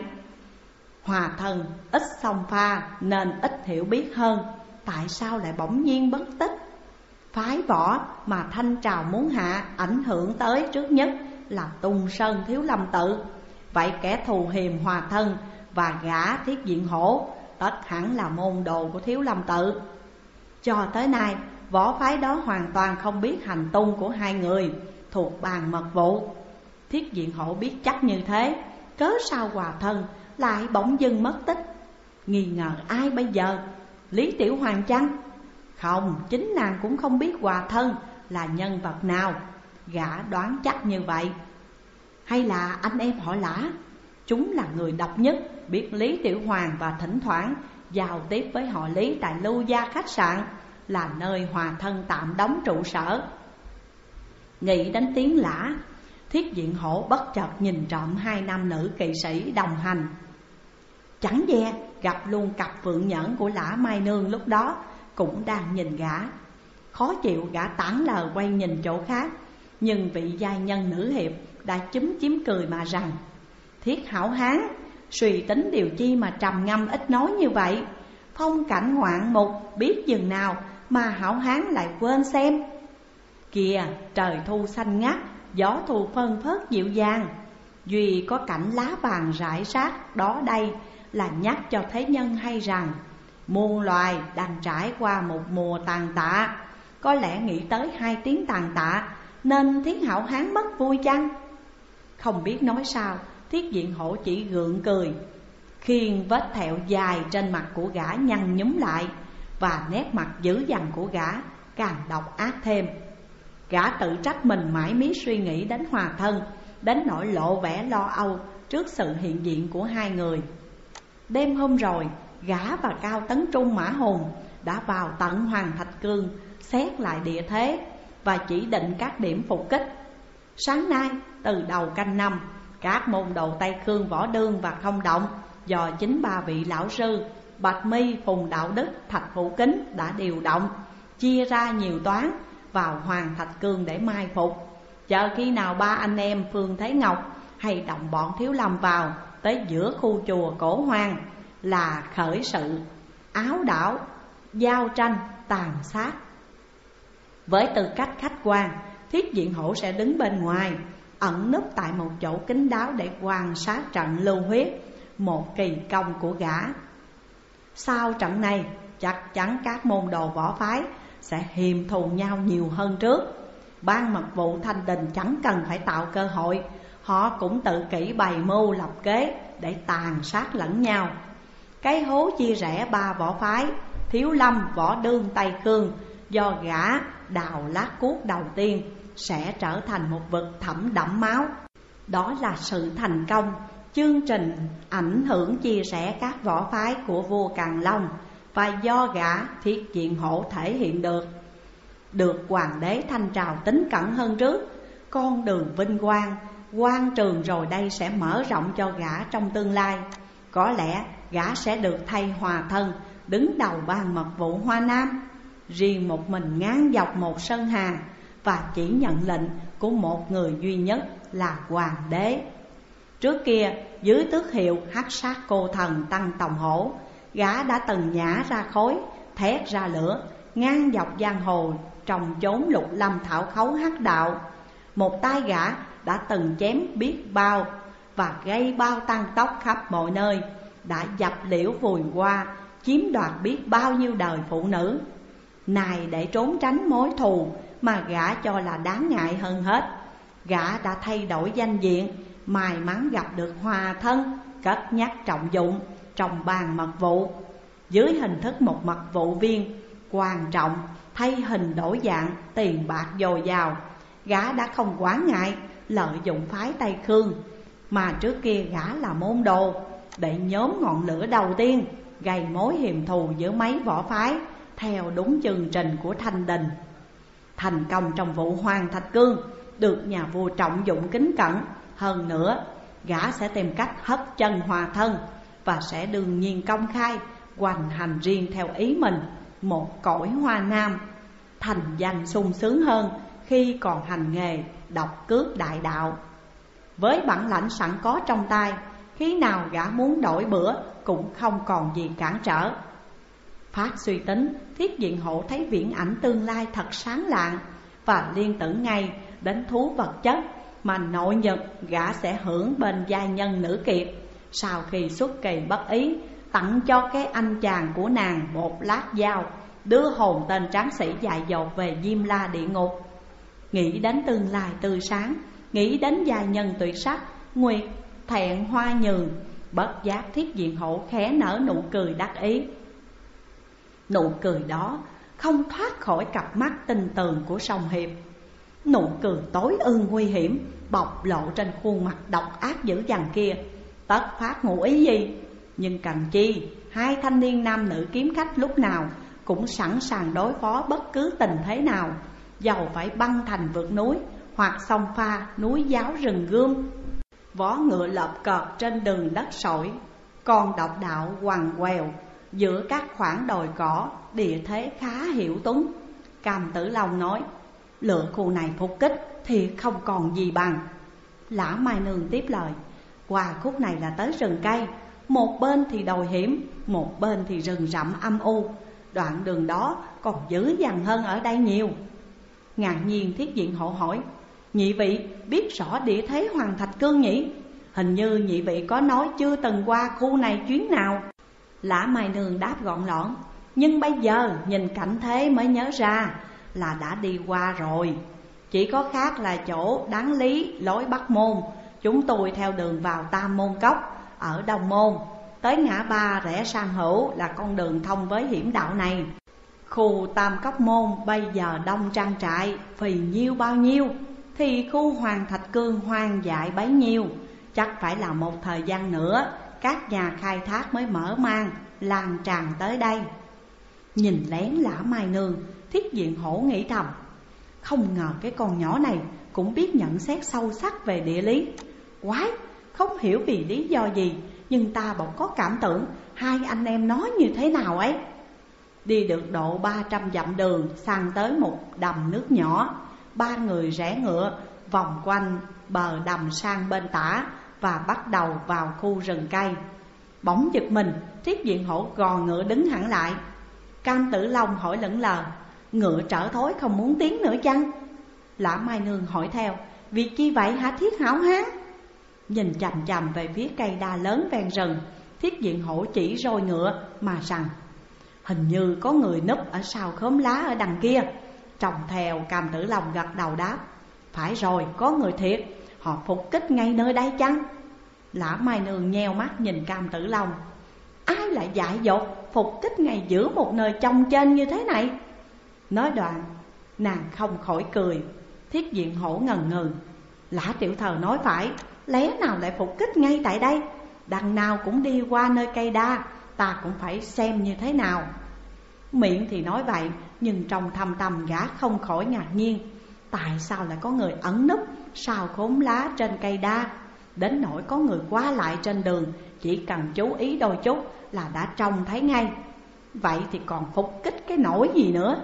Hòa thân ít xông pha nên ít hiểu biết hơn, tại sao lại bỗng nhiên bất tích? Phái võ mà thanh trào muốn hạ ảnh hưởng tới trước nhất là Tung Sơn Thiếu Lâm Tự. Vậy kẻ thù hiềm Hòa thân và gã Thiết Diện Hổ tất hẳn là môn đồ của Thiếu Lâm Tự. Cho tới nay, võ phái đó hoàn toàn không biết hành tung của hai người thuộc bàn mật vụ. Thiết Diện Hổ biết chắc như thế, cớ sao Hòa thân lại bỗng dưng mất tích? Nghi ngờ ai bây giờ? Lý Tiểu Hoàng chăng? Không, chính nàng cũng không biết Hòa thân là nhân vật nào. Gã đoán chắc như vậy. Hay là anh em họ Lã? Chúng là người độc nhất biết Lý Tiểu Hoàng và thỉnh thoảng giao tiếp với họ Lý tại Lưu Gia khách sạn, là nơi Hòa thân tạm đóng trụ sở. Nghĩ đến tiếng Lã, Thiết Diện Hổ bất chợt nhìn trộm hai nam nữ kỵ sĩ đồng hành. Chẳng dè gặp luôn cặp Phượng Nhẫn của Lã Mai Nương lúc đó cũng đang nhìn gã. Khó chịu gã tản lờ quay nhìn chỗ khác, nhưng vị giai nhân nữ hiệp đã chúm chím cười mà rằng: Thiết hảo hán, suy tính điều chi mà trầm ngâm ít nói như vậy? Phong cảnh ngoạn mục biết chừng nào mà hảo hán lại quên xem. Kìa, trời thu xanh ngắt, gió thu phân phớt dịu dàng, duy có cảnh lá vàng rải rác đó đây là nhắc cho thế nhân hay rằng muôn loài đang trải qua một mùa tàn tạ. Có lẽ nghĩ tới hai tiếng tàn tạ nên Thiết hảo hán mất vui chăng? Không biết nói sao, Thiết Diện Hổ chỉ gượng cười, khiêng vết thẹo dài trên mặt của gã nhăn nhúm lại, và nét mặt dữ dằn của gã càng độc ác thêm. Gã tự trách mình mãi miết suy nghĩ đến Hòa thân, đến nỗi lộ vẻ lo âu trước sự hiện diện của hai người. Đêm hôm rồi, gã và Cao Tấn Trung Mã Hùng đã vào tận Hoàng Thạch Cương xét lại địa thế và chỉ định các điểm phục kích. Sáng nay, từ đầu canh năm, các môn đồ Tây Khương Võ Đương và Không Động do chính ba vị lão sư Bạch Mi, Phùng Đạo Đức, Thạch Phụ Kính đã điều động, chia ra nhiều toán vào Hoàng Thạch Cương để mai phục. Chờ khi nào ba anh em Phương Thế Ngọc hay đồng bọn Thiếu Lâm vào tới giữa khu chùa Cổ Hoàng là khởi sự áo đảo, giao tranh, tàn sát. Với tư cách khách quan, Thiết Diện Hổ sẽ đứng bên ngoài, ẩn núp tại một chỗ kín đáo để quan sát trận lưu huyết, một kỳ công của gã. Sau trận này, chắc chắn các môn đồ võ phái sẽ hiềm thù nhau nhiều hơn trước. Ban mật vụ Thanh Đình chẳng cần phải tạo cơ hội, họ cũng tự kỷ bày mưu lập kế để tàn sát lẫn nhau. Cái hố chia rẽ ba võ phái Thiếu Lâm, Võ Đương, Tây Khương do gã đào lát cuốc đầu tiên sẽ trở thành một vực thẳm đẫm máu. Đó là sự thành công chương trình ảnh hưởng chia rẽ các võ phái của vua Càn Long, và do gã Thiết Diện Hổ thể hiện được hoàng đế Thanh Trào tính cẩn hơn trước. Con đường vinh quang, quan trường rồi đây sẽ mở rộng cho gã trong tương lai. Có lẽ gã sẽ được thay Hòa thân đứng đầu ban mật vụ Hoa Nam, riêng một mình ngang dọc một sơn hà, và chỉ nhận lệnh của một người duy nhất là hoàng đế. Trước kia dưới tước hiệu Hắc Sát Cô Thần Tăng Tòng Hổ, gã đã từng nhả ra khói, thét ra lửa, ngang dọc giang hồ trong chốn lục lâm thảo khấu hắc đạo. Một tay gã đã từng chém biết bao và gây bao tăng tốc khắp mọi nơi, đã dập liễu vùi qua, chiếm đoạt biết bao nhiêu đời phụ nữ. Này để trốn tránh mối thù mà gã cho là đáng ngại hơn hết, gã đã thay đổi danh diện, may mắn gặp được Hòa thân, cất nhắc trọng dụng trong ban mật vụ. Dưới hình thức một mật vụ viên quan trọng, thay hình đổi dạng, tiền bạc dồi dào, gã đã không quán ngại lợi dụng phái Tây Khương mà trước kia gã là môn đồ, để nhóm ngọn lửa đầu tiên gây mối hiềm thù giữa mấy võ phái theo đúng chương trình của Thanh Đình. Thành công trong vụ Hoàng Thạch Cương được nhà vua trọng dụng kính cẩn. Hơn nữa, gã sẽ tìm cách hất chân Hòa thân, và sẽ đương nhiên công khai hoành hành riêng theo ý mình một cõi hoa nam, thành danh sung sướng hơn khi còn hành nghề độc cước đại đạo. Với bản lãnh sẵn có trong tay, khi nào gã muốn đổi bữa cũng không còn gì cản trở. Phát suy tính, Thiết Diện Hổ thấy viễn ảnh tương lai thật sáng lạng, và liên tưởng ngay đến thú vật chất mà nội nhật gã sẽ hưởng bên giai nhân nữ kiệt sau khi xuất kỳ bất ý tặng cho cái anh chàng của nàng một lát dao, đưa hồn tên tráng sĩ dại dột về Diêm La địa ngục. Nghĩ đến tương lai tươi sáng, nghĩ đến giai nhân tuyệt sắc, nguyệt thẹn hoa nhường, bất giác Thiết Diện Hổ khẽ nở nụ cười đắc ý. Nụ cười đó không thoát khỏi cặp mắt tinh tường của Song Hiệp. Nụ cười tối ương nguy hiểm bộc lộ trên khuôn mặt độc ác dữ dằn kia. Tất Phát ngụ ý gì, nhưng cần chi hai thanh niên nam nữ kiếm khách lúc nào cũng sẵn sàng đối phó bất cứ tình thế nào, dầu phải băng thành vượt núi hoặc sông pha núi giáo rừng gươm. Vó ngựa lợp cợt trên đường đất sỏi, còn độc đạo quằn quèo giữa các khoảng đồi cỏ, địa thế khá hiểu tuấn. Cam Tử Long nói, lựa khu này phục kích thì không còn gì bằng. Lã Mai Nương tiếp lời, qua khúc này là tới rừng cây, một bên thì đồi hiểm, một bên thì rừng rậm âm u. Đoạn đường đó còn dữ dằn hơn ở đây nhiều. Ngạc nhiên Thiết Diện Hổ hỏi, nhị vị biết rõ địa thế Hoàng Thạch Cương nhỉ? Hình như nhị vị có nói chưa từng qua khu này chuyến nào. Lã Mai Nương đáp gọn lõn, nhưng bây giờ nhìn cảnh thế mới nhớ ra là đã đi qua rồi. Chỉ có khác là chỗ đáng lý lối Bắc Môn, chúng tôi theo đường vào Tam Môn Cốc ở Đông Môn, tới ngã ba rẽ sang hữu là con đường thông với hiểm đạo này. Khu Tam Cốc Môn bây giờ đông trang trại phì nhiêu bao nhiêu, thì khu Hoàng Thạch Cương hoang dại bấy nhiêu. Chắc phải là một thời gian nữa các nhà khai thác mới mở mang lan tràn tới đây. Nhìn lén Lã Mai Nương, Thiết Diện Hổ nghĩ thầm, không ngờ cái con nhỏ này cũng biết nhận xét sâu sắc về địa lý. Quái, không hiểu vì lý do gì, nhưng ta bỗng có cảm tưởng hai anh em nói như thế nào ấy. Đi được độ 300 dặm đường sang tới một đầm nước nhỏ, ba người rẽ ngựa vòng quanh bờ đầm sang bên tả và bắt đầu vào khu rừng cây. Bỗng giật mình, Thiết Diện Hổ gò ngựa đứng hẳn lại. Cam Tử Long hỏi lững lờ, ngựa trở thối không muốn tiến nữa chăng? Lã Mai Nương hỏi theo, việc chi vậy hả Thiết hảo hán? Nhìn chằm chằm về phía cây đa lớn ven rừng, Thiết Diện Hổ chỉ roi ngựa mà rằng, hình như có người núp ở sau khóm lá ở đằng kia. Trông theo, Cam Tử Long gật đầu đáp, phải rồi, có người thiệt, họ phục kích ngay nơi đây chăng? Lã Mai Nương nheo mắt nhìn Cam Tử Long, ai lại dại dột phục kích ngay giữa một nơi trông trên như thế này? Nói đoạn, nàng không khỏi cười. Thiết Diện Hổ ngần ngừ, Lã tiểu thờ nói phải, lẽ nào lại phục kích ngay tại đây? Đằng nào cũng đi qua nơi cây đa, ta cũng phải xem như thế nào. Miệng thì nói vậy, nhưng trong thâm tâm gã không khỏi ngạc nhiên. Tại sao lại có người ẩn núp sau khóm lá trên cây đa? Đến nỗi có người qua lại trên đường, chỉ cần chú ý đôi chút là đã trông thấy ngay. Vậy thì còn phục kích cái nỗi gì nữa?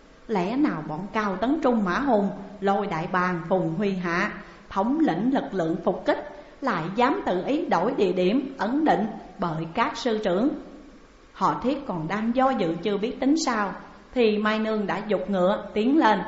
Lẽ nào bọn Cao Tấn Trung Mã Hùng, Lôi Đại Bàng, Phùng Huy Hạ thống lĩnh lực lượng phục kích lại dám tự ý đổi địa điểm ẩn định bởi các sư trưởng? Họ Thiết còn đang do dự chưa biết tính sao, thì Mai Nương đã giục ngựa tiến lên.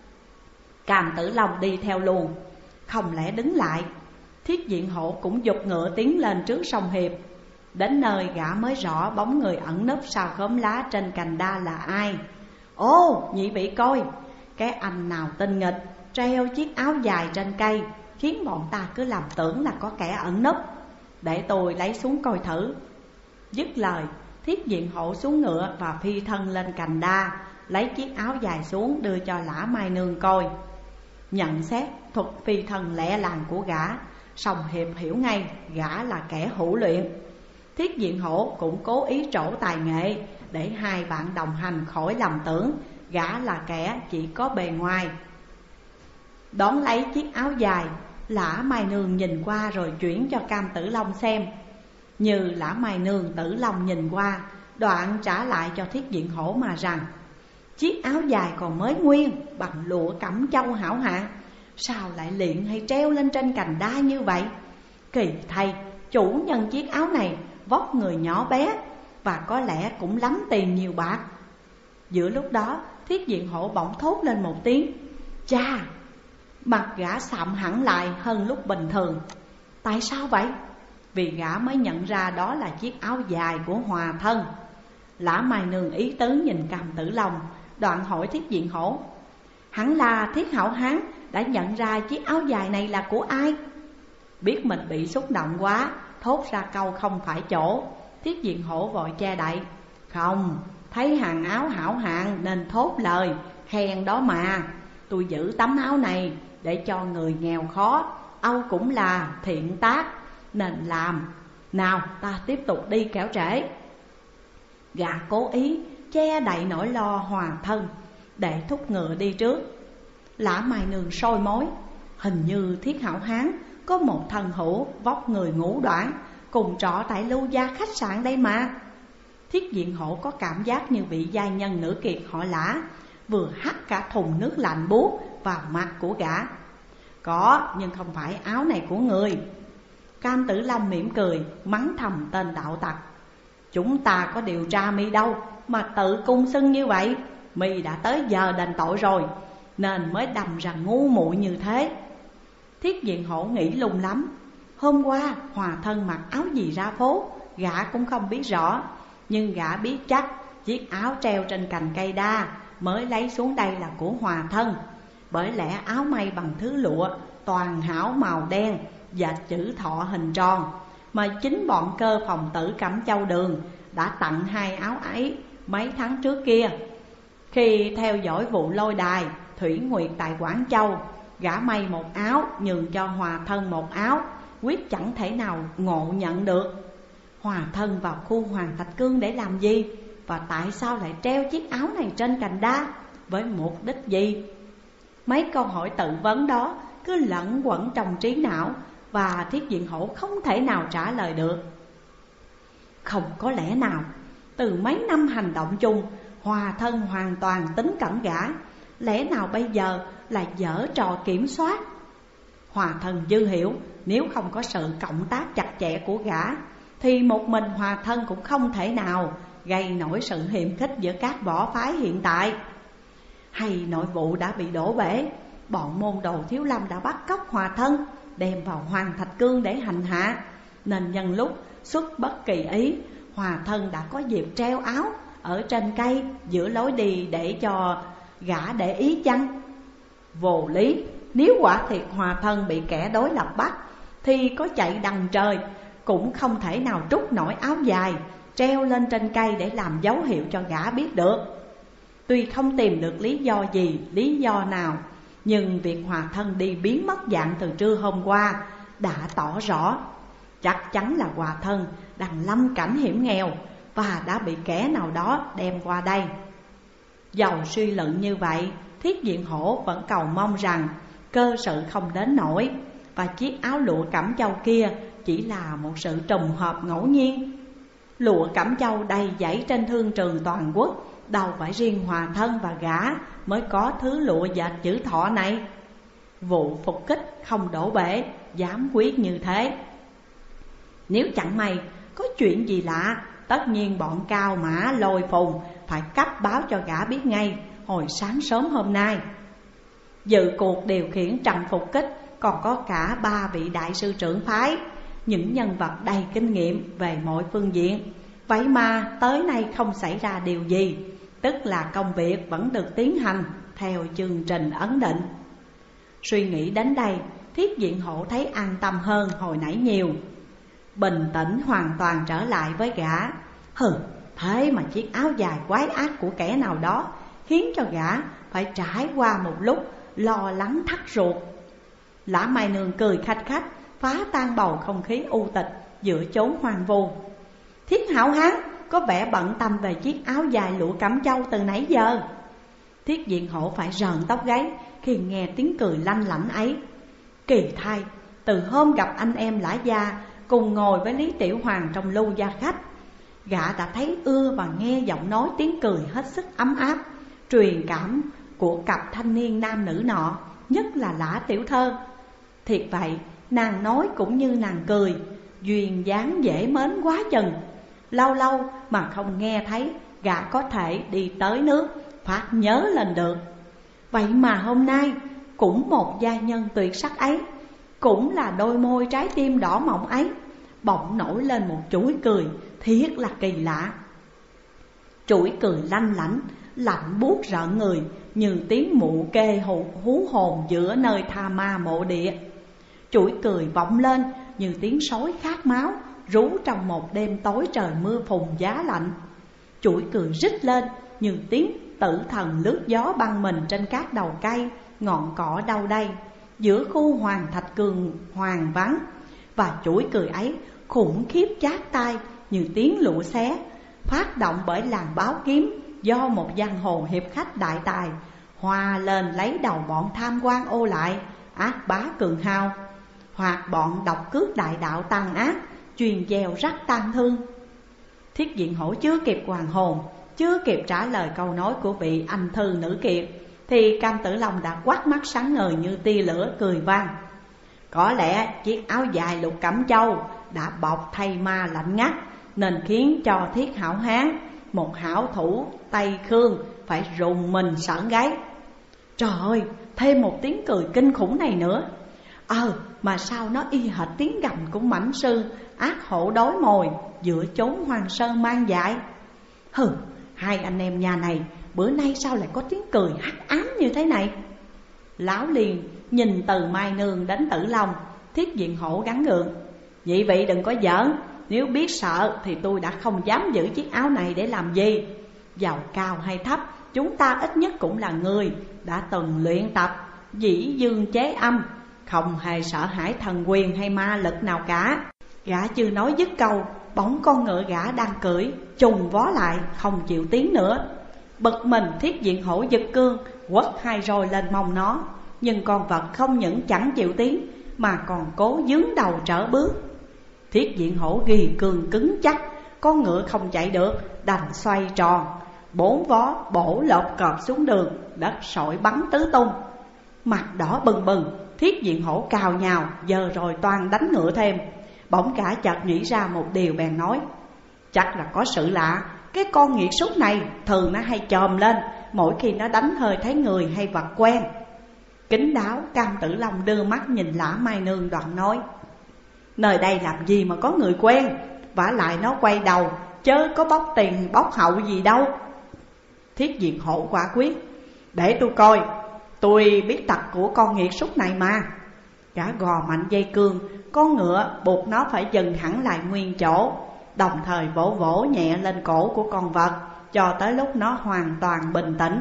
Cam Tử Long đi theo luôn, không lẽ đứng lại. Thiết Diện Hổ cũng giục ngựa tiến lên trước Song Hiệp. Đến nơi gã mới rõ bóng người ẩn nấp sau khóm lá trên cành đa là ai. Ô, nhị vị coi, cái anh nào tinh nghịch treo chiếc áo dài trên cây, khiến bọn ta cứ làm tưởng là có kẻ ẩn nấp. Để tôi lấy xuống coi thử. Dứt lời, Thiết Diện Hổ xuống ngựa và phi thân lên cành đa, lấy chiếc áo dài xuống đưa cho Lã Mai Nương coi. Nhận xét thuật phi thân lẹ làng của gã, Song Hiệp hiểu ngay gã là kẻ hữu luyện. Thiết Diện Hổ cũng cố ý trổ tài nghệ để hai bạn đồng hành khỏi lầm tưởng gã là kẻ chỉ có bề ngoài. Đón lấy chiếc áo dài, Lã Mai Nương nhìn qua rồi chuyển cho Cam Tử Long xem. Như Lã Mai Nương Tử Long nhìn qua, đoạn trả lại cho Thiết Diện Hổ mà rằng: chiếc áo dài còn mới nguyên, bằng lụa Cẩm Châu hảo hạng, sao lại liệng hay treo lên trên cành đa như vậy? Kỳ thay, chủ nhân chiếc áo này vóc người nhỏ bé, và có lẽ cũng lắm tiền nhiều bạc. Giữa lúc đó, Thiết Diện Hổ bỗng thốt lên một tiếng: chà! Mặt gã sạm hẳn lại hơn lúc bình thường. Tại sao vậy? Vì gã mới nhận ra đó là chiếc áo dài của Hòa Thân. Lã Mai Nương ý tứ nhìn Cam Tử Long, đoạn hỏi Thiết Diện Hổ: hẳn là Thiết Hảo Hán đã nhận ra chiếc áo dài này là của ai? Biết mình bị xúc động quá, thốt ra câu không phải chỗ, Thiết Diện Hổ vội che đậy: không, thấy hàng áo hảo hạng nên thốt lời khen đó mà. Tôi giữ tấm áo này để cho người nghèo khó, âu cũng là thiện tác nên làm. Nào ta tiếp tục đi kẻo trễ. Gã cố ý che đậy nỗi lo Hòa Thân để thúc ngựa đi trước. Lã Mai Nương soi mối: hình như Thiết Hảo Hán có một thân hữu vóc người ngũ đoản, cùng trọ tại Lưu Gia khách sạn đây mà. Thiết Diện Hổ có cảm giác như vị giai nhân nữ kiệt họ Lã vừa hắt cả thùng nước lạnh buốt vào mặt của gã. Có, nhưng không phải áo này của người. Cam Tử Long mỉm cười, mắng thầm tên đạo tặc: chúng ta có điều tra mi đâu mà tự cung xưng như vậy. Mi đã tới giờ đền tội rồi, nên mới đâm ra ngu muội như thế. Thiết Diện Hổ nghĩ lung lắm. Hôm qua Hòa Thân mặc áo gì ra phố, gã cũng không biết rõ. Nhưng gã biết chắc chiếc áo treo trên cành cây đa mới lấy xuống đây là của Hòa Thân. Bởi lẽ áo may bằng thứ lụa toàn hảo màu đen, dệt chữ thọ hình tròn, mà chính bọn cơ phòng tử Cẩm Châu Đường đã tặng hai áo ấy mấy tháng trước kia. Khi theo dõi vụ lôi đài Thủy Nguyệt tại Quảng Châu, gã may một áo nhường cho Hòa Thân một áo, quyết chẳng thể nào ngộ nhận được. Hòa Thân vào khu Hoàng Thạch Cương để làm gì? Và tại sao lại treo chiếc áo này trên cành đa? Với mục đích gì? Mấy câu hỏi tự vấn đó cứ lẫn quẩn trong trí não, và Thiết Diện Hổ không thể nào trả lời được. Không có lẽ nào từ mấy năm hành động chung, Hòa Thân hoàn toàn tính cẩn gã. Lẽ nào bây giờ là giở trò kiểm soát? Hòa Thân dư hiểu, nếu không có sự cộng tác chặt chẽ của gã thì một mình Hòa Thân cũng không thể nào gây nổi sự hiềm khích giữa các võ phái hiện tại. Hay nội vụ đã bị đổ bể, bọn môn đồ Thiếu Lâm đã bắt cóc Hòa Thân đem vào Hoàng Thạch Cương để hành hạ, nên nhân lúc xuất bất kỳ ý, Hòa Thân đã có dịp treo áo ở trên cây giữa lối đi để cho gã để ý chăng? Vô lý, nếu quả thiệt Hòa Thân bị kẻ đối lập bắt thì có chạy đằng trời cũng không thể nào trút nổi áo dài treo lên trên cây để làm dấu hiệu cho gã biết được. Tuy không tìm được lý do gì, lý do nào, nhưng việc Hòa Thân đi biến mất dạng từ trưa hôm qua đã tỏ rõ chắc chắn là Hòa Thân đang lâm cảnh hiểm nghèo và đã bị kẻ nào đó đem qua đây. Dầu suy luận như vậy, Thiết Diện Hổ vẫn cầu mong rằng cơ sự không đến nổi, và chiếc áo lụa Cẩm Châu kia chỉ là một sự trùng hợp ngẫu nhiên. Lụa Cẩm Châu đầy dãy trên thương trường toàn quốc, đâu phải riêng Hòa Thân và gã mới có thứ lụa dệt chữ thọ này. Vụ phục kích không đổ bể, dám quyết như thế. Nếu chẳng may có chuyện gì lạ, tất nhiên bọn Cao Mã Lôi Phùng phải cấp báo cho gã biết ngay hồi sáng sớm hôm nay. Dự cuộc điều khiển trận phục kích còn có cả 3 vị đại sư trưởng phái, những nhân vật đầy kinh nghiệm về mọi phương diện. Vậy mà tới nay không xảy ra điều gì, tức là công việc vẫn được tiến hành theo chương trình ấn định. Suy nghĩ đến đây, Thiết Diện Hổ thấy an tâm hơn hồi nãy nhiều. Bình tĩnh hoàn toàn trở lại với gã. Thế mà chiếc áo dài quái ác của kẻ nào đó khiến cho gã phải trải qua một lúc lo lắng thắt ruột. Lã Mai Nương cười khách khách, phá tan bầu không khí u tịch giữa chốn hoang vu. Thiết Hảo Hán có vẻ bận tâm về chiếc áo dài lụa Cẩm Châu từ nãy giờ. Thiết Diện Hổ phải rợn tóc gáy khi nghe tiếng cười lanh lảnh ấy. Kỳ thay, từ hôm gặp anh em Lã Gia cùng ngồi với Lý Tiểu Hoàng trong lưu gia khách. Gã đã thấy ưa và nghe giọng nói tiếng cười hết sức ấm áp, truyền cảm của cặp thanh niên nam nữ nọ, nhất là Lã tiểu thơ. Thiệt vậy, nàng nói cũng như nàng cười, duyên dáng dễ mến quá chừng. Lâu lâu mà không nghe thấy gã có thể đi tới nước, phát nhớ lên được. Vậy mà hôm nay cũng một gia nhân tuyệt sắc ấy, cũng là đôi môi trái tim đỏ mọng ấy, bỗng nổi lên một chuỗi cười thiệt là kỳ lạ. Chuỗi cười lanh lảnh, lạnh buốt rợn người, như tiếng mụ kê hú hồn giữa nơi tha ma mộ địa. Chuỗi cười vọng lên như tiếng sói khát máu rú trong một đêm tối trời mưa phùn giá lạnh. Chuỗi cười rít lên như tiếng tử thần lướt gió băng mình trên các đầu cây, ngọn cỏ đâu đây, giữa khu hoàng thạch cường hoàng vắng. Và chuỗi cười ấy khủng khiếp chát tai như tiếng lụa xé, phát động bởi làn báo kiếm do một giang hồ hiệp khách đại tài hòa lên lấy đầu bọn tham quan ô lại, ác bá cường hào, hoặc bọn độc cướp đại đạo tàn ác, truyền gieo rắc tan thương. Thiết Diện Hổ chưa kịp hoàn hồn, chưa kịp trả lời câu nói của vị anh thư nữ kiệt, thì Cam Tử Long đã quát mắt sáng ngời như tia lửa cười vang. Có lẽ chiếc áo dài lục cẩm châu đã bọc thây ma lạnh ngắt, nên khiến cho Thiết hảo hán, một hảo thủ Tây Khương, phải rùng mình sởn gáy. Trời ơi, thêm một tiếng cười kinh khủng này nữa. Mà sao nó y hệt tiếng gầm của mãnh sư ác hổ đói mồi giữa chốn hoang sơn mang dại. Hai anh em nhà này bữa nay sao lại có tiếng cười hắc ám như thế này? Lão liền nhìn từ Mai Nương đến Tử Long. Thiết Diện Hổ gắn gượng: Nhị vị đừng có giỡn, nếu biết sợ thì tôi đã không dám giữ chiếc áo này để làm gì. Giàu cao hay thấp, chúng ta ít nhất cũng là người đã từng luyện tập dĩ dương chế âm, không hề sợ hãi thần quyền hay ma lực nào cả. Gã chưa nói dứt câu, bỗng con ngựa gã đang cưỡi trùng vó lại, không chịu tiến nữa. Bực mình, Thiết Diện Hổ giật cương quất hai roi lên mông nó, nhưng con vật không những chẳng chịu tiến mà còn cố dướng đầu trở bước. Thiết Diện Hổ ghi cương cứng chắc, con ngựa không chạy được, đành xoay tròn, bốn vó bổ lộp cọp xuống đường, đất sỏi bắn tứ tung. Mặt đỏ bừng bừng, Thiết Diện Hổ cào nhào, giờ rồi toan đánh ngựa thêm. Bỗng cả chợt nghĩ ra một điều bèn nói: Chắc là có sự lạ, cái con nghiệt súc này thường nó hay chồm lên mỗi khi nó đánh hơi thấy người hay vật quen. Kín đáo, Cam Tử Long đưa mắt nhìn Lã Mai Nương đoạn nói: Nơi đây làm gì mà có người quen, vả lại nó quay đầu chớ có bóc tiền bóc hậu gì đâu. Thiết Diện Hổ quả quyết: Để tôi coi, tôi biết tật của con nghiệt súc này mà. Gã gò mạnh dây cương, con ngựa buộc nó phải dừng hẳn lại nguyên chỗ, đồng thời vỗ vỗ nhẹ lên cổ của con vật cho tới lúc nó hoàn toàn bình tĩnh.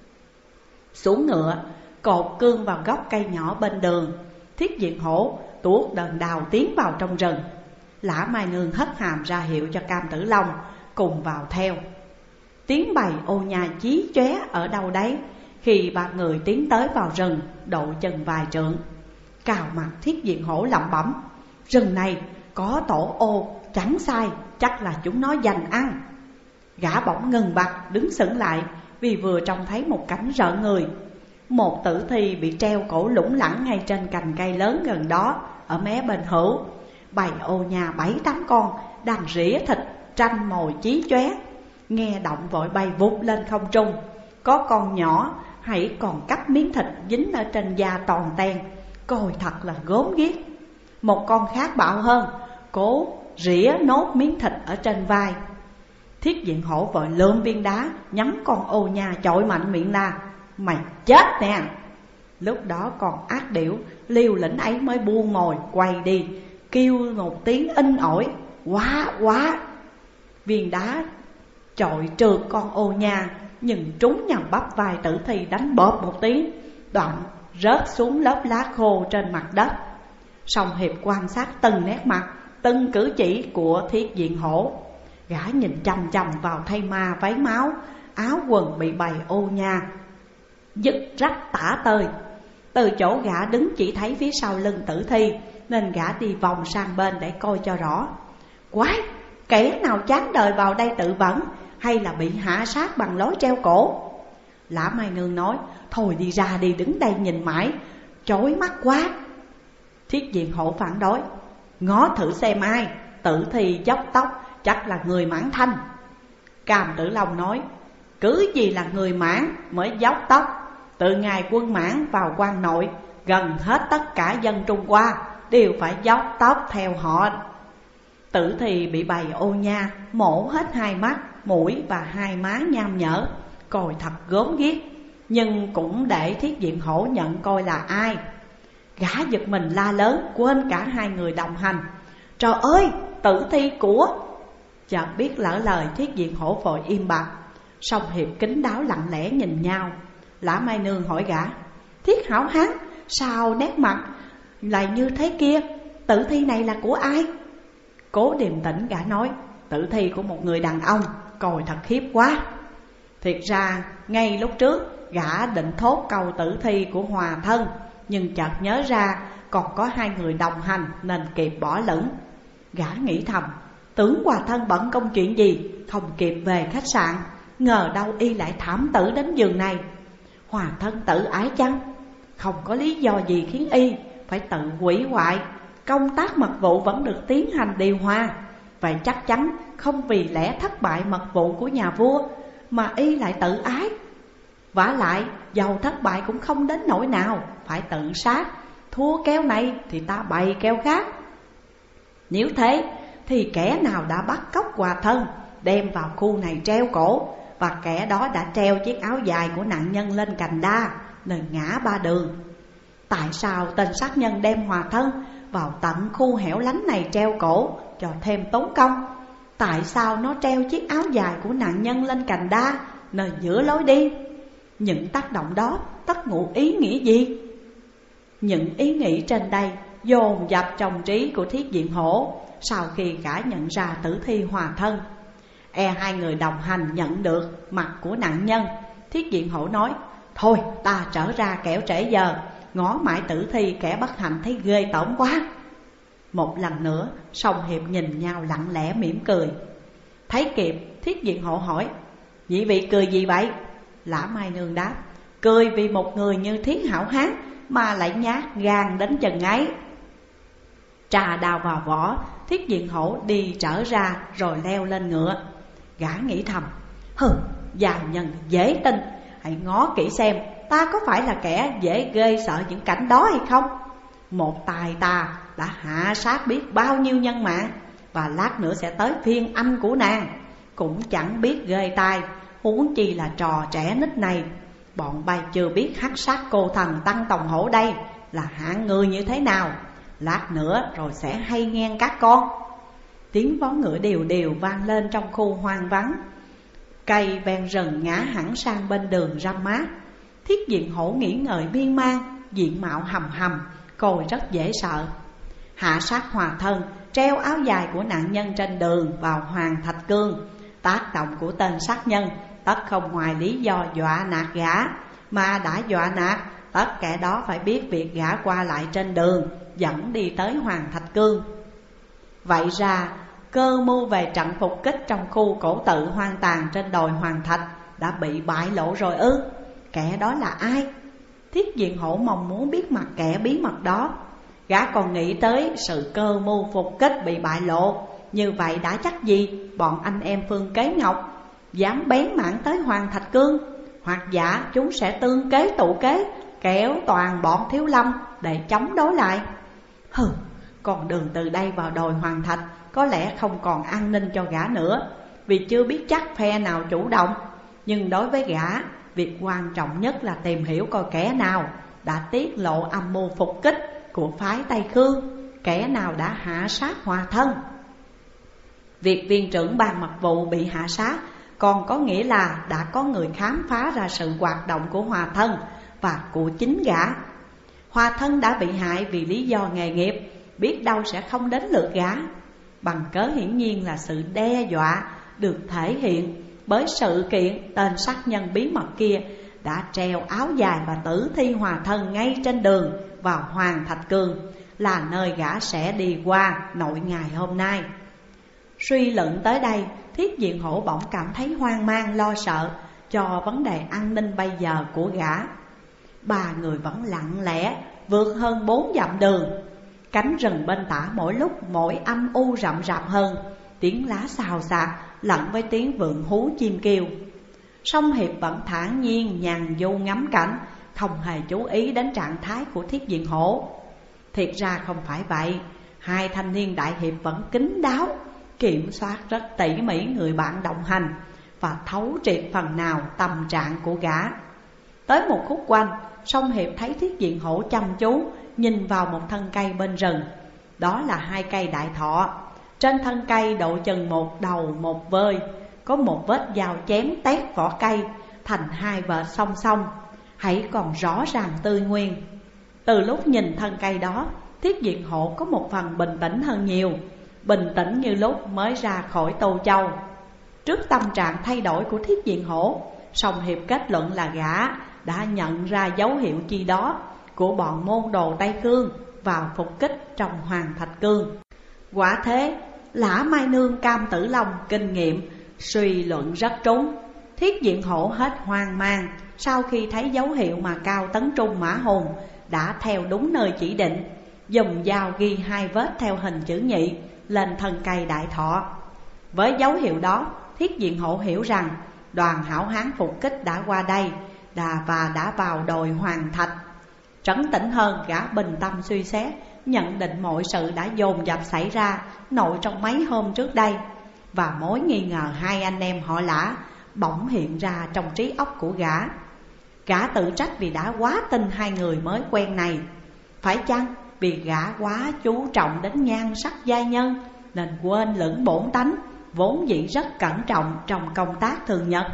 Xuống ngựa, cột cương vào gốc cây nhỏ bên đường. Thiết Diện Hổ tuốt đờn đào tiến vào trong rừng. Lã Mai Nương hất hàm ra hiệu cho Cam Tử Long cùng vào theo. Tiếng bầy ô nhà chí chóe ở đâu đấy khi ba người tiến tới vào rừng độ chừng vài trượng. Cào mặt Thiết Diện Hổ lẩm bẩm: Rừng này có tổ ô, chẳng sai, chắc là chúng nó dành ăn. Gã bỗng ngừng bặt đứng sững lại, vì vừa trông thấy một cảnh rợn người. Một tử thi bị treo cổ lủng lẳng ngay trên cành cây lớn gần đó, ở mé bên hữu. Bầy ô nhà 7-8 con đang rỉa thịt tranh mồi chí chóe. Nghe động vội bay vụt lên không trung. Có con nhỏ hãy còn cắp miếng thịt dính ở trên da toàn ten, coi thật là gớm ghiếc. Một con khác bạo hơn, cố rỉa nốt miếng thịt ở trên vai. Thiết Diện Hổ vội lượm viên đá nhắm con ô nha chọi mạnh miệng la: Mày chết nè! Lúc đó con ác điểu liều lĩnh ấy mới buông mồi quay đi, kêu một tiếng in ỏi: Quá quá! Viên đá chọi trượt con ô nha, nhưng trúng nhằm bắp vai tử thi đánh bóp một tiếng, đoạn rớt xuống lớp lá khô trên mặt đất. Song Hiệp quan sát từng nét mặt, từng cử chỉ của Thiết Diện Hổ. Gã nhìn chằm chằm vào thây ma váy máu, áo quần bị bầy ô nha dứt rách tả tơi. Từ chỗ gã đứng chỉ thấy phía sau lưng tử thi nên gã đi vòng sang bên để coi cho rõ. Quái, kẻ nào chán đời vào đây tự vẫn, hay là bị hạ sát bằng lối treo cổ? Lã Mai Nương nói, thôi đi ra đi, đứng đây nhìn mãi chói mắt quá. Thiết Diện Hổ phản đối, ngó thử xem ai, tử thi dốc tóc chắc là người Mãn Thanh. Cam Tử Long nói, cứ gì là người Mãn mới dốc tóc. Từ ngày quân Mãn vào quan nội, gần hết tất cả dân Trung Hoa đều phải dốc tóc theo họ. Tử thi bị bày ô nha, mổ hết 2 mắt, mũi và 2 má nham nhở, coi thật gớm ghiếc, nhưng cũng để Thiết Diện Hổ nhận coi là ai. Gã giật mình la lớn, quên cả 2 người đồng hành. Trời ơi, tử thi của... Chợt biết lỡ lời, Thiết Diện Hổ vội im bặt. Song Hiệp kín đáo lặng lẽ nhìn nhau. Lã Mai Nương hỏi gã, Thiết hảo hán, sao nét mặt lại như thế kia? Tử thi này là của ai? Cố điềm tĩnh gã nói, tử thi của một người đàn ông, coi thật khiếp quá. Thiệt ra ngay lúc trước gã định thốt câu tử thi của Hòa Thân, nhưng chợt nhớ ra còn có 2 người đồng hành nên kịp bỏ lửng. Gã nghĩ thầm, tưởng Hòa Thân bận công chuyện gì không kịp về khách sạn, ngờ đâu y lại thảm tử đến giường này. Hòa Thân tự ái chăng? Không có lý do gì khiến y phải tự hủy hoại. Công tác mật vụ vẫn được tiến hành điều hòa, vậy chắc chắn không vì lẽ thất bại mật vụ của nhà vua mà y lại tự ái. Vả lại dầu thất bại cũng không đến nỗi nào phải tự sát, thua keo này thì ta bày keo khác. Nếu thế thì kẻ nào đã bắt cóc Hòa Thân đem vào khu này treo cổ, và kẻ đó đã treo chiếc áo dài của nạn nhân lên cành đa nơi ngã Ba Đường. Tại sao tên sát nhân đem Hòa Thân vào tận khu hẻo lánh này treo cổ cho thêm tốn công? Tại sao nó treo chiếc áo dài của nạn nhân lên cành đa nơi giữa lối đi? Những tác động đó tất ngụ ý nghĩa gì? Những ý nghĩ trên đây dồn dập trong trí của Thiết Diện Hổ sau khi gã nhận ra tử thi Hòa Thân. 2 người đồng hành nhận được mặt của nạn nhân. Thiết Diện Hổ nói, thôi ta trở ra kẻo trễ giờ, ngó mãi tử thi kẻ bất hạnh thấy ghê tởm quá. Một lần nữa Song Hiệp nhìn nhau lặng lẽ mỉm cười. Thấy kịp, Thiết Diện Hổ hỏi, nhị vị cười gì vậy? Lã Mai Nương đáp, cười vì một người như Thiết hảo hán mà lại nhát gan đến chừng ấy. Trà đào vào vỏ, Thiết Diện Hổ đi trở ra rồi leo lên ngựa. Gã nghĩ thầm, già nhân dễ tin, hãy ngó kỹ xem ta có phải là kẻ dễ ghê sợ những cảnh đó hay không. Một tài ta đã hạ sát biết bao nhiêu nhân mạng, và lát nữa sẽ tới phiên anh của nàng, cũng chẳng biết ghê tai, huống chi là trò trẻ nít này. Bọn bay chưa biết hắc sát cô thần Tăng Tòng Hổ đây là hạng người như thế nào, lát nữa rồi sẽ hay nghe các con. Tiếng vó ngựa đều đều vang lên trong khu hoang vắng. Cây ven rừng ngã hẳn sang bên đường râm mát. Thiết Diện Hổ nghĩ ngợi miên man, diện mạo hầm hầm, coi rất dễ sợ. Hạ sát Hòa Thân, treo áo dài của nạn nhân trên đường vào Hoàng Thạch Cương. Tác động của tên sát nhân tất không ngoài lý do dọa nạt gã, mà đã dọa nạt tất kẻ đó phải biết việc gã qua lại trên đường dẫn đi tới Hoàng Thạch Cương. Vậy ra cơ mưu về trận phục kích trong khu cổ tự hoang tàn trên đồi Hoàng Thạch đã bị bại lộ rồi ư? Kẻ đó là ai? Thiết Diện Hổ mong muốn biết mặt kẻ bí mật đó. Gã còn nghĩ tới sự cơ mưu phục kích bị bại lộ. Như vậy đã chắc gì bọn anh em Phương Kế Ngọc dám bén mảng tới Hoàng Thạch Cương, hoặc giả chúng sẽ tương kế tụ kế kéo toàn bọn Thiếu Lâm để chống đối lại. Còn đường từ đây vào đồi Hoàng Thạch có lẽ không còn an ninh cho gã nữa, vì chưa biết chắc phe nào chủ động. Nhưng đối với gã, việc quan trọng nhất là tìm hiểu coi kẻ nào đã tiết lộ âm mưu phục kích của phái Tây Khương, kẻ nào đã hạ sát Hòa Thân. Việc viên trưởng ban mật vụ bị hạ sát còn có nghĩa là đã có người khám phá ra sự hoạt động của Hòa Thân và của chính gã. Hòa Thân đã bị hại vì lý do nghề nghiệp, biết đâu sẽ không đến lượt gã. Bằng cớ hiển nhiên là sự đe dọa được thể hiện bởi sự kiện tên sát nhân bí mật kia đã treo áo dài và tử thi Hòa Thân ngay trên đường vào Hoàng Thạch Cương, là nơi gã sẽ đi qua nội ngày hôm nay. Suy luận tới đây, Thiết Diện Hổ bỗng cảm thấy hoang mang lo sợ cho vấn đề an ninh bây giờ của gã. Ba người vẫn lặng lẽ vượt hơn 4 dặm đường. Cánh rừng bên tả mỗi lúc mỗi âm u rậm rạp hơn, tiếng lá xào xạc lẫn với tiếng vượn hú chim kêu. Song Hiệp vẫn thản nhiên nhàn du ngắm cảnh, không hề chú ý đến trạng thái của Thiết Diện Hổ. Thiệt ra không phải vậy, hai thanh niên đại hiệp vẫn kín đáo, kiểm soát rất tỉ mỉ người bạn đồng hành và thấu triệt phần nào tâm trạng của gã. Tới một khúc quanh, Song Hiệp thấy Thiết Diện Hổ chăm chú nhìn vào một thân cây bên rừng. Đó là hai cây đại thọ. Trên thân cây độ chừng một đầu một vơi, có một vết dao chém tét vỏ cây thành hai vệt song song, hãy còn rõ ràng tươi nguyên. Từ lúc nhìn thân cây đó, Thiết Diện Hổ có một phần bình tĩnh hơn nhiều, bình tĩnh như lúc mới ra khỏi Tô Châu. Trước tâm trạng thay đổi của Thiết Diện Hổ, Song Hiệp kết luận là gã đã nhận ra dấu hiệu chi đó của bọn môn đồ Tây Cương vào phục kích trong Hoàng Thạch Cương. Quả thế, Lã Mai Nương Cam Tử Long kinh nghiệm suy luận rất trúng. Thiết Diện Hổ hết hoang mang sau khi thấy dấu hiệu mà Cao Tấn Trung Mã Hùng đã theo đúng nơi chỉ định, dùng dao ghi hai vết theo hình chữ nhị lên thân cây đại thọ. Với dấu hiệu đó, Thiết Diện Hổ hiểu rằng đoàn hảo hán phục kích đã qua đây và đã vào đồi Hoàng Thạch. Trấn tĩnh hơn, gã bình tâm suy xét, nhận định mọi sự đã dồn dập xảy ra nội trong mấy hôm trước đây, và mối nghi ngờ hai anh em họ Lã bỗng hiện ra trong trí óc của gã. Gã tự trách vì đã quá tin hai người mới quen này. Phải chăng vì gã quá chú trọng đến nhan sắc giai nhân nên quên lẫn bổn tánh vốn dĩ rất cẩn trọng trong công tác thường nhật?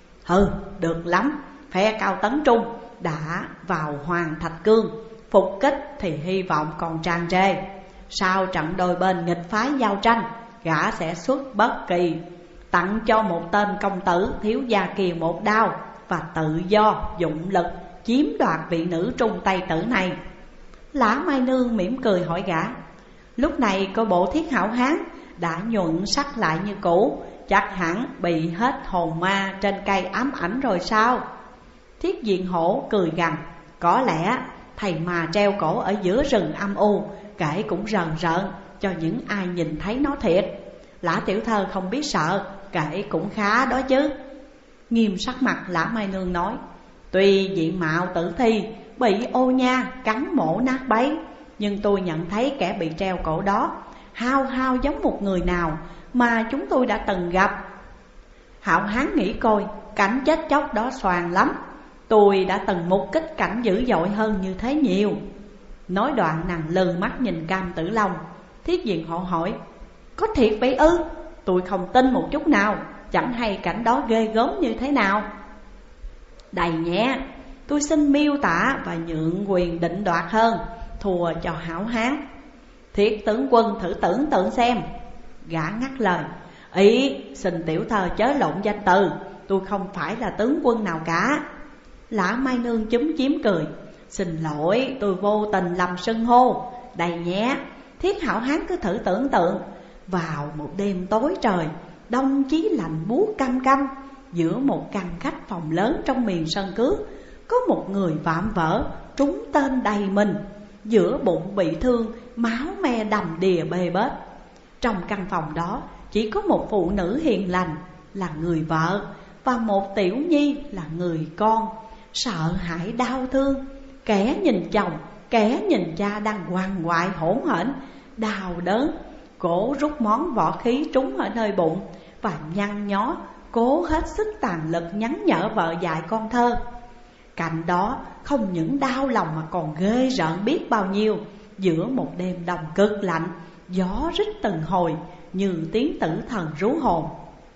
Được lắm, phe Cao Tấn Trung đã vào Hoàng Thạch Cương, phục kích thì hy vọng còn tràn trề. Sau trận đôi bên nghịch phái giao tranh, gã sẽ xuất bất kỳ, tặng cho một tên công tử thiếu gia kiều một đao và tự do dụng lực chiếm đoạt vị nữ trung Tây tử này. Lã Mai Nương mỉm cười hỏi gã, lúc này coi bộ Thiết hảo hán đã nhuận sắc lại như cũ, chắc hẳn bị hết hồn ma trên cây ám ảnh rồi sao? Thiết Diện Hổ cười gằn, có lẽ thầy mà treo cổ ở giữa rừng âm u, kể cũng rờn rợn cho những ai nhìn thấy nó thiệt. Lã tiểu thơ không biết sợ, kể cũng khá đó chứ. Nghiêm sắc mặt, Lã Mai Nương nói, tuy diện mạo tử thi bị ô nha cắn mổ nát bấy, nhưng tôi nhận thấy kẻ bị treo cổ đó hao hao giống một người nào mà chúng tôi đã từng gặp. Hảo hán nghĩ coi, cảnh chết chóc đó xoàn lắm, tôi đã từng mục kích cảnh dữ dội hơn như thế nhiều. Nói đoạn nàng lừ mắt nhìn Cam Tử Long. Thiết Diện Hổ hỏi, có thiệt vậy ư? Tôi không tin một chút nào, chẳng hay cảnh đó ghê gớm như thế nào. Đầy nhé, tôi xin miêu tả và nhượng quyền định đoạt hơn, thùa cho hảo hán. Thiết tướng quân thử tưởng tượng xem. Gã ngắt lời, ý xin tiểu thơ chớ lộn danh từ, tôi không phải là tướng quân nào cả. Lã Mai Nương chúm chím cười, xin lỗi, tôi vô tình lầm xưng hô. Đây nhé, Thiết hảo hán cứ thử tưởng tượng, vào một đêm tối trời, đông chí lạnh buốt căm căm, giữa một căn khách phòng lớn trong miền sân cước, có một người vạm vỡ trúng tên đầy mình, giữa bụng bị thương, máu me đầm đìa bê bết. Trong căn phòng đó chỉ có một phụ nữ hiền lành là người vợ, và một tiểu nhi là người con. Sợ hãi đau thương, kẻ nhìn chồng, kẻ nhìn cha đang hoàng hoại hỗn hển, đau đớn, cổ rút món võ khí trúng ở nơi bụng và nhăn nhó, cố hết sức tàn lực nhắn nhở vợ dạy con thơ. Cảnh đó không những đau lòng mà còn ghê rợn biết bao nhiêu. Giữa một đêm đông cực lạnh, gió rít từng hồi như tiếng tử thần rú hồn.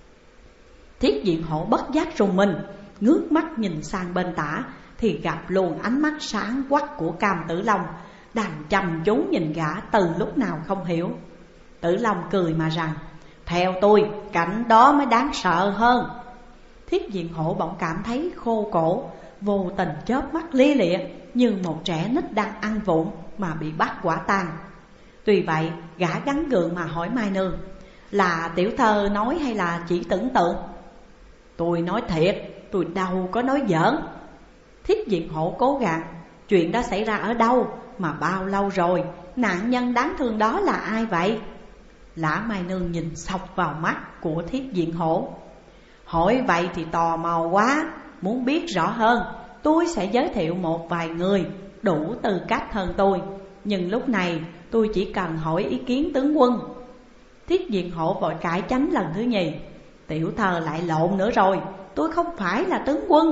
Thiết Diện Hổ bất giác rùng mình, ngước mắt nhìn sang bên tả thì gặp luồng ánh mắt sáng quắc của Cam Tử Long đang chăm chú nhìn gã từ lúc nào không hiểu. Tử Long cười mà rằng, theo tôi cảnh đó mới đáng sợ hơn. Thiết Diện Hổ bỗng cảm thấy khô cổ, vô tình chớp mắt lia lịa như một trẻ nít đang ăn vụng. mà bị bắt quả tang. Tuy vậy gã gắng gượng mà hỏi Mai Nương: là tiểu thơ nói hay là chỉ tưởng tượng? Tôi nói thiệt, tôi đâu có nói giỡn. Thiết Diện Hổ cố gắng: chuyện đó xảy ra ở đâu, mà bao lâu rồi, nạn nhân đáng thương đó là ai vậy? Lã Mai Nương nhìn sộc vào mắt của Thiết Diện Hổ. Hỏi vậy thì tò mò quá, muốn biết rõ hơn, tôi sẽ giới thiệu một vài người đủ tư cách hơn tôi. Nhưng lúc này tôi chỉ cần hỏi ý kiến tướng quân. Thiết Diện Hổ vội cãi tránh lần thứ nhì: tiểu thơ lại lộn nữa rồi, tôi không phải là tướng quân.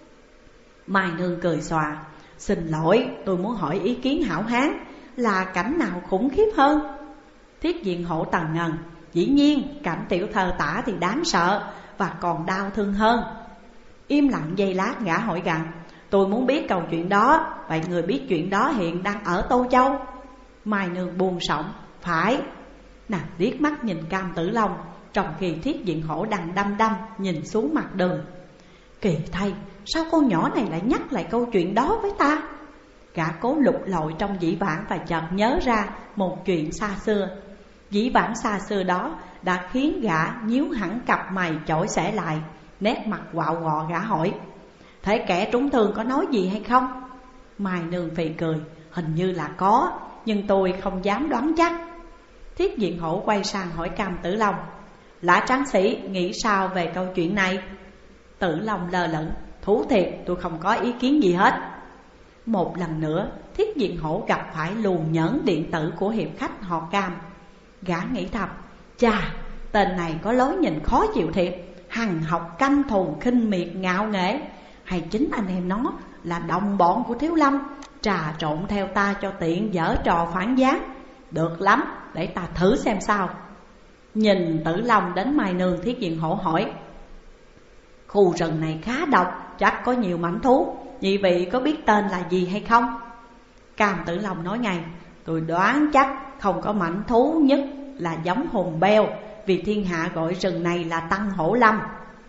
Mai Nương cười xòa: xin lỗi, tôi muốn hỏi ý kiến hảo hán, là cảnh nào khủng khiếp hơn? Thiết Diện Hổ tần ngần: dĩ nhiên cảnh tiểu thơ tả thì đáng sợ và còn đau thương hơn. Im lặng giây lát, gã hỏi gặng: tôi muốn biết câu chuyện đó, vậy người biết chuyện đó hiện đang ở Tô Châu? Mai Nương buông sổng: phải. Nàng liếc mắt nhìn Cam Tử Long, trong khi Thiết Diện Hổ đang đăm đăm nhìn xuống mặt đường. Kỳ thay, sao con nhỏ này lại nhắc lại câu chuyện đó với ta? Gã cố lục lọi trong dĩ vãng và chợt nhớ ra một chuyện xa xưa. Dĩ vãng xa xưa đó đã khiến gã nhíu hẳn cặp mày chổi xẻ lại, nét mặt quạo quọ. Gã hỏi: thế kẻ trúng thương có nói gì hay không? Mai Nương phì cười: hình như là có, nhưng tôi không dám đoán chắc. Thiết Diện Hổ quay sang hỏi Cam Tử Long: Lã tráng sĩ nghĩ sao về câu chuyện này? Tử Long lơ lửng: thú thiệt, tôi không có ý kiến gì hết. Một lần nữa Thiết Diện Hổ gặp phải luồng nhẫn điện tử của hiệp khách họ Cam. Gã nghĩ thầm: chà, tên này có lối nhìn khó chịu thiệt, hằng học căm thù khinh miệt ngạo nghễ. Hay chính anh em nó là đồng bọn của Thiếu Lâm, trà trộn theo ta cho tiện giở trò phản gián. Được lắm, để ta thử xem sao. Nhìn Tử Long đến Mai Nương, Thiết Diện Hổ hỏi: khu rừng này khá độc, chắc có nhiều mãnh thú, nhị vị có biết tên là gì hay không? Cam Tử Long nói ngay: tôi đoán chắc không có mãnh thú, nhất là giống hùng beo, vì thiên hạ gọi rừng này là Tăng Hổ Lâm.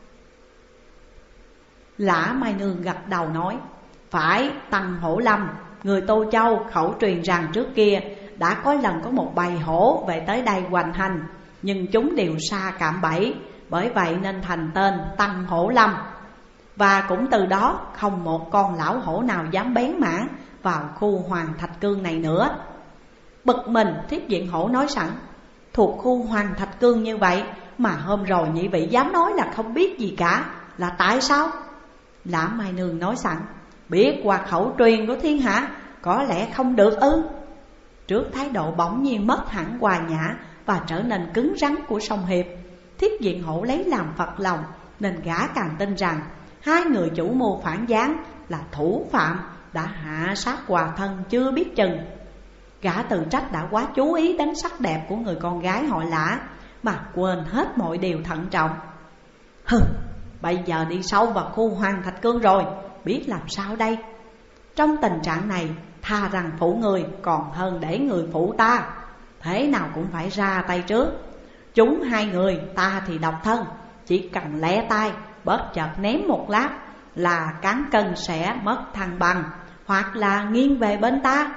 Lã Mai Nương gật đầu nói: phải, Tăng Hổ Lâm. Người Tô Châu khẩu truyền rằng trước kia đã có lần có một bầy hổ về tới đây hoành hành, nhưng chúng đều sa cạm bẫy, bởi vậy nên thành tên Tăng Hổ Lâm. Và cũng từ đó không một con lão hổ nào dám bén mảng vào khu Hoàng Thạch Cương này nữa. Bực mình, Thiết Diện Hổ nói sẵn: thuộc khu Hoàng Thạch Cương như vậy mà hôm rồi nhị vị dám nói là không biết gì cả, là tại sao? Lã Mai Nương nói sẵn: biết qua khẩu truyền của thiên hạ, có lẽ không được ư? Trước thái độ bỗng nhiên mất hẳn hòa nhã và trở nên cứng rắn của Song Hiệp, Thiết Diện Hổ lấy làm phật lòng, nên gã càng tin rằng hai người chủ mưu phản gián là thủ phạm đã hạ sát hòa thân chưa biết chừng. Gã tự trách đã quá chú ý đến sắc đẹp của người con gái họ Lã, mà quên hết mọi điều thận trọng. Hừ, bây giờ đi sâu vào khu Hoàng Thạch Cương rồi, biết làm sao đây? Trong tình trạng này, tha rằng phụ người còn hơn để người phụ ta. Thế nào cũng phải ra tay trước. Chúng hai người, ta thì độc thân, chỉ cần lẻ tay, bớt chợt ném một lát là cán cân sẽ mất thăng bằng, hoặc là nghiêng về bên ta.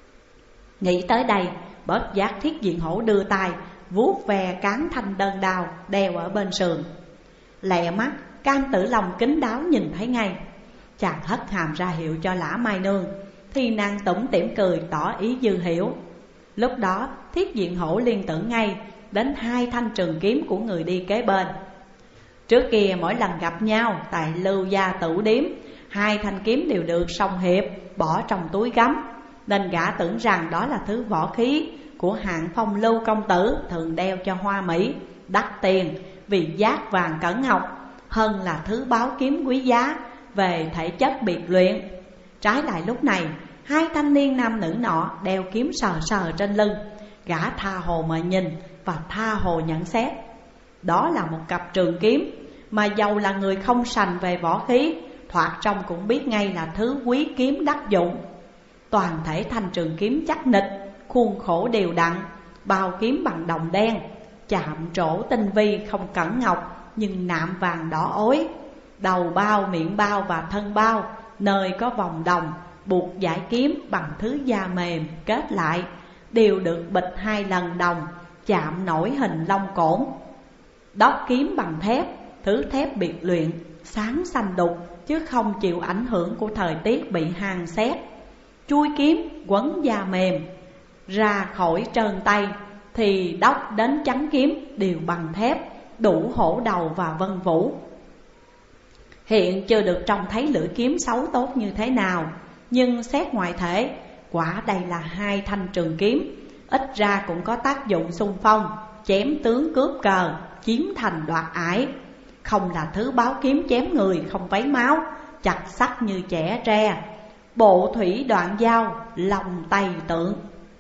Nghĩ tới đây, bớt giác Thiết Diện Hổ đưa tay vuốt ve cán thanh đơn đao đeo ở bên sườn. Lẹ mắt, Cam Tử Long kín đáo nhìn thấy ngay. Chàng hất hàm ra hiệu cho Lã Mai Nương, thì nàng tủm tỉm cười tỏ ý dư hiểu. Lúc đó Thiết Diện Hổ liên tưởng ngay đến hai thanh trường kiếm của người đi kế bên. Trước kia mỗi lần gặp nhau tại Lưu Gia Tửu Điếm, hai thanh kiếm đều được Song Hiệp bỏ trong túi gấm, nên gã tưởng rằng đó là thứ võ khí của hạng phong lưu công tử thường đeo cho hoa mỹ, đắt tiền vì giác vàng cẩn ngọc, hơn là thứ báu kiếm quý giá về thể chất biệt luyện. Trái lại lúc này, hai thanh niên nam nữ nọ đeo kiếm sờ sờ trên lưng. Gã tha hồ mà nhìn và tha hồ nhận xét. Đó là một cặp trường kiếm mà dầu là người không sành về võ khí, thoạt trông cũng biết ngay là thứ quý kiếm đắc dụng. Toàn thể thanh trường kiếm chắc nịch, khuôn khổ đều đặn, bao kiếm bằng đồng đen, chạm trổ tinh vi không cẩn ngọc, nhưng nạm vàng đỏ ối. Đầu bao, miệng bao và thân bao, nơi có vòng đồng buộc giải kiếm bằng thứ da mềm kết lại, đều được bịch 2 lần đồng, chạm nổi hình long cổn. Đốc kiếm bằng thép, thứ thép biệt luyện, sáng xanh đục, chứ không chịu ảnh hưởng của thời tiết bị hàn sét. Chui kiếm quấn da mềm, ra khỏi trơn tay, thì đốc đến chắn kiếm đều bằng thép, đủ hổ đầu và vân vũ. Hiện chưa được trông thấy lưỡi kiếm xấu tốt như thế nào, nhưng xét ngoại thể, quả đây là 2 thanh trường kiếm, ít ra cũng có tác dụng xung phong, chém tướng cướp cờ, chiếm thành đoạt ải. Không là thứ báo kiếm chém người không vấy máu, chặt sắc như chẻ tre, bộ thủy đoạn dao, lòng tay tượng.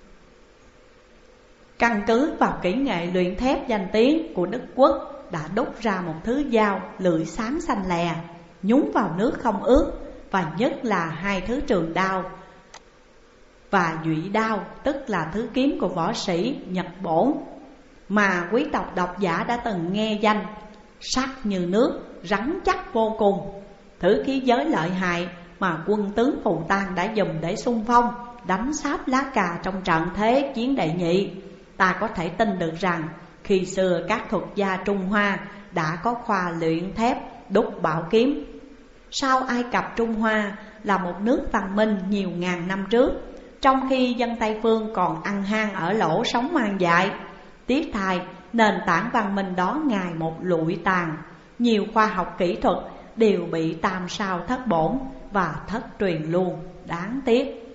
Căn cứ vào kỹ nghệ luyện thép danh tiếng của Đức Quốc, đã đúc ra một thứ dao lưỡi xám xanh lè, nhúng vào nước không ướt, và nhất là 2 thứ trường đao và dụy đao, tức là thứ kiếm của võ sĩ Nhật Bổn, mà quý tộc độc giả đã từng nghe danh. Sắc như nước, rắn chắc vô cùng, thứ khí giới lợi hại mà quân tướng Phù Tang đã dùng để xung phong, đánh sáp lá cà trong trận thế chiến đệ nhị. Ta có thể tin được rằng khi xưa các thuật gia Trung Hoa đã có khoa luyện thép đúc bảo kiếm. Sau Ai Cập, Trung Hoa là một nước văn minh nhiều ngàn năm trước, trong khi dân Tây Phương còn ăn hang ở lỗ sống hoang dại. Tiếc thay, nền tảng văn minh đó ngày một lụi tàn, nhiều khoa học kỹ thuật đều bị tam sao thất bổn và thất truyền luôn, đáng tiếc.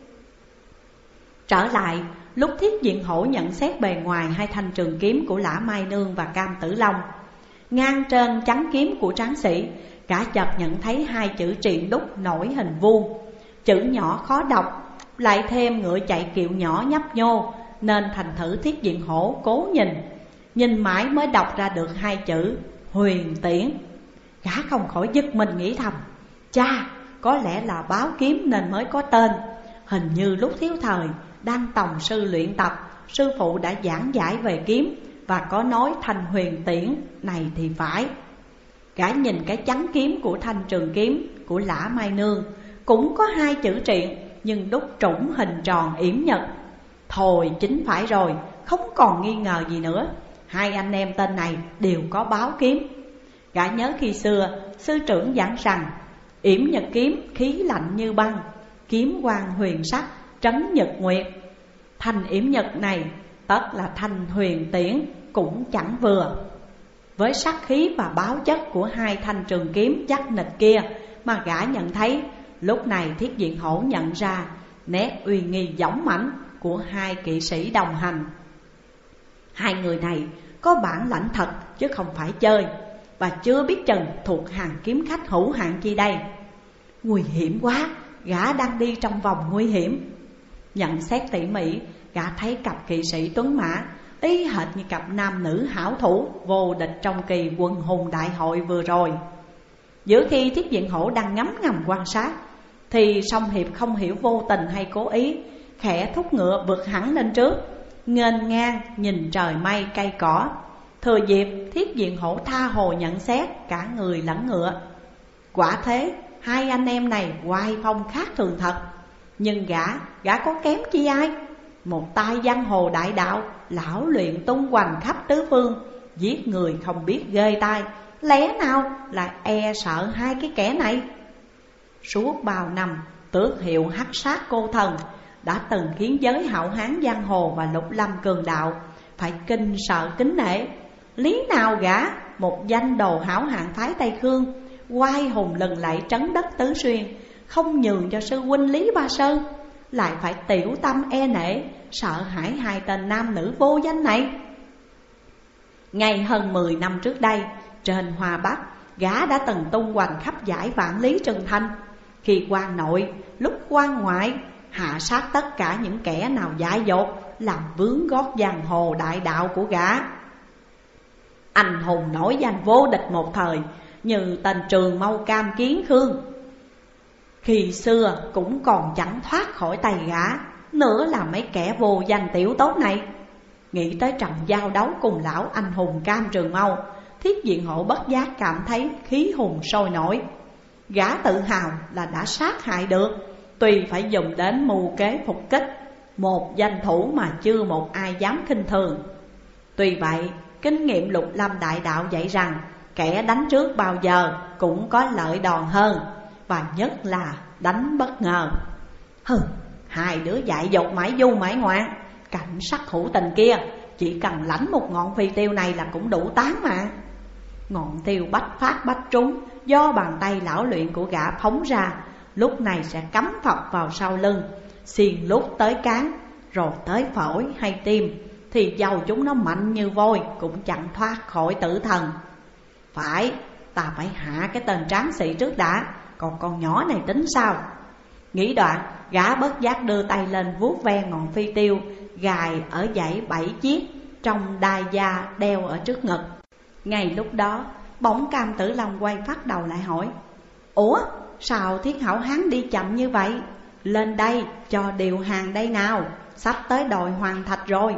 Trở lại, lúc Thiết Diện Hổ nhận xét bề ngoài 2 thanh trường kiếm của Lã Mai Nương và Cam Tử Long, ngang trên chắn kiếm của tráng sĩ, cả chợt nhận thấy 2 chữ triện đúc nổi hình vuông, chữ nhỏ khó đọc, lại thêm ngựa chạy kiệu nhỏ nhấp nhô, nên thành thử Thiết Diện Hổ cố nhìn mãi mới đọc ra được 2 chữ Huyền Tiễn. Gã không khỏi giật mình nghĩ thầm, cha, có lẽ là báo kiếm nên mới có tên. Hình như lúc thiếu thời đang tòng sư luyện tập, sư phụ đã giảng giải về kiếm và có nói thanh Huyền Tiễn này thì phải. Gã nhìn cái chắn kiếm của thanh trường kiếm của Lã Mai Nương, cũng có 2 chữ triện nhưng đúc trũng hình tròn yểm nhật. Thôi chính phải rồi, không còn nghi ngờ gì nữa, 2 anh em tên này đều có báo kiếm. Gã nhớ khi xưa sư trưởng giảng rằng yểm nhật kiếm khí lạnh như băng, kiếm quang huyền sắc trấn nhật nguyệt. Thanh yểm nhật này tất là thanh Huyền Tiễn cũng chẳng vừa. Với sắc khí và báo chất của 2 thanh trường kiếm chắc nịch kia mà gã nhận thấy, lúc này Thiết Diện Hổ nhận ra nét uy nghi dõng mãnh của 2 kỵ sĩ đồng hành. 2 người này có bản lãnh thật chứ không phải chơi, và chưa biết chừng thuộc hàng kiếm khách hữu hạn chi đây. Nguy hiểm quá, gã đang đi trong vòng nguy hiểm. Nhận xét tỉ mỉ, gã thấy cặp kỵ sĩ tuấn mã ý hệt như cặp nam nữ hảo thủ vô địch trong kỳ Quần Hùng Đại Hội vừa rồi. Giữa khi Thiết Diện Hổ đang ngắm ngầm quan sát, thì Song Hiệp không hiểu vô tình hay cố ý khẽ thúc ngựa vượt hẳn lên trước, nghênh ngang nhìn trời mây cây cỏ. Thừa dịp Thiết Diện Hổ tha hồ nhận xét cả người lẫn ngựa. Quả thế 2 anh em này oai phong khác thường thật. Nhưng gã có kém chi ai? Một tay giang hồ đại đạo, lão luyện tung hoành khắp tứ phương, giết người không biết ghê tai, lẽ nào lại e sợ 2 cái kẻ này? Suốt bao năm tước hiệu hắc sát cô thần đã từng khiến giới hảo hán giang hồ và lục lâm cường đạo phải kinh sợ kính nể. Lý nào gã, một danh đồ hảo hạng phái Tây Khương, oai hùng lừng lẫy trấn đất Tứ Xuyên, không nhường cho sư huynh Lý Ba Sơn, lại phải tiểu tâm e nể, sợ hãi 2 tên nam nữ vô danh này? Ngày hơn 10 năm trước đây, trên Hoa Bắc, gã đã từng tung hoành khắp giải Vạn Lý Trường Thanh. Khi quan nội, lúc quan ngoại, hạ sát tất cả những kẻ nào dại dột làm vướng gót giang hồ đại đạo của gã. Anh hùng nổi danh vô địch một thời như tên Trường Mâu Cam Kiến Khương, khi xưa cũng còn chẳng thoát khỏi tay gã, nữa là mấy kẻ vô danh tiểu tốt này. Nghĩ tới trận giao đấu cùng lão anh hùng Cam Trường Mâu, Thiết Diện Hổ bất giác cảm thấy khí hùng sôi nổi. Gã tự hào là đã sát hại được, tuy phải dùng đến mưu kế phục kích, một danh thủ mà chưa một ai dám khinh thường. Tuy vậy, kinh nghiệm Lục Lâm đại đạo dạy rằng kẻ đánh trước bao giờ cũng có lợi đòn hơn, và nhất là đánh bất ngờ. Hai đứa dại dột mãi du mãi ngoạn, cảnh sắc hữu tình kia chỉ cần lãnh một ngọn phi tiêu này là cũng đủ tán mà. Ngọn tiêu bách phát bách trúng do bàn tay lão luyện của gã phóng ra, lúc này sẽ cắm phập vào sau lưng, xiên lúc tới cán, rồi tới phổi hay tim, thì dầu chúng nó mạnh như vôi cũng chẳng thoát khỏi tử thần. Phải, ta phải hạ cái tên tráng sĩ trước đã, còn con nhỏ này tính sao? Nghĩ đoạn, gã bất giác đưa tay lên vuốt ve ngọn phi tiêu gài ở dãy 7 chiếc trong đai da đeo ở trước ngực. Ngay lúc đó, bỗng Cam Tử Long quay phát đầu lại hỏi: Ủa, sao Thiết Hảo Hán đi chậm như vậy? Lên đây cho điều hàng đây nào, sắp tới đòi hoàn thạch rồi.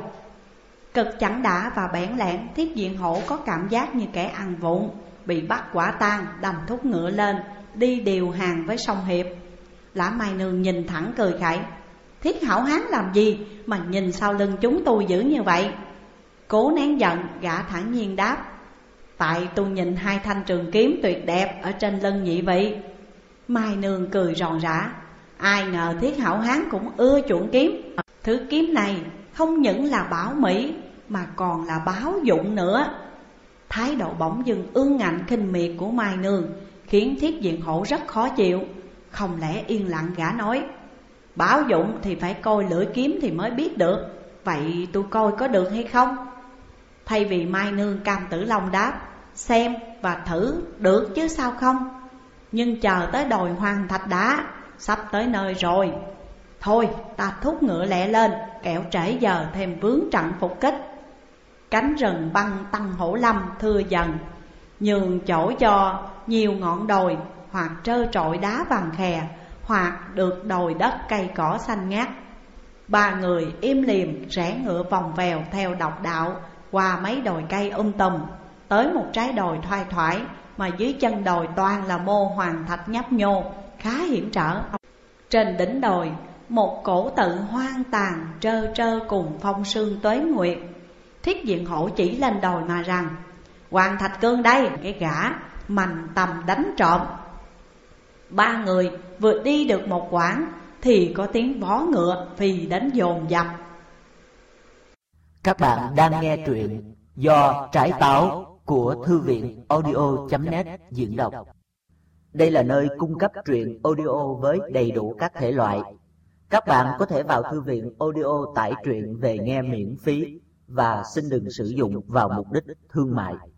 Cực chẳng đã và bẽn lẽn, Thiết Diện Hổ có cảm giác như kẻ ăn vụng, bị bắt quả tang, đành thúc ngựa lên đi điều hàng với Song Hiệp. Lã Mai Nương nhìn thẳng cười khẩy: Thiết Hảo Hán làm gì mà nhìn sau lưng chúng tôi dữ như vậy? Cố nén giận, gã thản nhiên đáp: Tại tôi nhìn hai thanh trường kiếm tuyệt đẹp ở trên lưng nhị vị. Mai Nương cười ròn rã: Ai ngờ Thiết Hảo Hán cũng ưa chuộng kiếm. Thứ kiếm này không những là bảo mỹ mà còn là báo dụng nữa. Thái độ bỗng dưng ương ngạnh khinh miệt của Mai Nương khiến Thiết Diện Hổ rất khó chịu. Không lẽ yên lặng, gã nói: Bảo dụng thì phải coi lưỡi kiếm thì mới biết được. Vậy tôi coi có được hay không? Thay vì Mai Nương, Cam Tử Long đáp: Xem và thử được chứ sao không. Nhưng chờ tới đòi hoàn thạch đã, sắp tới nơi rồi. Thôi ta thúc ngựa lẹ lên, kẻo trễ giờ thêm vướng trận phục kích. Cánh rừng băng tăng hổ lâm thưa dần, nhường chỗ cho nhiều ngọn đồi, hoặc trơ trọi đá vàng khè, hoặc được đồi đất cây cỏ xanh ngát. Ba người im lìm rẽ ngựa vòng vèo theo độc đạo qua mấy đồi cây tùm, tới một trái đồi thoai thoải mà dưới chân đồi toàn là mô hoàng thạch nhấp nhô, khá hiểm trở. Trên đỉnh đồi, một cổ tự hoang tàn trơ trơ cùng phong sương tuế nguyệt. Thiết Diện Hổ chỉ lên đồi mà rằng: Hoàng Thạch Cương đây, cái gã mành tầm đánh trộm. Ba người vừa đi được một quãng thì có tiếng vó ngựa phì đến dồn dập. Các bạn đang nghe truyện do Trái Táo của Thư viện audio.net diễn đọc. Đây là nơi cung cấp truyện audio với đầy đủ các thể loại. Các bạn có thể vào thư viện audio tải truyện về nghe miễn phí và xin đừng sử dụng vào mục đích thương mại.